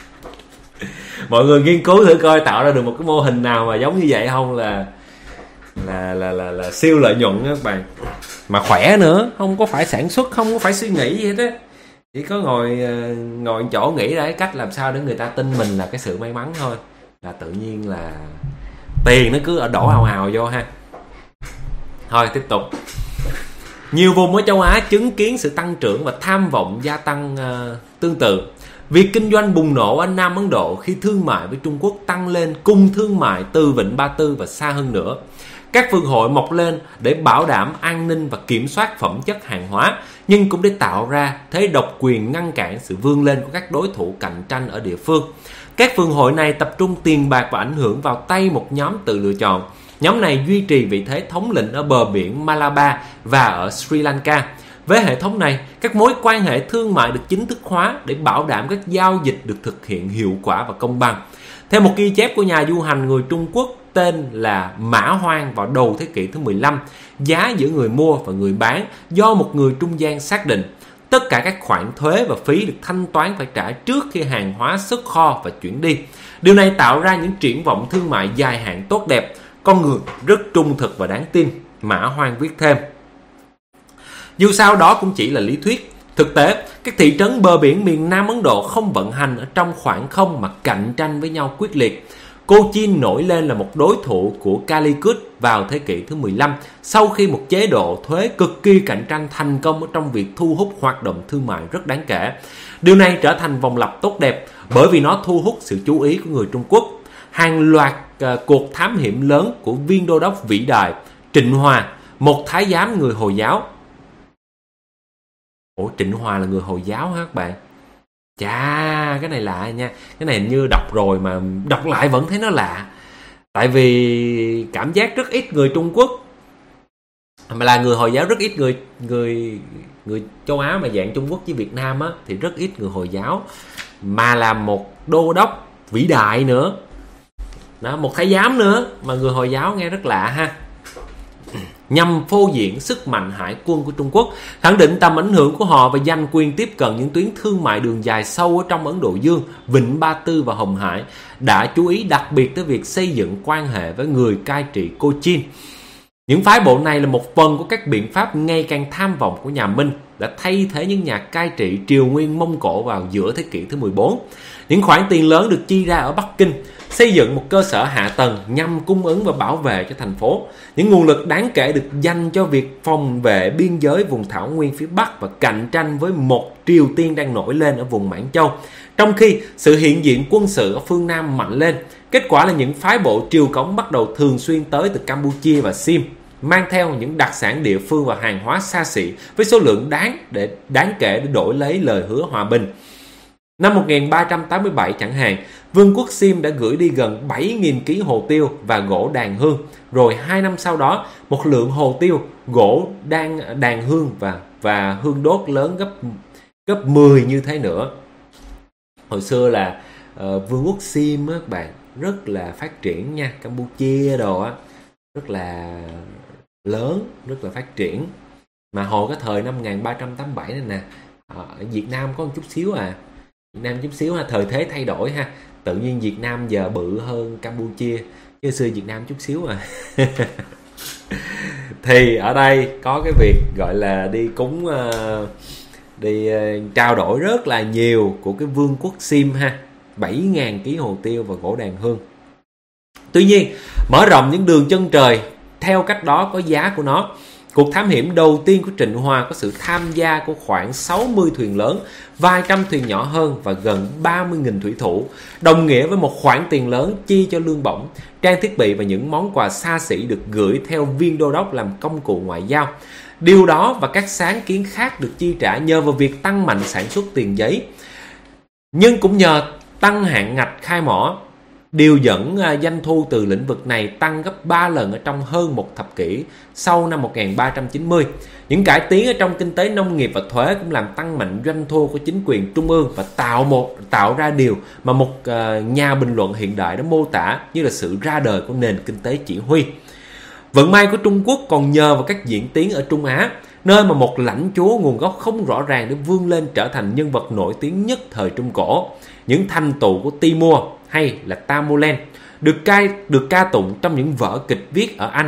A: Mọi người nghiên cứu thử coi tạo ra được một cái mô hình nào mà giống như vậy không, là là siêu lợi nhuận các bạn, mà khỏe nữa, không có phải sản xuất, không có phải suy nghĩ gì hết á, chỉ có ngồi chỗ nghĩ ra cái cách làm sao để người ta tin mình là cái sự may mắn thôi, là tự nhiên là tiền nó cứ đổ hào hào vô ha. Thôi tiếp tục. Nhiều vùng ở châu Á chứng kiến sự tăng trưởng và tham vọng gia tăng tương tự. Việc kinh doanh bùng nổ ở Nam Ấn Độ khi thương mại với Trung Quốc tăng lên, cùng thương mại từ Vịnh Ba Tư và xa hơn nữa. Các phương hội mọc lên để bảo đảm an ninh và kiểm soát phẩm chất hàng hóa, nhưng cũng để tạo ra thế độc quyền ngăn cản sự vươn lên của các đối thủ cạnh tranh ở địa phương. Các phương hội này tập trung tiền bạc và ảnh hưởng vào tay một nhóm tự lựa chọn. Nhóm này duy trì vị thế thống lĩnh ở bờ biển Malabar và ở Sri Lanka. Với hệ thống này, các mối quan hệ thương mại được chính thức hóa để bảo đảm các giao dịch được thực hiện hiệu quả và công bằng. Theo một ghi chép của nhà du hành người Trung Quốc tên là Mã Hoang vào đầu thế kỷ thứ 15, giá giữa người mua và người bán do một người trung gian xác định. Tất cả các khoản thuế và phí được thanh toán phải trả trước khi hàng hóa xuất kho và chuyển đi. Điều này tạo ra những triển vọng thương mại dài hạn tốt đẹp. Con người rất trung thực và đáng tin, Mã Hoang viết thêm. Dù sao đó cũng chỉ là lý thuyết. Thực tế, các thị trấn bờ biển miền Nam Ấn Độ không vận hành ở trong khoảng không mà cạnh tranh với nhau quyết liệt. Cochin nổi lên là một đối thủ của Calicut vào thế kỷ thứ 15 sau khi một chế độ thuế cực kỳ cạnh tranh thành công ở trong việc thu hút hoạt động thương mại rất đáng kể. Điều này trở thành vòng lặp tốt đẹp bởi vì nó thu hút sự chú ý của người Trung Quốc. Hàng loạt cuộc thám hiểm lớn của viên đô đốc vĩ đại Trịnh Hòa, một thái giám người Hồi giáo. Ủa, Trịnh Hòa là người Hồi giáo hả các bạn? Chà, cái này lạ nha. Cái này hình như đọc rồi mà đọc lại vẫn thấy nó lạ. Tại vì cảm giác rất ít người Trung Quốc mà là người Hồi giáo, rất ít người châu Á mà dạng Trung Quốc với Việt Nam á, thì rất ít người Hồi giáo, mà là một đô đốc vĩ đại nữa đó, một thái giám nữa mà người Hồi giáo, nghe rất lạ ha. Nhằm phô diễn sức mạnh hải quân của Trung Quốc, khẳng định tầm ảnh hưởng của họ và giành quyền tiếp cận những tuyến thương mại đường dài sâu ở trong Ấn Độ Dương, Vịnh Ba Tư và Hồng Hải, đã chú ý đặc biệt tới việc xây dựng quan hệ với người cai trị Cochin. Những phái bộ này là một phần của các biện pháp ngày càng tham vọng của nhà Minh đã thay thế những nhà cai trị triều nguyên Mông Cổ vào giữa thế kỷ thứ 14. Những khoản tiền lớn được chi ra ở Bắc Kinh, xây dựng một cơ sở hạ tầng nhằm cung ứng và bảo vệ cho thành phố. Những nguồn lực đáng kể được dành cho việc phòng vệ biên giới vùng Thảo Nguyên phía Bắc và cạnh tranh với một Triều Tiên đang nổi lên ở vùng Mãn Châu. Trong khi sự hiện diện quân sự ở phương Nam mạnh lên, kết quả là những phái bộ triều cống bắt đầu thường xuyên tới từ Campuchia và Sim, mang theo những đặc sản địa phương và hàng hóa xa xỉ với số lượng đáng kể để đổi lấy lời hứa hòa bình. Năm 1387 chẳng hạn, Vương quốc Sim đã gửi đi gần 7.000 kg hồ tiêu và gỗ đàn hương. Rồi 2 năm sau đó, một lượng hồ tiêu, gỗ đàn hương và hương đốt lớn gấp 10 như thế nữa. Hồi xưa là Vương quốc Sim á các bạn, rất là phát triển nha, Campuchia đồ á, rất là lớn, rất là phát triển. Mà hồi cái thời năm 1387 này nè, ở Việt Nam có một chút xíu Việt Nam chút xíu ha, thời thế thay đổi ha. Tự nhiên Việt Nam giờ bự hơn Campuchia, chứ xưa Việt Nam chút xíu Thì ở đây có cái việc gọi là đi cúng, đi trao đổi rất là nhiều của cái Vương quốc Sim ha, 7.000 kg hồ tiêu và gỗ đàn hương. Tuy nhiên, mở rộng những đường chân trời theo cách đó có giá của nó. Cuộc thám hiểm đầu tiên của Trịnh Hòa có sự tham gia của khoảng 60 thuyền lớn, vài trăm thuyền nhỏ hơn và gần 30.000 thủy thủ, đồng nghĩa với một khoản tiền lớn chi cho lương bổng, trang thiết bị và những món quà xa xỉ được gửi theo viên đô đốc làm công cụ ngoại giao. Điều đó và các sáng kiến khác được chi trả nhờ vào việc tăng mạnh sản xuất tiền giấy, nhưng cũng nhờ tăng hạn ngạch khai mỏ. Điều dẫn doanh thu từ lĩnh vực này tăng gấp 3 lần ở trong hơn một thập kỷ sau năm 1390. Những cải tiến ở trong kinh tế nông nghiệp và thuế cũng làm tăng mạnh doanh thu của chính quyền trung ương và tạo ra điều mà một nhà bình luận hiện đại đã mô tả như là sự ra đời của nền kinh tế chỉ huy. Vận may của Trung Quốc còn nhờ vào các diễn tiến ở Trung Á, nơi mà một lãnh chúa nguồn gốc không rõ ràng đã vươn lên trở thành nhân vật nổi tiếng nhất thời Trung Cổ. Những thành tựu của Timur hay là Tamerlane được ca tụng trong những vở kịch viết ở Anh.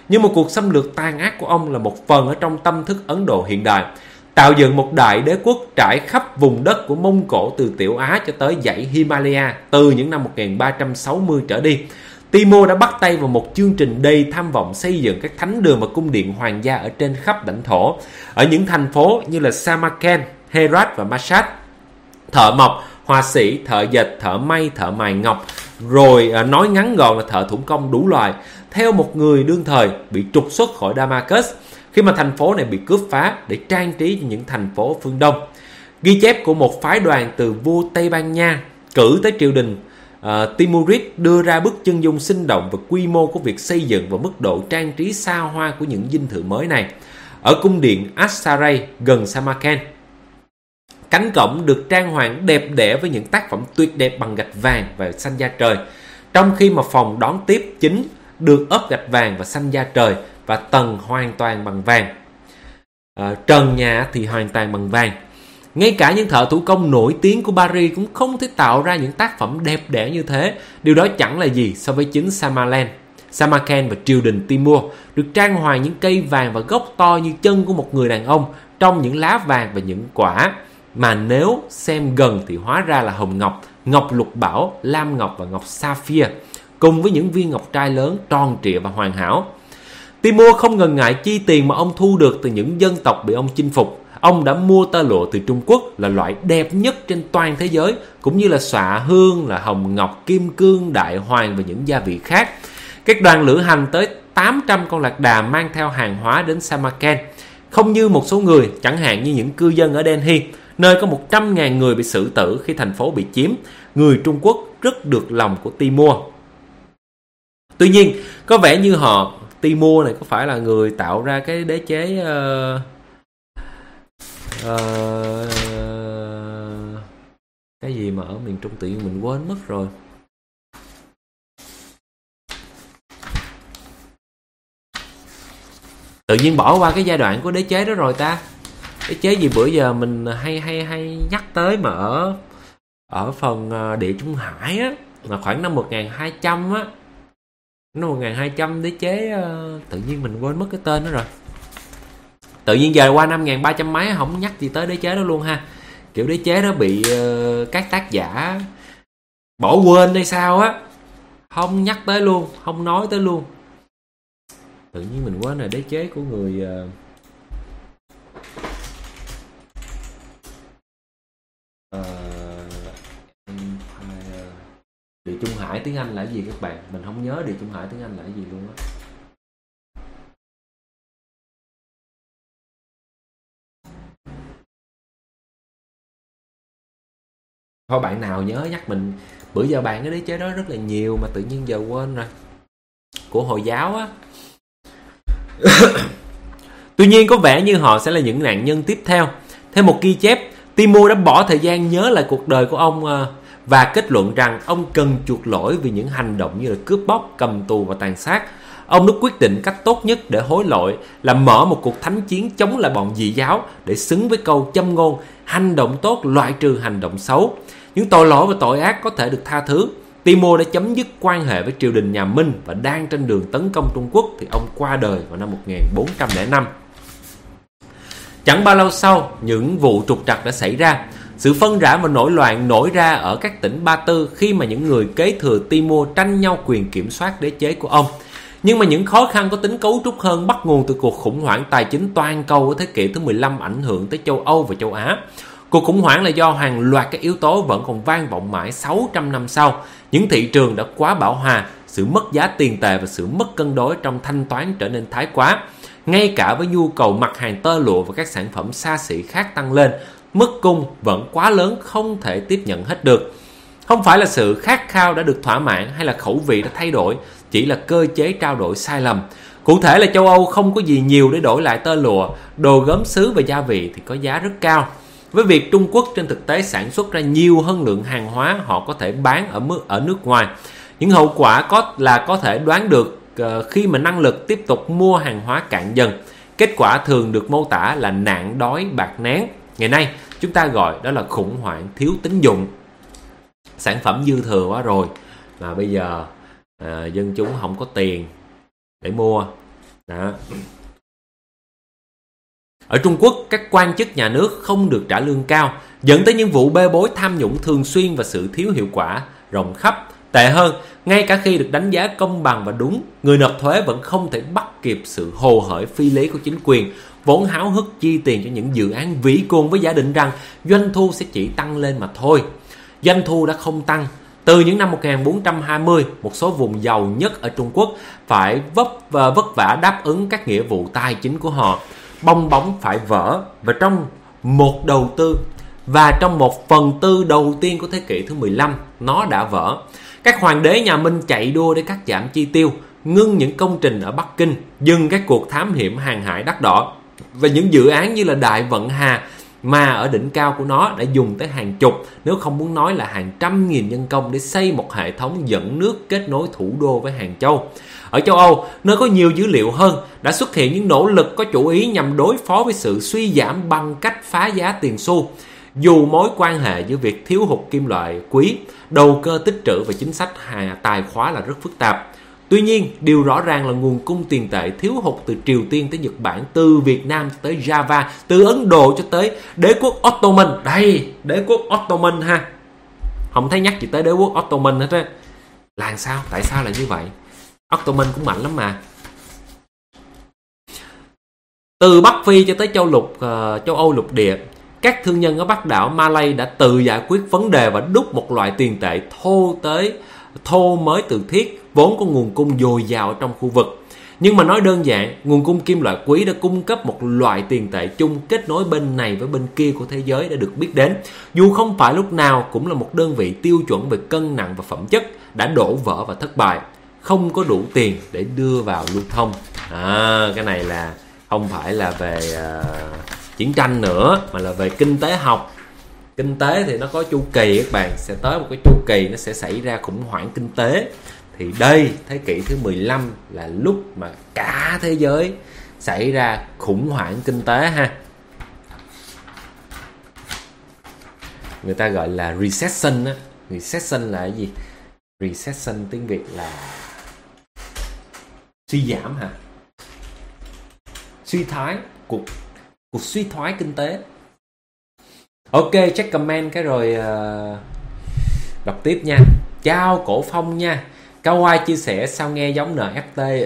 A: Nhưng một cuộc xâm lược tàn ác của ông là một phần ở trong tâm thức Ấn Độ hiện đại, tạo dựng một đại đế quốc trải khắp vùng đất của Mông Cổ từ Tiểu Á cho tới dãy Himalaya từ những năm 1360 trở đi. Timur đã bắt tay vào một chương trình đầy tham vọng xây dựng các thánh đường và cung điện hoàng gia ở trên khắp lãnh thổ. Ở những thành phố như là Samarkand, Herat và Mashhad, thợ mộc, họa sĩ, thợ dệt, thợ may, thợ mài ngọc, rồi nói ngắn gọn là thợ thủ công đủ loại, theo một người đương thời bị trục xuất khỏi Damascus khi mà thành phố này bị cướp phá để trang trí cho những thành phố phương Đông. Ghi chép của một phái đoàn từ vua Tây Ban Nha cử tới triều đình Timurid đưa ra bức chân dung sinh động và quy mô của việc xây dựng và mức độ trang trí xa hoa của những dinh thự mới này. Ở cung điện As-Saray gần Samarkand, cánh cổng được trang hoàng đẹp đẽ với những tác phẩm tuyệt đẹp bằng gạch vàng và xanh da trời, trong khi mà phòng đón tiếp chính được ốp gạch vàng và xanh da trời và tầng hoàn toàn bằng vàng. Trần nhà thì hoàn toàn bằng vàng. Ngay cả những thợ thủ công nổi tiếng của Paris cũng không thể tạo ra những tác phẩm đẹp đẽ như thế. Điều đó chẳng là gì so với chính Samarkand và triều đình Timur được trang hoàng những cây vàng và gốc to như chân của một người đàn ông trong những lá vàng và những quả mà nếu xem gần thì hóa ra là hồng ngọc, ngọc lục bảo, lam ngọc và ngọc sapphire, cùng với những viên ngọc trai lớn tròn trịa và hoàn hảo. Timur không ngần ngại chi tiền mà ông thu được từ những dân tộc bị ông chinh phục. Ông đã mua tơ lụa từ Trung Quốc là loại đẹp nhất trên toàn thế giới, cũng như là xạ hương, là hồng ngọc, kim cương, đại hoàng và những gia vị khác. Các đoàn lữ hành tới 800 con lạc đà mang theo hàng hóa đến Samarkand. Không như một số người, chẳng hạn như những cư dân ở Delhi, nơi có 100.000 người bị xử tử khi thành phố bị chiếm, người Trung Quốc rất được lòng của Timur. Tuy nhiên, có vẻ như Timur này có phải là người tạo ra cái đế chế cái gì mà ở miền Trung tự nhiên mình quên mất rồi. Tự nhiên bỏ qua cái giai đoạn của đế chế đó rồi ta. Đế chế gì bữa giờ mình hay nhắc tới mà ở phần Địa Trung Hải á, mà khoảng năm 1200 á. Năm 1200 đế chế tự nhiên mình quên mất cái tên đó rồi. Tự nhiên giờ qua năm 1300 mấy không nhắc gì tới đế chế đó luôn ha. Kiểu đế chế đó bị các tác giả bỏ quên hay sao á, không nhắc tới luôn, không nói tới luôn. Tự nhiên mình quên là đế chế của người Địa Trung Hải tiếng Anh là cái gì các bạn? Mình không nhớ Địa Trung Hải tiếng Anh là cái gì luôn á. Thôi bạn nào nhớ nhắc mình. Bữa giờ bạn cái đế chế đó rất là nhiều mà tự nhiên giờ quên rồi. Của Hồi giáo á. Tuy nhiên có vẻ như họ sẽ là những nạn nhân tiếp theo. Theo một ghi chép, Timur đã bỏ thời gian nhớ lại cuộc đời của ông và kết luận rằng ông cần chuộc lỗi vì những hành động như là cướp bóc, cầm tù và tàn sát. Ông đã quyết định cách tốt nhất để hối lỗi là mở một cuộc thánh chiến chống lại bọn dị giáo để xứng với câu châm ngôn hành động tốt loại trừ hành động xấu. Những tội lỗi và tội ác có thể được tha thứ. Timur đã chấm dứt quan hệ với triều đình nhà Minh và đang trên đường tấn công Trung Quốc thì ông qua đời vào năm 1405. Chẳng bao lâu sau, những vụ trục trặc đã xảy ra. Sự phân rã và nổi loạn nổi ra ở các tỉnh Ba Tư khi mà những người kế thừa Timur tranh nhau quyền kiểm soát đế chế của ông. Nhưng mà những khó khăn có tính cấu trúc hơn bắt nguồn từ cuộc khủng hoảng tài chính toàn cầu ở thế kỷ thứ 15 ảnh hưởng tới châu Âu và châu Á. Cuộc khủng hoảng là do hàng loạt các yếu tố vẫn còn vang vọng mãi 600 năm sau. Những thị trường đã quá bão hòa, sự mất giá tiền tệ và sự mất cân đối trong thanh toán trở nên thái quá. Ngay cả với nhu cầu mặt hàng tơ lụa và các sản phẩm xa xỉ khác tăng lên, mức cung vẫn quá lớn không thể tiếp nhận hết được. Không phải là sự khát khao đã được thỏa mãn hay là khẩu vị đã thay đổi, chỉ là cơ chế trao đổi sai lầm. Cụ thể là châu Âu không có gì nhiều để đổi lại tơ lụa, đồ gốm sứ và gia vị thì có giá rất cao. Với việc Trung Quốc trên thực tế sản xuất ra nhiều hơn lượng hàng hóa họ có thể bán ở nước ngoài, những hậu quả có thể đoán được khi mà năng lực tiếp tục mua hàng hóa cạn dần. Kết quả thường được mô tả là nạn đói bạc nén. Ngày nay chúng ta gọi đó là khủng hoảng thiếu tín dụng. Sản phẩm dư thừa quá rồi mà bây giờ dân chúng không có tiền để mua Đó. Ở Trung Quốc, các quan chức nhà nước không được trả lương cao, dẫn tới những vụ bê bối tham nhũng thường xuyên và sự thiếu hiệu quả rộng khắp. Tệ hơn, ngay cả khi được đánh giá công bằng và đúng, người nộp thuế vẫn không thể bắt kịp sự hồ hởi phi lý của chính quyền, vốn háo hức chi tiền cho những dự án vĩ côn với giả định rằng doanh thu sẽ chỉ tăng lên mà thôi. Doanh thu đã không tăng. Từ những năm 1420, một số vùng giàu nhất ở Trung Quốc phải vất vả đáp ứng các nghĩa vụ tài chính của họ. Bong bóng phải vỡ, và trong một phần tư đầu tiên của thế kỷ thứ 15, nó đã vỡ. Các hoàng đế nhà Minh chạy đua để cắt giảm chi tiêu, ngưng những công trình ở Bắc Kinh, dừng các cuộc thám hiểm hàng hải đắt đỏ, và những dự án như là Đại Vận Hà mà ở đỉnh cao của nó đã dùng tới hàng chục, nếu không muốn nói là hàng trăm nghìn nhân công để xây một hệ thống dẫn nước kết nối thủ đô với Hàng Châu. Ở châu Âu, nơi có nhiều dữ liệu hơn, đã xuất hiện những nỗ lực có chủ ý nhằm đối phó với sự suy giảm bằng cách phá giá tiền xu. Dù mối quan hệ giữa việc thiếu hụt kim loại quý, đầu cơ tích trữ và chính sách tài khóa là rất phức tạp. Tuy nhiên, điều rõ ràng là nguồn cung tiền tệ thiếu hụt từ Triều Tiên tới Nhật Bản, từ Việt Nam tới Java, từ Ấn Độ cho tới đế quốc Ottoman. Đây, đế quốc Ottoman ha. Không thấy nhắc gì tới đế quốc Ottoman hết á. Là sao? Tại sao là như vậy? Ottoman cũng mạnh lắm mà. Từ Bắc Phi cho tới châu Âu lục địa, các thương nhân ở Bắc đảo Malay đã tự giải quyết vấn đề và đúc một loại tiền tệ thô mới từ thiết, vốn có nguồn cung dồi dào trong khu vực. Nhưng mà nói đơn giản, nguồn cung kim loại quý đã cung cấp một loại tiền tệ chung kết nối bên này với bên kia của thế giới đã được biết đến, dù không phải lúc nào cũng là một đơn vị tiêu chuẩn về cân nặng và phẩm chất, đã đổ vỡ và thất bại, không có đủ tiền để đưa vào lưu thông. Cái này là không phải là về chiến tranh nữa, mà là về kinh tế học. Kinh tế thì nó có chu kỳ, các bạn sẽ tới một cái chu kỳ nó sẽ xảy ra khủng hoảng kinh tế. Thì đây, thế kỷ thứ 15 là lúc mà cả thế giới xảy ra khủng hoảng kinh tế ha. Người ta gọi là recession á. Recession là cái gì? Recession tiếng Việt là suy giảm hả? Suy thoái, cuộc suy thoái kinh tế. Ok, check comment cái rồi đọc tiếp nha. Chào Cổ Phong nha. Cao Ai chia sẻ sao nghe giống NFT.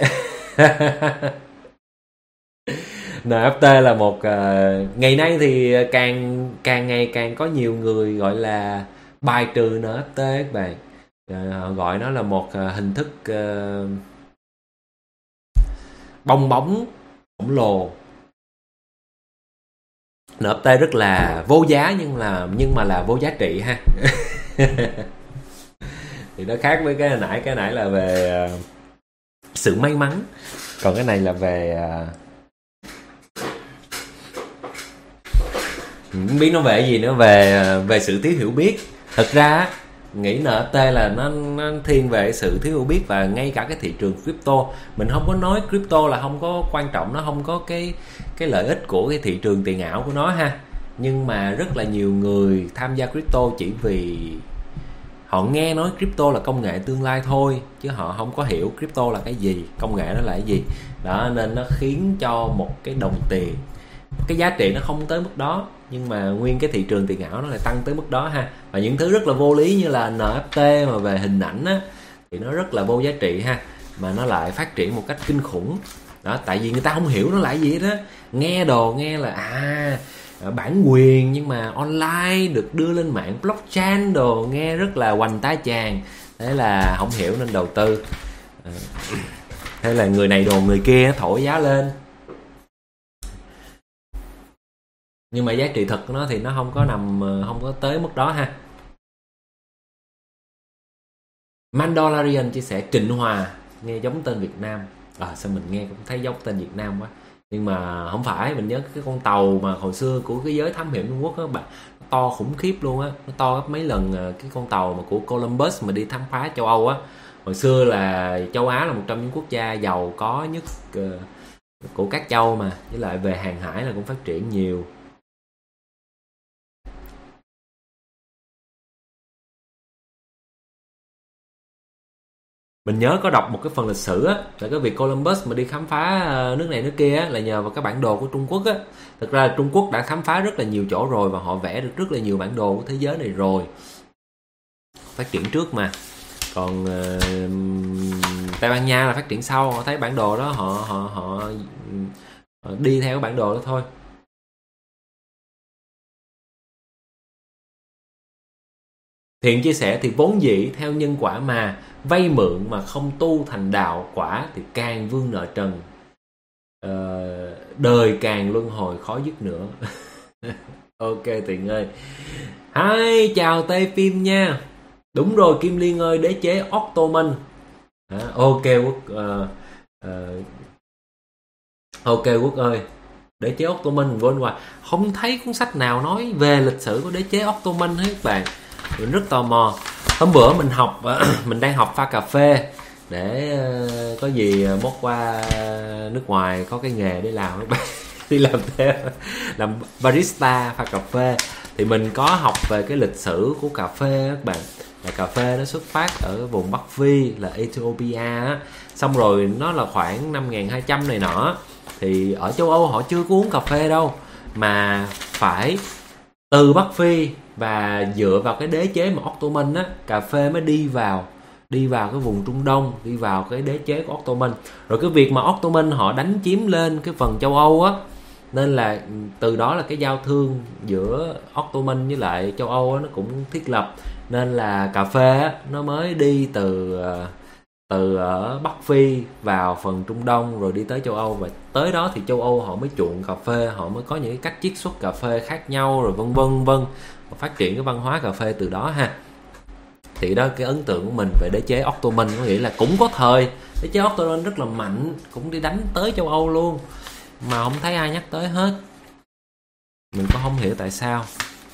A: NFT là một ngày nay thì càng ngày càng có nhiều người gọi là bài trừ NFT các bạn. Họ gọi nó là một hình thức bong bóng khổng lồ. NFT rất là vô giá nhưng mà là vô giá trị ha. Thì nó khác với cái nãy là về sự may mắn, còn cái này là về không biết nó về gì nữa, về sự thiếu hiểu biết. Thật ra nghĩ NFT là nó thiên về sự thiếu hiểu biết, và ngay cả cái thị trường crypto, mình không có nói crypto là không có quan trọng, nó không có cái lợi ích của cái thị trường tiền ảo của nó ha, nhưng mà rất là nhiều người tham gia crypto chỉ vì họ nghe nói crypto là công nghệ tương lai thôi, chứ họ không có hiểu crypto là cái gì, công nghệ nó là cái gì đó, nên nó khiến cho một cái đồng tiền, cái giá trị nó không tới mức đó, nhưng mà nguyên cái thị trường tiền ảo nó lại tăng tới mức đó ha. Và những thứ rất là vô lý như là NFT mà về hình ảnh á, thì nó rất là vô giá trị ha, mà nó lại phát triển một cách kinh khủng đó, tại vì người ta không hiểu nó là cái gì đó, nghe là bản quyền nhưng mà online được đưa lên mạng blockchain đồ, nghe rất là hoành tá tràng, thế là không hiểu nên đầu tư. Thế là người này đồ người kia thổi giá lên, nhưng mà giá trị thực của nó thì nó không có tới mức đó ha. Mandalorian chia sẻ Trịnh Hòa nghe giống tên Việt Nam. Sao mình nghe cũng thấy giống tên Việt Nam quá, nhưng mà không phải. Mình nhớ cái con tàu mà hồi xưa của cái giới thám hiểm Trung Quốc á bạn, nó to khủng khiếp luôn á, nó to gấp mấy lần cái con tàu mà của Columbus mà đi khám phá châu Âu á. Hồi xưa là châu Á là một trong những quốc gia giàu có nhất của các châu mà, với lại về hàng hải là cũng phát triển nhiều. Mình nhớ có đọc một cái phần lịch sử á, là cái việc Columbus mà đi khám phá nước này nước kia á, là nhờ vào cái bản đồ của Trung Quốc á. Thực ra Trung Quốc đã khám phá rất là nhiều chỗ rồi, và họ vẽ được rất là nhiều bản đồ của thế giới này rồi, phát triển trước mà. Còn Tây Ban Nha là phát triển sau, họ thấy bản đồ đó họ đi theo bản đồ đó thôi. Thiện chia sẻ thì vốn dĩ theo nhân quả mà, vay mượn mà không tu thành đạo quả thì càng vương nợ trần, đời càng luân hồi khó dứt nữa. Ok Thiện ơi. Hi, chào Tây Phim nha. Đúng rồi Kim Liên ơi, đế chế Ottoman. Ok Quốc ok Quốc ơi, đế chế Ottoman quên hoài, không thấy cuốn sách nào nói về lịch sử của đế chế Ottoman hết các bạn. Mình rất tò mò. Hôm bữa mình học mình đang học pha cà phê để có gì mốt qua nước ngoài có cái nghề để làm các bạn. Đi làm theo, làm barista pha cà phê, thì mình có học về cái lịch sử của cà phê các bạn. Là cà phê nó xuất phát ở vùng Bắc Phi là Ethiopia á, xong rồi nó là khoảng 5200 này nọ, thì ở châu Âu họ chưa có uống cà phê đâu, mà phải từ Bắc Phi và dựa vào cái đế chế mà Ottoman á, cà phê mới đi vào cái vùng Trung Đông, đi vào cái đế chế của Ottoman. Rồi cái việc mà Ottoman họ đánh chiếm lên cái phần châu Âu á, nên là từ đó là cái giao thương giữa Ottoman với lại châu Âu á, nó cũng thiết lập, nên là cà phê á, nó mới đi từ ở Bắc Phi vào phần Trung Đông rồi đi tới châu Âu, và tới đó thì châu Âu họ mới chuộng cà phê, họ mới có những cái cách chiết xuất cà phê khác nhau rồi vân vân, phát triển cái văn hóa cà phê từ đó ha. Thì đó cái ấn tượng của mình về đế chế Ottoman, có nghĩa là cũng có thời đế chế Ottoman rất là mạnh, cũng đi đánh tới châu Âu luôn mà không thấy ai nhắc tới hết. Mình cũng không hiểu tại sao.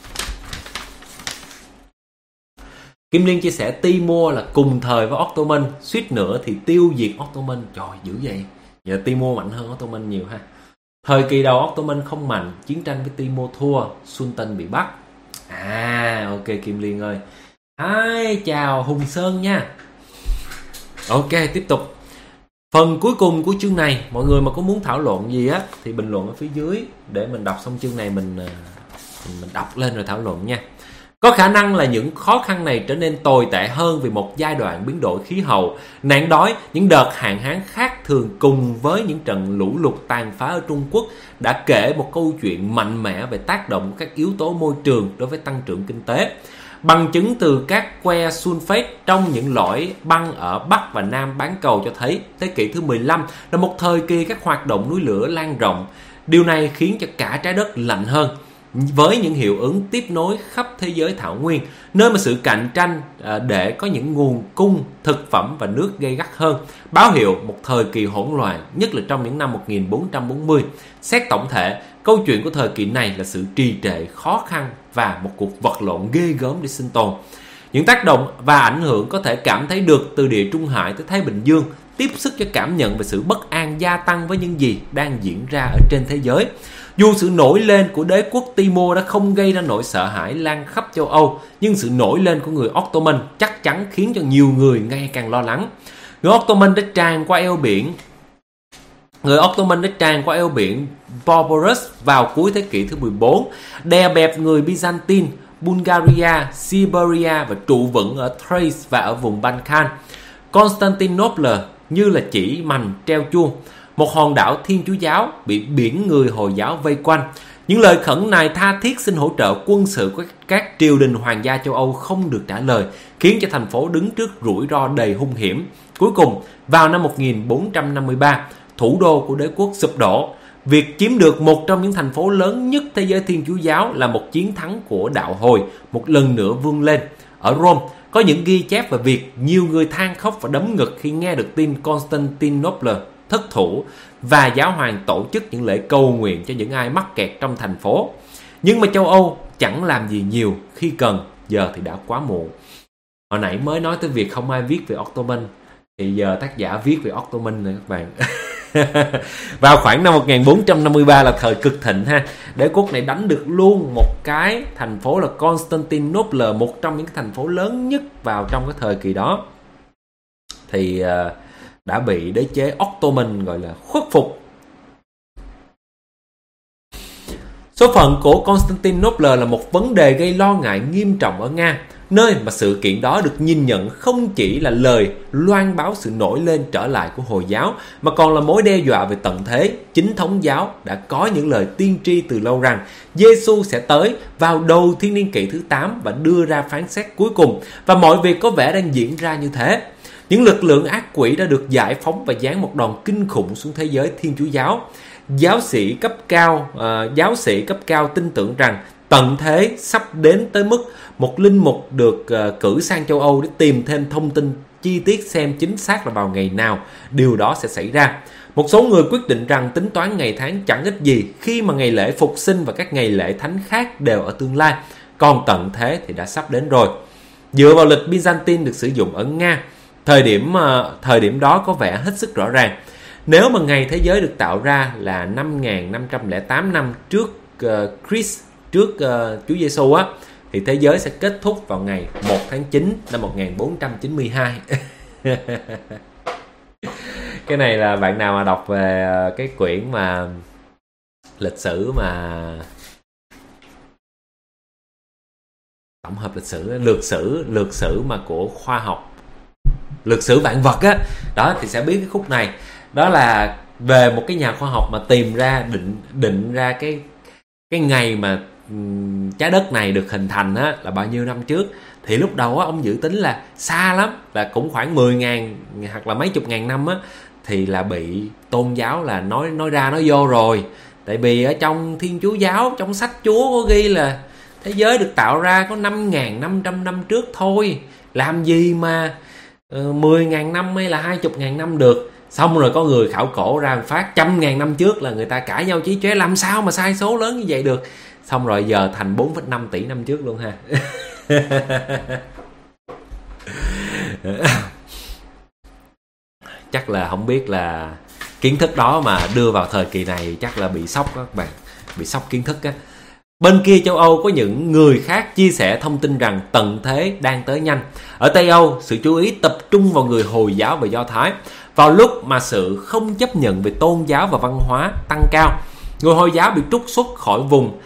A: Kim Liên chia sẻ Timor là cùng thời với Ottoman, suýt nữa thì tiêu diệt Ottoman. Trời, dữ vậy. Giờ Timor mạnh hơn Ottoman nhiều ha. Thời kỳ đầu Ottoman không mạnh, chiến tranh với Timor thua, Sultan bị bắt. Ok Kim Liên ơi. Hi, chào Hùng Sơn nha. Ok, tiếp tục. Phần cuối cùng của chương này, mọi người mà có muốn thảo luận gì á thì bình luận ở phía dưới để mình đọc xong chương này, mình đọc lên rồi thảo luận nha. Có khả năng là những khó khăn này trở nên tồi tệ hơn vì một giai đoạn biến đổi khí hậu, nạn đói, những đợt hạn hán khác thường cùng với những trận lũ lụt tàn phá ở Trung Quốc đã kể một câu chuyện mạnh mẽ về tác động của các yếu tố môi trường đối với tăng trưởng kinh tế. Bằng chứng từ các que sulfate trong những lõi băng ở Bắc và Nam bán cầu cho thấy thế kỷ thứ 15 là một thời kỳ các hoạt động núi lửa lan rộng. Điều này khiến cho cả trái đất lạnh hơn, với những hiệu ứng tiếp nối khắp thế giới thảo nguyên, nơi mà sự cạnh tranh để có những nguồn cung thực phẩm và nước gay gắt hơn, báo hiệu một thời kỳ hỗn loạn, nhất là trong những năm 1440. Xét tổng thể, câu chuyện của thời kỳ này là sự trì trệ, khó khăn và một cuộc vật lộn ghê gớm để sinh tồn. Những tác động và ảnh hưởng có thể cảm thấy được từ Địa Trung Hải tới Thái Bình Dương, tiếp sức cho cảm nhận về sự bất an gia tăng với những gì đang diễn ra ở trên thế giới. Dù sự nổi lên của đế quốc Timor đã không gây ra nỗi sợ hãi lan khắp châu Âu, nhưng sự nổi lên của người Ottoman chắc chắn khiến cho nhiều người ngày càng lo lắng. Người Ottoman đã tràn qua eo biển Bosporus vào cuối thế kỷ thứ 14, đè bẹp người Byzantine, Bulgaria, Siberia và trụ vững ở Thrace và ở vùng Balkan. Constantinople như là chỉ mành treo chuông, một hòn đảo Thiên Chúa giáo bị biển người Hồi giáo vây quanh. Những lời khẩn nài tha thiết xin hỗ trợ quân sự của các triều đình hoàng gia châu Âu không được trả lời, khiến cho thành phố đứng trước rủi ro đầy hung hiểm. Cuối cùng, vào năm 1453, thủ đô của đế quốc sụp đổ. Việc chiếm được một trong những thành phố lớn nhất thế giới Thiên Chúa giáo là một chiến thắng của đạo Hồi, một lần nữa vươn lên. Ở Rome, có những ghi chép về việc nhiều người than khóc và đấm ngực khi nghe được tin Constantinople thất thủ và giáo hoàng tổ chức những lễ cầu nguyện cho những ai mắc kẹt trong thành phố. Nhưng mà châu Âu chẳng làm gì nhiều khi cần, giờ thì đã quá muộn. Hồi nãy mới nói tới việc không ai viết về Ottoman, thì giờ tác giả viết về Ottoman rồi các bạn. Vào khoảng năm 1453 là thời cực thịnh ha. Đế quốc này đánh được luôn một cái thành phố là Constantinople, một trong những thành phố lớn nhất vào trong cái thời kỳ đó. thì đã bị đế chế Ottoman gọi là khuất phục. Số phận của Constantinople là một vấn đề gây lo ngại nghiêm trọng ở Nga, nơi mà sự kiện đó được nhìn nhận không chỉ là lời loan báo sự nổi lên trở lại của Hồi giáo, mà còn là mối đe dọa về tận thế. Chính thống giáo đã có những lời tiên tri từ lâu rằng Giêsu sẽ tới vào đầu thiên niên kỷ thứ 8 và đưa ra phán xét cuối cùng, và mọi việc có vẻ đang diễn ra như thế. Những lực lượng ác quỷ đã được giải phóng và giáng một đòn kinh khủng xuống thế giới Thiên Chúa giáo. Giáo sĩ cấp cao tin tưởng rằng tận thế sắp đến tới mức một linh mục được cử sang châu Âu để tìm thêm thông tin chi tiết xem chính xác là vào ngày nào điều đó sẽ xảy ra. Một số người quyết định rằng tính toán ngày tháng chẳng ích gì khi mà ngày lễ phục sinh và các ngày lễ thánh khác đều ở tương lai, còn tận thế thì đã sắp đến rồi. Dựa vào lịch Byzantine được sử dụng ở Nga, thời điểm đó có vẻ hết sức rõ ràng. Nếu mà ngày thế giới được tạo ra là 5.508 năm trước Christ, trước Chúa Giêsu á, thì thế giới sẽ kết thúc vào ngày 1 tháng 9 năm 1492. Cái này là bạn nào mà đọc về cái quyển mà lịch sử mà tổng hợp lịch sử, lược sử mà của khoa học, lược sử vạn vật á, đó thì sẽ biết cái khúc này. Đó là về một cái nhà khoa học mà tìm ra định ra cái ngày mà trái đất này được hình thành á là bao nhiêu năm trước. Thì lúc đầu á, ông dự tính là xa lắm, là cũng khoảng 10.000 hoặc là mấy chục ngàn năm á, thì là bị tôn giáo là nói ra nói vô rồi. Tại vì ở trong Thiên Chúa giáo, trong sách Chúa có ghi là thế giới được tạo ra có 5.500 năm trước thôi, làm gì mà 10.000 năm hay là 20.000 năm được. Xong rồi có người khảo cổ ra phát 100.000 năm trước, là người ta cãi nhau chí chóe làm sao mà sai số lớn như vậy được. Xong rồi giờ thành 4,5 tỷ năm trước luôn ha. Chắc là không biết là kiến thức đó mà đưa vào thời kỳ này chắc là bị sốc các bạn, bị sốc kiến thức á. Bên kia châu Âu có những người khác chia sẻ thông tin rằng tận thế đang tới nhanh. Ở Tây Âu, sự chú ý tập trung vào người Hồi giáo và Do Thái. Vào lúc mà sự không chấp nhận về tôn giáo và văn hóa tăng cao, người Hồi giáo bị trục xuất khỏi vùng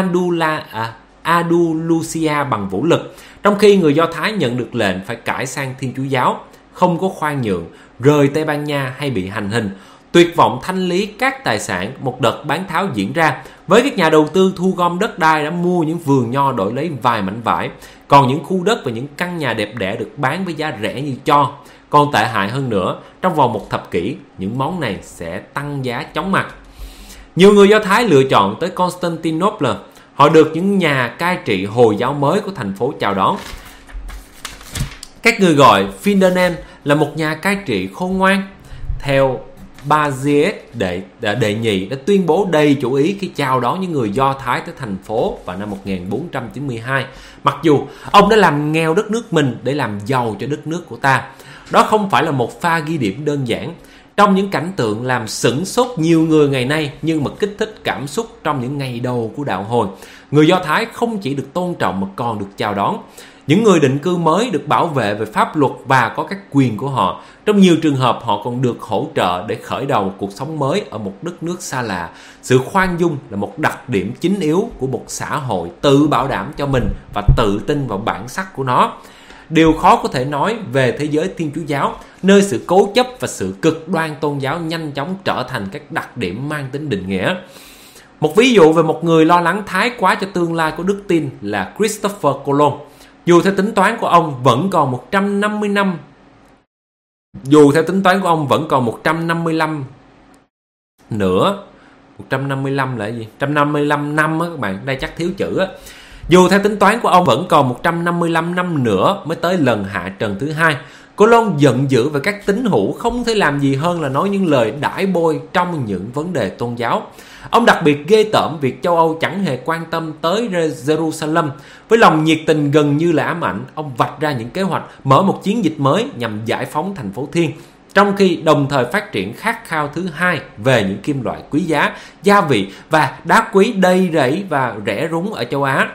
A: Andalusia bằng vũ lực, trong khi người Do Thái nhận được lệnh phải cải sang Thiên Chúa giáo, không có khoan nhượng, rời Tây Ban Nha hay bị hành hình. Tuyệt vọng thanh lý các tài sản, một đợt bán tháo diễn ra với các nhà đầu tư thu gom đất đai đã mua những vườn nho đổi lấy vài mảnh vải, còn những khu đất và những căn nhà đẹp đẽ được bán với giá rẻ như cho. Còn tệ hại hơn nữa, trong vòng một thập kỷ, những món này sẽ tăng giá chóng mặt. Nhiều người Do Thái lựa chọn tới Constantinople. Họ được những nhà cai trị Hồi giáo mới của thành phố chào đón. Các người gọi Ferdinand là một nhà cai trị khôn ngoan. Theo Bazziet đệ nhị đã tuyên bố đầy chủ ý khi chào đón những người Do Thái tới thành phố vào năm 1492. Mặc dù ông đã làm nghèo đất nước mình để làm giàu cho đất nước của ta. Đó không phải là một pha ghi điểm đơn giản. Trong những cảnh tượng làm sửng sốt nhiều người ngày nay nhưng mà kích thích cảm xúc trong những ngày đầu của đạo hồi, người Do Thái không chỉ được tôn trọng mà còn được chào đón. Những người định cư mới được bảo vệ về pháp luật và có các quyền của họ. Trong nhiều trường hợp họ còn được hỗ trợ để khởi đầu cuộc sống mới ở một đất nước xa lạ. Sự khoan dung là một đặc điểm chính yếu của một xã hội tự bảo đảm cho mình và tự tin vào bản sắc của nó. Điều khó có thể nói về thế giới Thiên Chúa giáo, nơi sự cố chấp và sự cực đoan tôn giáo nhanh chóng trở thành các đặc điểm mang tính định nghĩa. Một ví dụ về một người lo lắng thái quá cho tương lai của đức tin là Christopher Colomb. Dù theo tính toán của ông vẫn còn 155 nữa. 155 là gì? 155 năm á các bạn, đây chắc thiếu chữ á. Dù theo tính toán của ông vẫn còn 155 năm nữa mới tới lần hạ trần thứ hai. Colomb giận dữ về các tín hữu không thể làm gì hơn là nói những lời đãi bôi trong những vấn đề tôn giáo. Ông đặc biệt ghê tởm việc châu Âu chẳng hề quan tâm tới Jerusalem. Với lòng nhiệt tình gần như là ám ảnh, ông vạch ra những kế hoạch mở một chiến dịch mới nhằm giải phóng thành phố Thiên, trong khi đồng thời phát triển khát khao thứ hai về những kim loại quý giá, gia vị và đá quý đầy rẫy và rẻ rúng ở châu Á.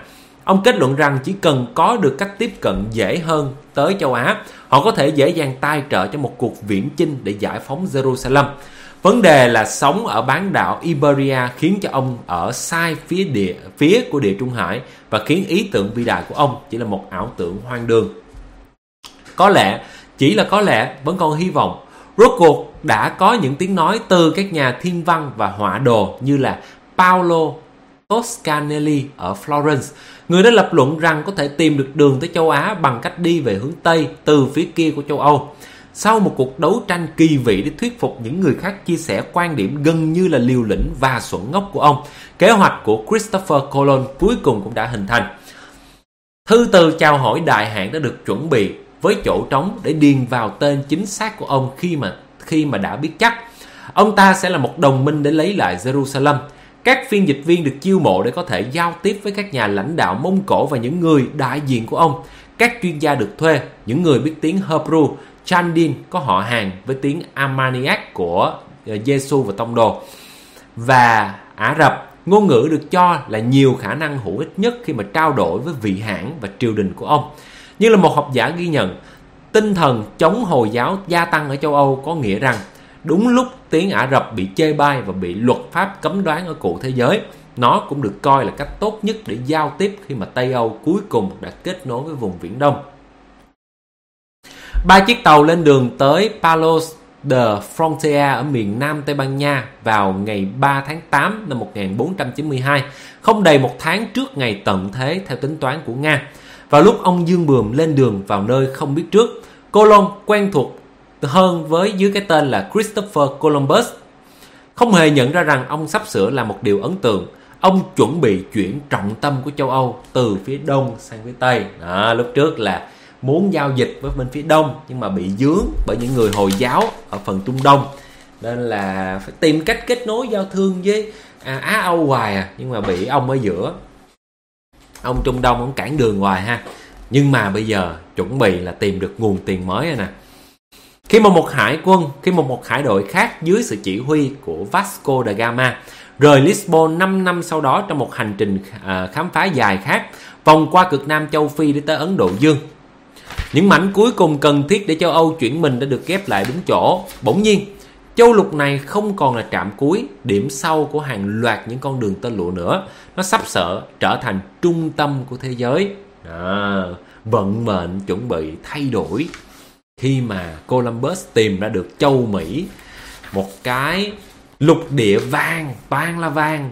A: Ông kết luận rằng chỉ cần có được cách tiếp cận dễ hơn tới châu Á, họ có thể dễ dàng tài trợ cho một cuộc viễn chinh để giải phóng Jerusalem. Vấn đề là sống ở bán đảo Iberia khiến cho ông ở sai phía của Địa Trung Hải và khiến ý tưởng vĩ đại của ông chỉ là một ảo tưởng hoang đường. Có lẽ, chỉ là có lẽ, vẫn còn hy vọng. Rốt cuộc đã có những tiếng nói từ các nhà thiên văn và họa đồ như là Paolo Toscanelli ở Florence. Người đã lập luận rằng có thể tìm được đường tới châu Á bằng cách đi về hướng Tây từ phía kia của châu Âu. Sau một cuộc đấu tranh kỳ vị để thuyết phục những người khác chia sẻ quan điểm gần như là liều lĩnh và xuẩn ngốc của ông, kế hoạch của Christopher Colon cuối cùng cũng đã hình thành. Thư từ chào hỏi đại hạn đã được chuẩn bị với chỗ trống để điền vào tên chính xác của ông khi mà đã biết chắc ông ta sẽ là một đồng minh để lấy lại Jerusalem. Các phiên dịch viên được chiêu mộ để có thể giao tiếp với các nhà lãnh đạo Mông Cổ và những người đại diện của ông. Các chuyên gia được thuê, những người biết tiếng Hebrew, Chandin có họ hàng với tiếng Aramaic của Giêsu và tông đồ, và Ả Rập. Ngôn ngữ được cho là nhiều khả năng hữu ích nhất khi mà trao đổi với vị hãng và triều đình của ông. Như là một học giả ghi nhận, tinh thần chống Hồi giáo gia tăng ở châu Âu có nghĩa rằng đúng lúc tiếng Ả Rập bị chê bai và bị luật pháp cấm đoán ở cụ thế giới, nó cũng được coi là cách tốt nhất để giao tiếp khi mà Tây Âu cuối cùng đã kết nối với vùng Viễn Đông. 3 chiếc tàu lên đường tới Palos de Frontera ở miền Nam Tây Ban Nha vào ngày 3 tháng 8 năm 1492, không đầy một tháng trước ngày tận thế theo tính toán của Nga. Vào lúc ông dương bườm lên đường vào nơi không biết trước, Colon quen thuộc hơn với dưới cái tên là Christopher Columbus không hề nhận ra rằng ông sắp sửa làm một điều ấn tượng. Ông chuẩn bị chuyển trọng tâm của châu Âu từ phía đông sang phía tây. Lúc trước là muốn giao dịch với bên phía đông nhưng mà bị dướng bởi những người Hồi giáo ở phần Trung Đông, nên là phải tìm cách kết nối giao thương với Á Âu hoài nhưng mà bị ông ở giữa, ông Trung Đông ông cản đường hoài ha. Nhưng mà bây giờ chuẩn bị là tìm được nguồn tiền mới rồi nè. Khi mà một hải đội khác dưới sự chỉ huy của Vasco da Gama rời Lisbon 5 năm sau đó trong một hành trình khám phá dài khác, vòng qua cực Nam châu Phi để tới Ấn Độ Dương. Những mảnh cuối cùng cần thiết để châu Âu chuyển mình đã được ghép lại đúng chỗ. Bỗng nhiên, châu lục này không còn là trạm cuối, điểm sau của hàng loạt những con đường tơ lụa nữa. Nó sắp sửa trở thành trung tâm của thế giới. Vận mệnh chuẩn bị thay đổi khi mà Columbus tìm ra được châu Mỹ, một cái lục địa vàng, toàn là vàng.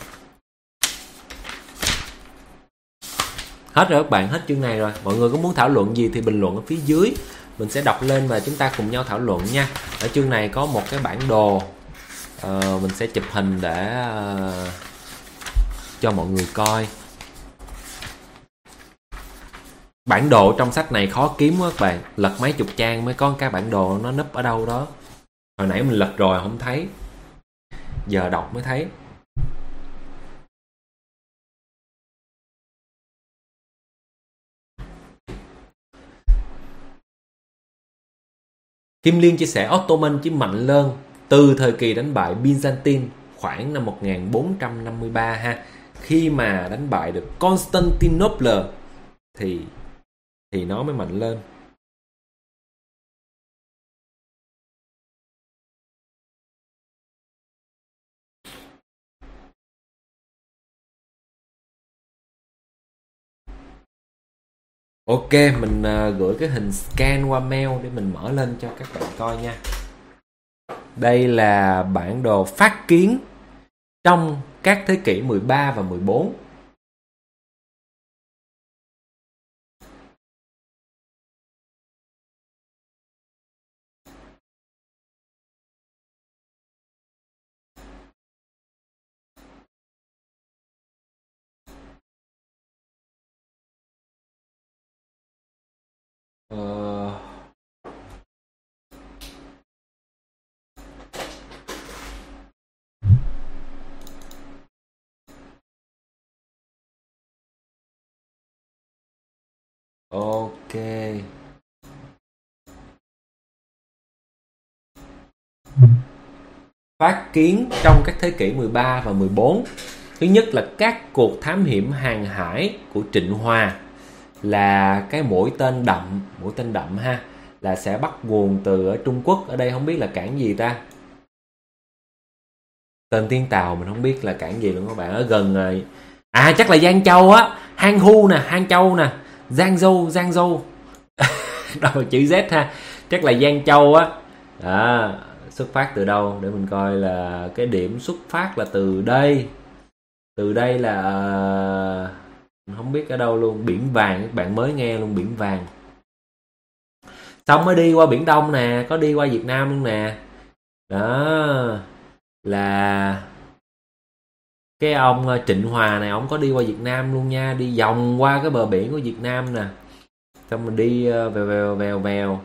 A: Hết rồi các bạn, hết chương này rồi. Mọi người có muốn thảo luận gì thì bình luận ở phía dưới, mình sẽ đọc lên và chúng ta cùng nhau thảo luận nha. Ở chương này có một cái bản đồ, mình sẽ chụp hình để cho mọi người coi. Bản đồ trong sách này khó kiếm quá các bạn, lật mấy chục trang mới có cái bản đồ nó núp ở đâu đó. Hồi nãy mình lật rồi không thấy, giờ đọc mới thấy. Kim Liên chia sẻ Ottoman chỉ mạnh lên từ thời kỳ đánh bại Byzantine khoảng năm 1453 ha. Khi mà đánh bại được Constantinople thì nó mới mạnh lên. Ok, mình gửi cái hình scan qua mail để mình mở lên cho các bạn coi nha. Đây là bản đồ phát kiến trong các thế kỷ 13 và 14. Ok. Phát kiến trong các thế kỷ 13 và 14. Thứ nhất là các cuộc thám hiểm hàng hải của Trịnh Hòa, là cái mũi tên đậm ha, là sẽ bắt nguồn từ ở Trung Quốc. Ở đây không biết là cảng gì ta, tên tiếng Tàu mình không biết là cảng gì luôn các bạn. Ở gần chắc là Giang Châu á, Hang Châu nè, Giang Dâu đâu chữ Z ha, chắc là Giang Châu á. Đó, xuất phát từ đâu để mình coi, là cái điểm xuất phát là từ đây là không biết ở đâu luôn. Biển Vàng, các bạn mới nghe luôn, Biển Vàng. Xong mới đi qua Biển Đông nè, có đi qua Việt Nam luôn nè. Đó là cái ông Trịnh Hòa này, ông có đi qua Việt Nam luôn nha, đi vòng qua cái bờ biển của Việt Nam nè, xong mình đi vèo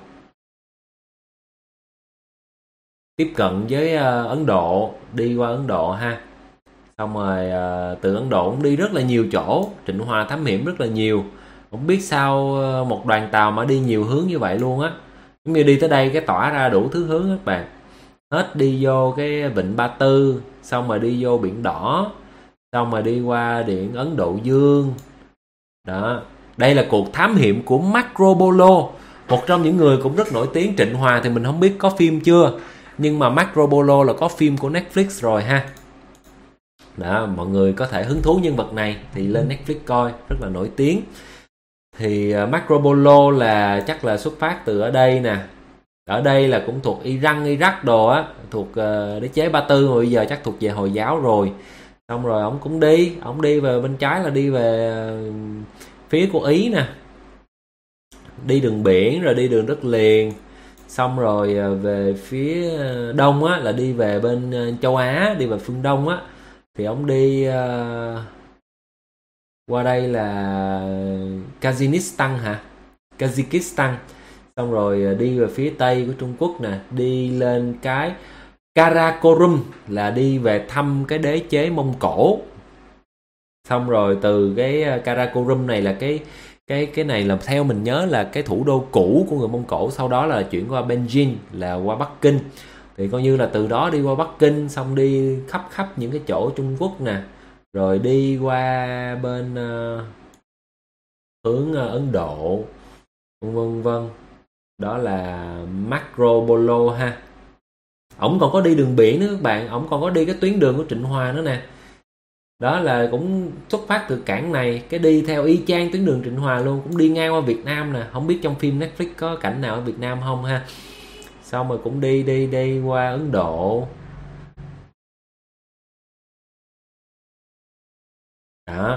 A: tiếp cận với Ấn Độ, đi qua Ấn Độ ha. Xong rồi từ Ấn Độ cũng đi rất là nhiều chỗ, Trịnh Hòa thám hiểm rất là nhiều. Không biết sao một đoàn tàu mà đi nhiều hướng như vậy luôn á. Giống như đi tới đây cái tỏa ra đủ thứ hướng các bạn. Hết đi vô cái Vịnh Ba Tư, xong rồi đi vô Biển Đỏ, xong rồi đi qua Điện Ấn Độ Dương. Đó, đây là cuộc thám hiểm của Marco Polo, một trong những người cũng rất nổi tiếng. Trịnh Hòa thì mình không biết có phim chưa, nhưng mà Marco Polo là có phim của Netflix rồi ha. Đó, mọi người có thể hứng thú nhân vật này thì lên Netflix coi, rất là nổi tiếng. Thì Marco Polo là chắc là xuất phát từ ở đây nè. Ở đây là cũng thuộc Iran, Iraq đồ á, thuộc đế chế Ba Tư, mà bây giờ chắc thuộc về Hồi giáo rồi. Xong rồi ông đi về bên trái là đi về phía của Ý nè, đi đường biển rồi đi đường đất liền. Xong rồi về phía đông á là đi về bên châu Á, đi về phương đông á, thì ông đi qua đây là Kazakhstan. Xong rồi đi về phía tây của Trung Quốc nè, đi lên cái Karakorum là đi về thăm cái đế chế Mông Cổ. Xong rồi từ cái Karakorum này là cái này là theo mình nhớ là cái thủ đô cũ của người Mông Cổ, sau đó là chuyển qua Beijing, là qua Bắc Kinh. Thì coi như là từ đó đi qua Bắc Kinh, xong đi khắp những cái chỗ Trung Quốc nè, rồi đi qua bên hướng Ấn Độ, vân vân. Đó là Marco Polo ha. Ổng còn có đi đường biển nữa các bạn, ổng còn có đi cái tuyến đường của Trịnh Hòa nữa nè. Đó là cũng xuất phát từ cảng này, cái đi theo y chang tuyến đường Trịnh Hòa luôn, cũng đi ngang qua Việt Nam nè. Không biết trong phim Netflix có cảnh nào ở Việt Nam không ha. Xong rồi cũng đi qua Ấn Độ. Đó.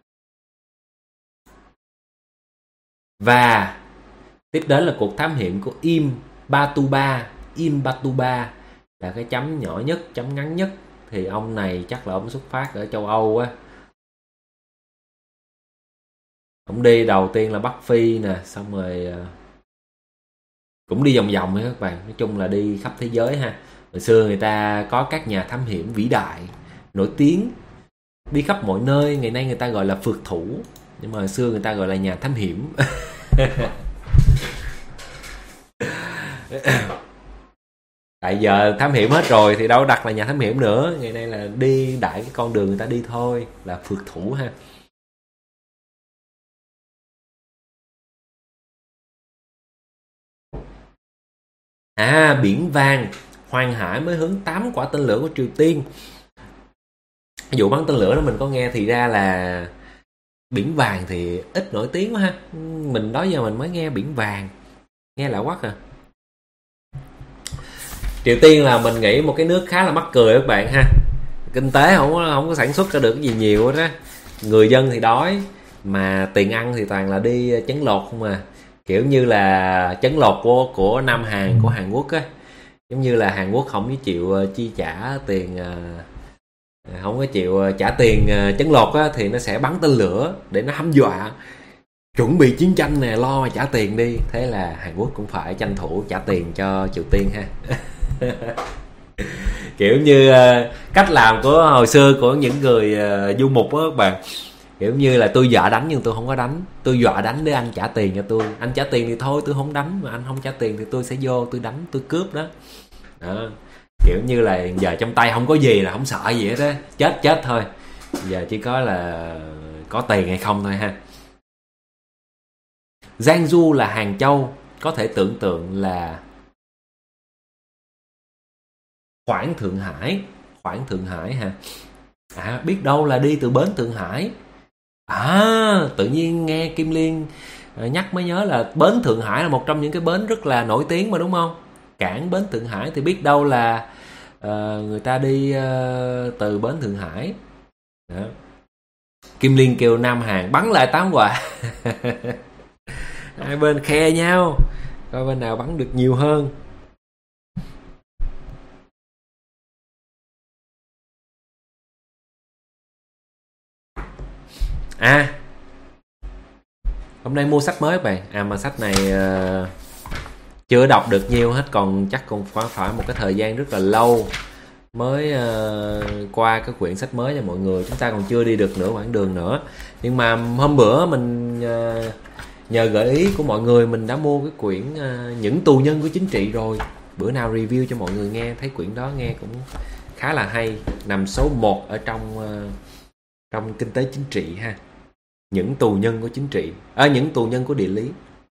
A: Và tiếp đến là cuộc thám hiểm của Ibn Battuba là cái chấm nhỏ nhất, chấm ngắn nhất. Thì ông này chắc là ông xuất phát ở châu Âu á. Ông đi đầu tiên là Bắc Phi nè, xong rồi cũng đi vòng vòng các bạn. Nói chung là đi khắp thế giới ha. Hồi xưa người ta có các nhà thám hiểm vĩ đại, nổi tiếng, đi khắp mọi nơi. Ngày nay người ta gọi là phượt thủ, nhưng mà hồi xưa người ta gọi là nhà thám hiểm. Tại giờ thám hiểm hết rồi thì đâu đặt là nhà thám hiểm nữa. Ngày nay là đi đại cái con đường người ta đi thôi, là phượt thủ ha. Biển Vàng, Hoàng Hải mới hứng 8 quả tên lửa của Triều Tiên. Vụ bắn tên lửa đó mình có nghe, thì ra là Biển Vàng thì ít nổi tiếng quá ha. Mình đó giờ mình mới nghe Biển Vàng, nghe lạ quắc à. Triều Tiên là mình nghĩ một cái nước khá là mắc cười các bạn ha. Kinh tế không có sản xuất ra được cái gì nhiều hết á. Người dân thì đói, mà tiền ăn thì toàn là đi trấn lột không à. Kiểu như là trấn lột của Nam Hàn, của Hàn Quốc á. Giống như là Hàn Quốc không có chịu chi trả tiền, không có chịu trả tiền trấn lột á, thì nó sẽ bắn tên lửa để nó hăm dọa, chuẩn bị chiến tranh nè, lo mà trả tiền đi. Thế là Hàn Quốc cũng phải tranh thủ trả tiền cho Triều Tiên ha. Kiểu như cách làm của hồi xưa của những người du mục á các bạn. Kiểu như là tôi dọa đánh nhưng tôi không có đánh, tôi dọa đánh để anh trả tiền cho tôi. Anh trả tiền thì thôi tôi không đánh, mà anh không trả tiền thì tôi sẽ vô tôi đánh, tôi cướp đó. Đó, kiểu như là giờ trong tay không có gì là không sợ gì hết á, chết thôi. Giờ chỉ có là có tiền hay không thôi ha. Giangsu là Hàng Châu, có thể tưởng tượng là Khoảng Thượng Hải. Khoảng Thượng Hải ha. Biết đâu là đi từ bến Thượng Hải. Tự nhiên nghe Kim Liên nhắc mới nhớ là bến Thượng Hải là một trong những cái bến rất là nổi tiếng mà, đúng không? Cảng bến Thượng Hải thì biết đâu là người ta đi từ bến Thượng Hải. Đó. Kim Liên kêu Nam Hàn bắn lại 8 quả. Hai bên khe nhau, coi bên nào bắn được nhiều hơn. Hôm nay mua sách mới các bạn. Mà sách này chưa đọc được nhiều hết, còn chắc còn phải một cái thời gian rất là lâu mới qua cái quyển sách mới cho mọi người. Chúng ta còn chưa đi được nửa quãng đường nữa. Nhưng mà hôm bữa mình nhờ gợi ý của mọi người, mình đã mua cái quyển Những Tù Nhân của Chính Trị rồi. Bữa nào review cho mọi người nghe, thấy quyển đó nghe cũng khá là hay, nằm số 1 ở trong kinh tế chính trị ha. Những tù nhân của chính trị, những tù nhân của địa lý.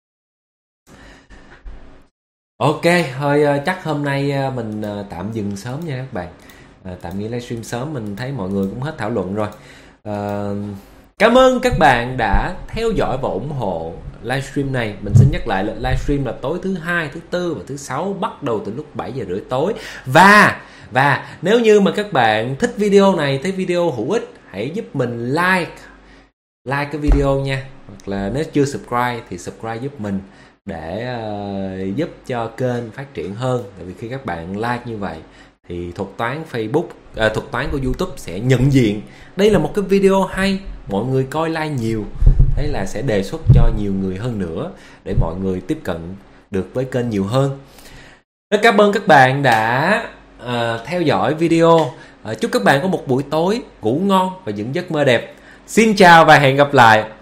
A: Ok, thôi chắc hôm nay mình tạm dừng sớm nha các bạn. Tạm nghỉ livestream sớm, mình thấy mọi người cũng hết thảo luận rồi. Cảm ơn các bạn đã theo dõi và ủng hộ livestream này. Mình xin nhắc lại là livestream là tối thứ Hai, thứ Tư và thứ Sáu, bắt đầu từ lúc 7 giờ rưỡi tối. Và nếu như mà các bạn thích video này, thấy video hữu ích, hãy giúp mình like cái video nha. Hoặc là nếu chưa subscribe thì subscribe giúp mình để giúp cho kênh phát triển hơn. Tại vì khi các bạn like như vậy thì thuật toán Facebook, thuật toán của YouTube sẽ nhận diện đây là một cái video hay, mọi người coi like nhiều, thế là sẽ đề xuất cho nhiều người hơn nữa để mọi người tiếp cận được với kênh nhiều hơn. Rất cảm ơn các bạn đã theo dõi video. Chúc các bạn có một buổi tối ngủ ngon và những giấc mơ đẹp. Xin chào và hẹn gặp lại.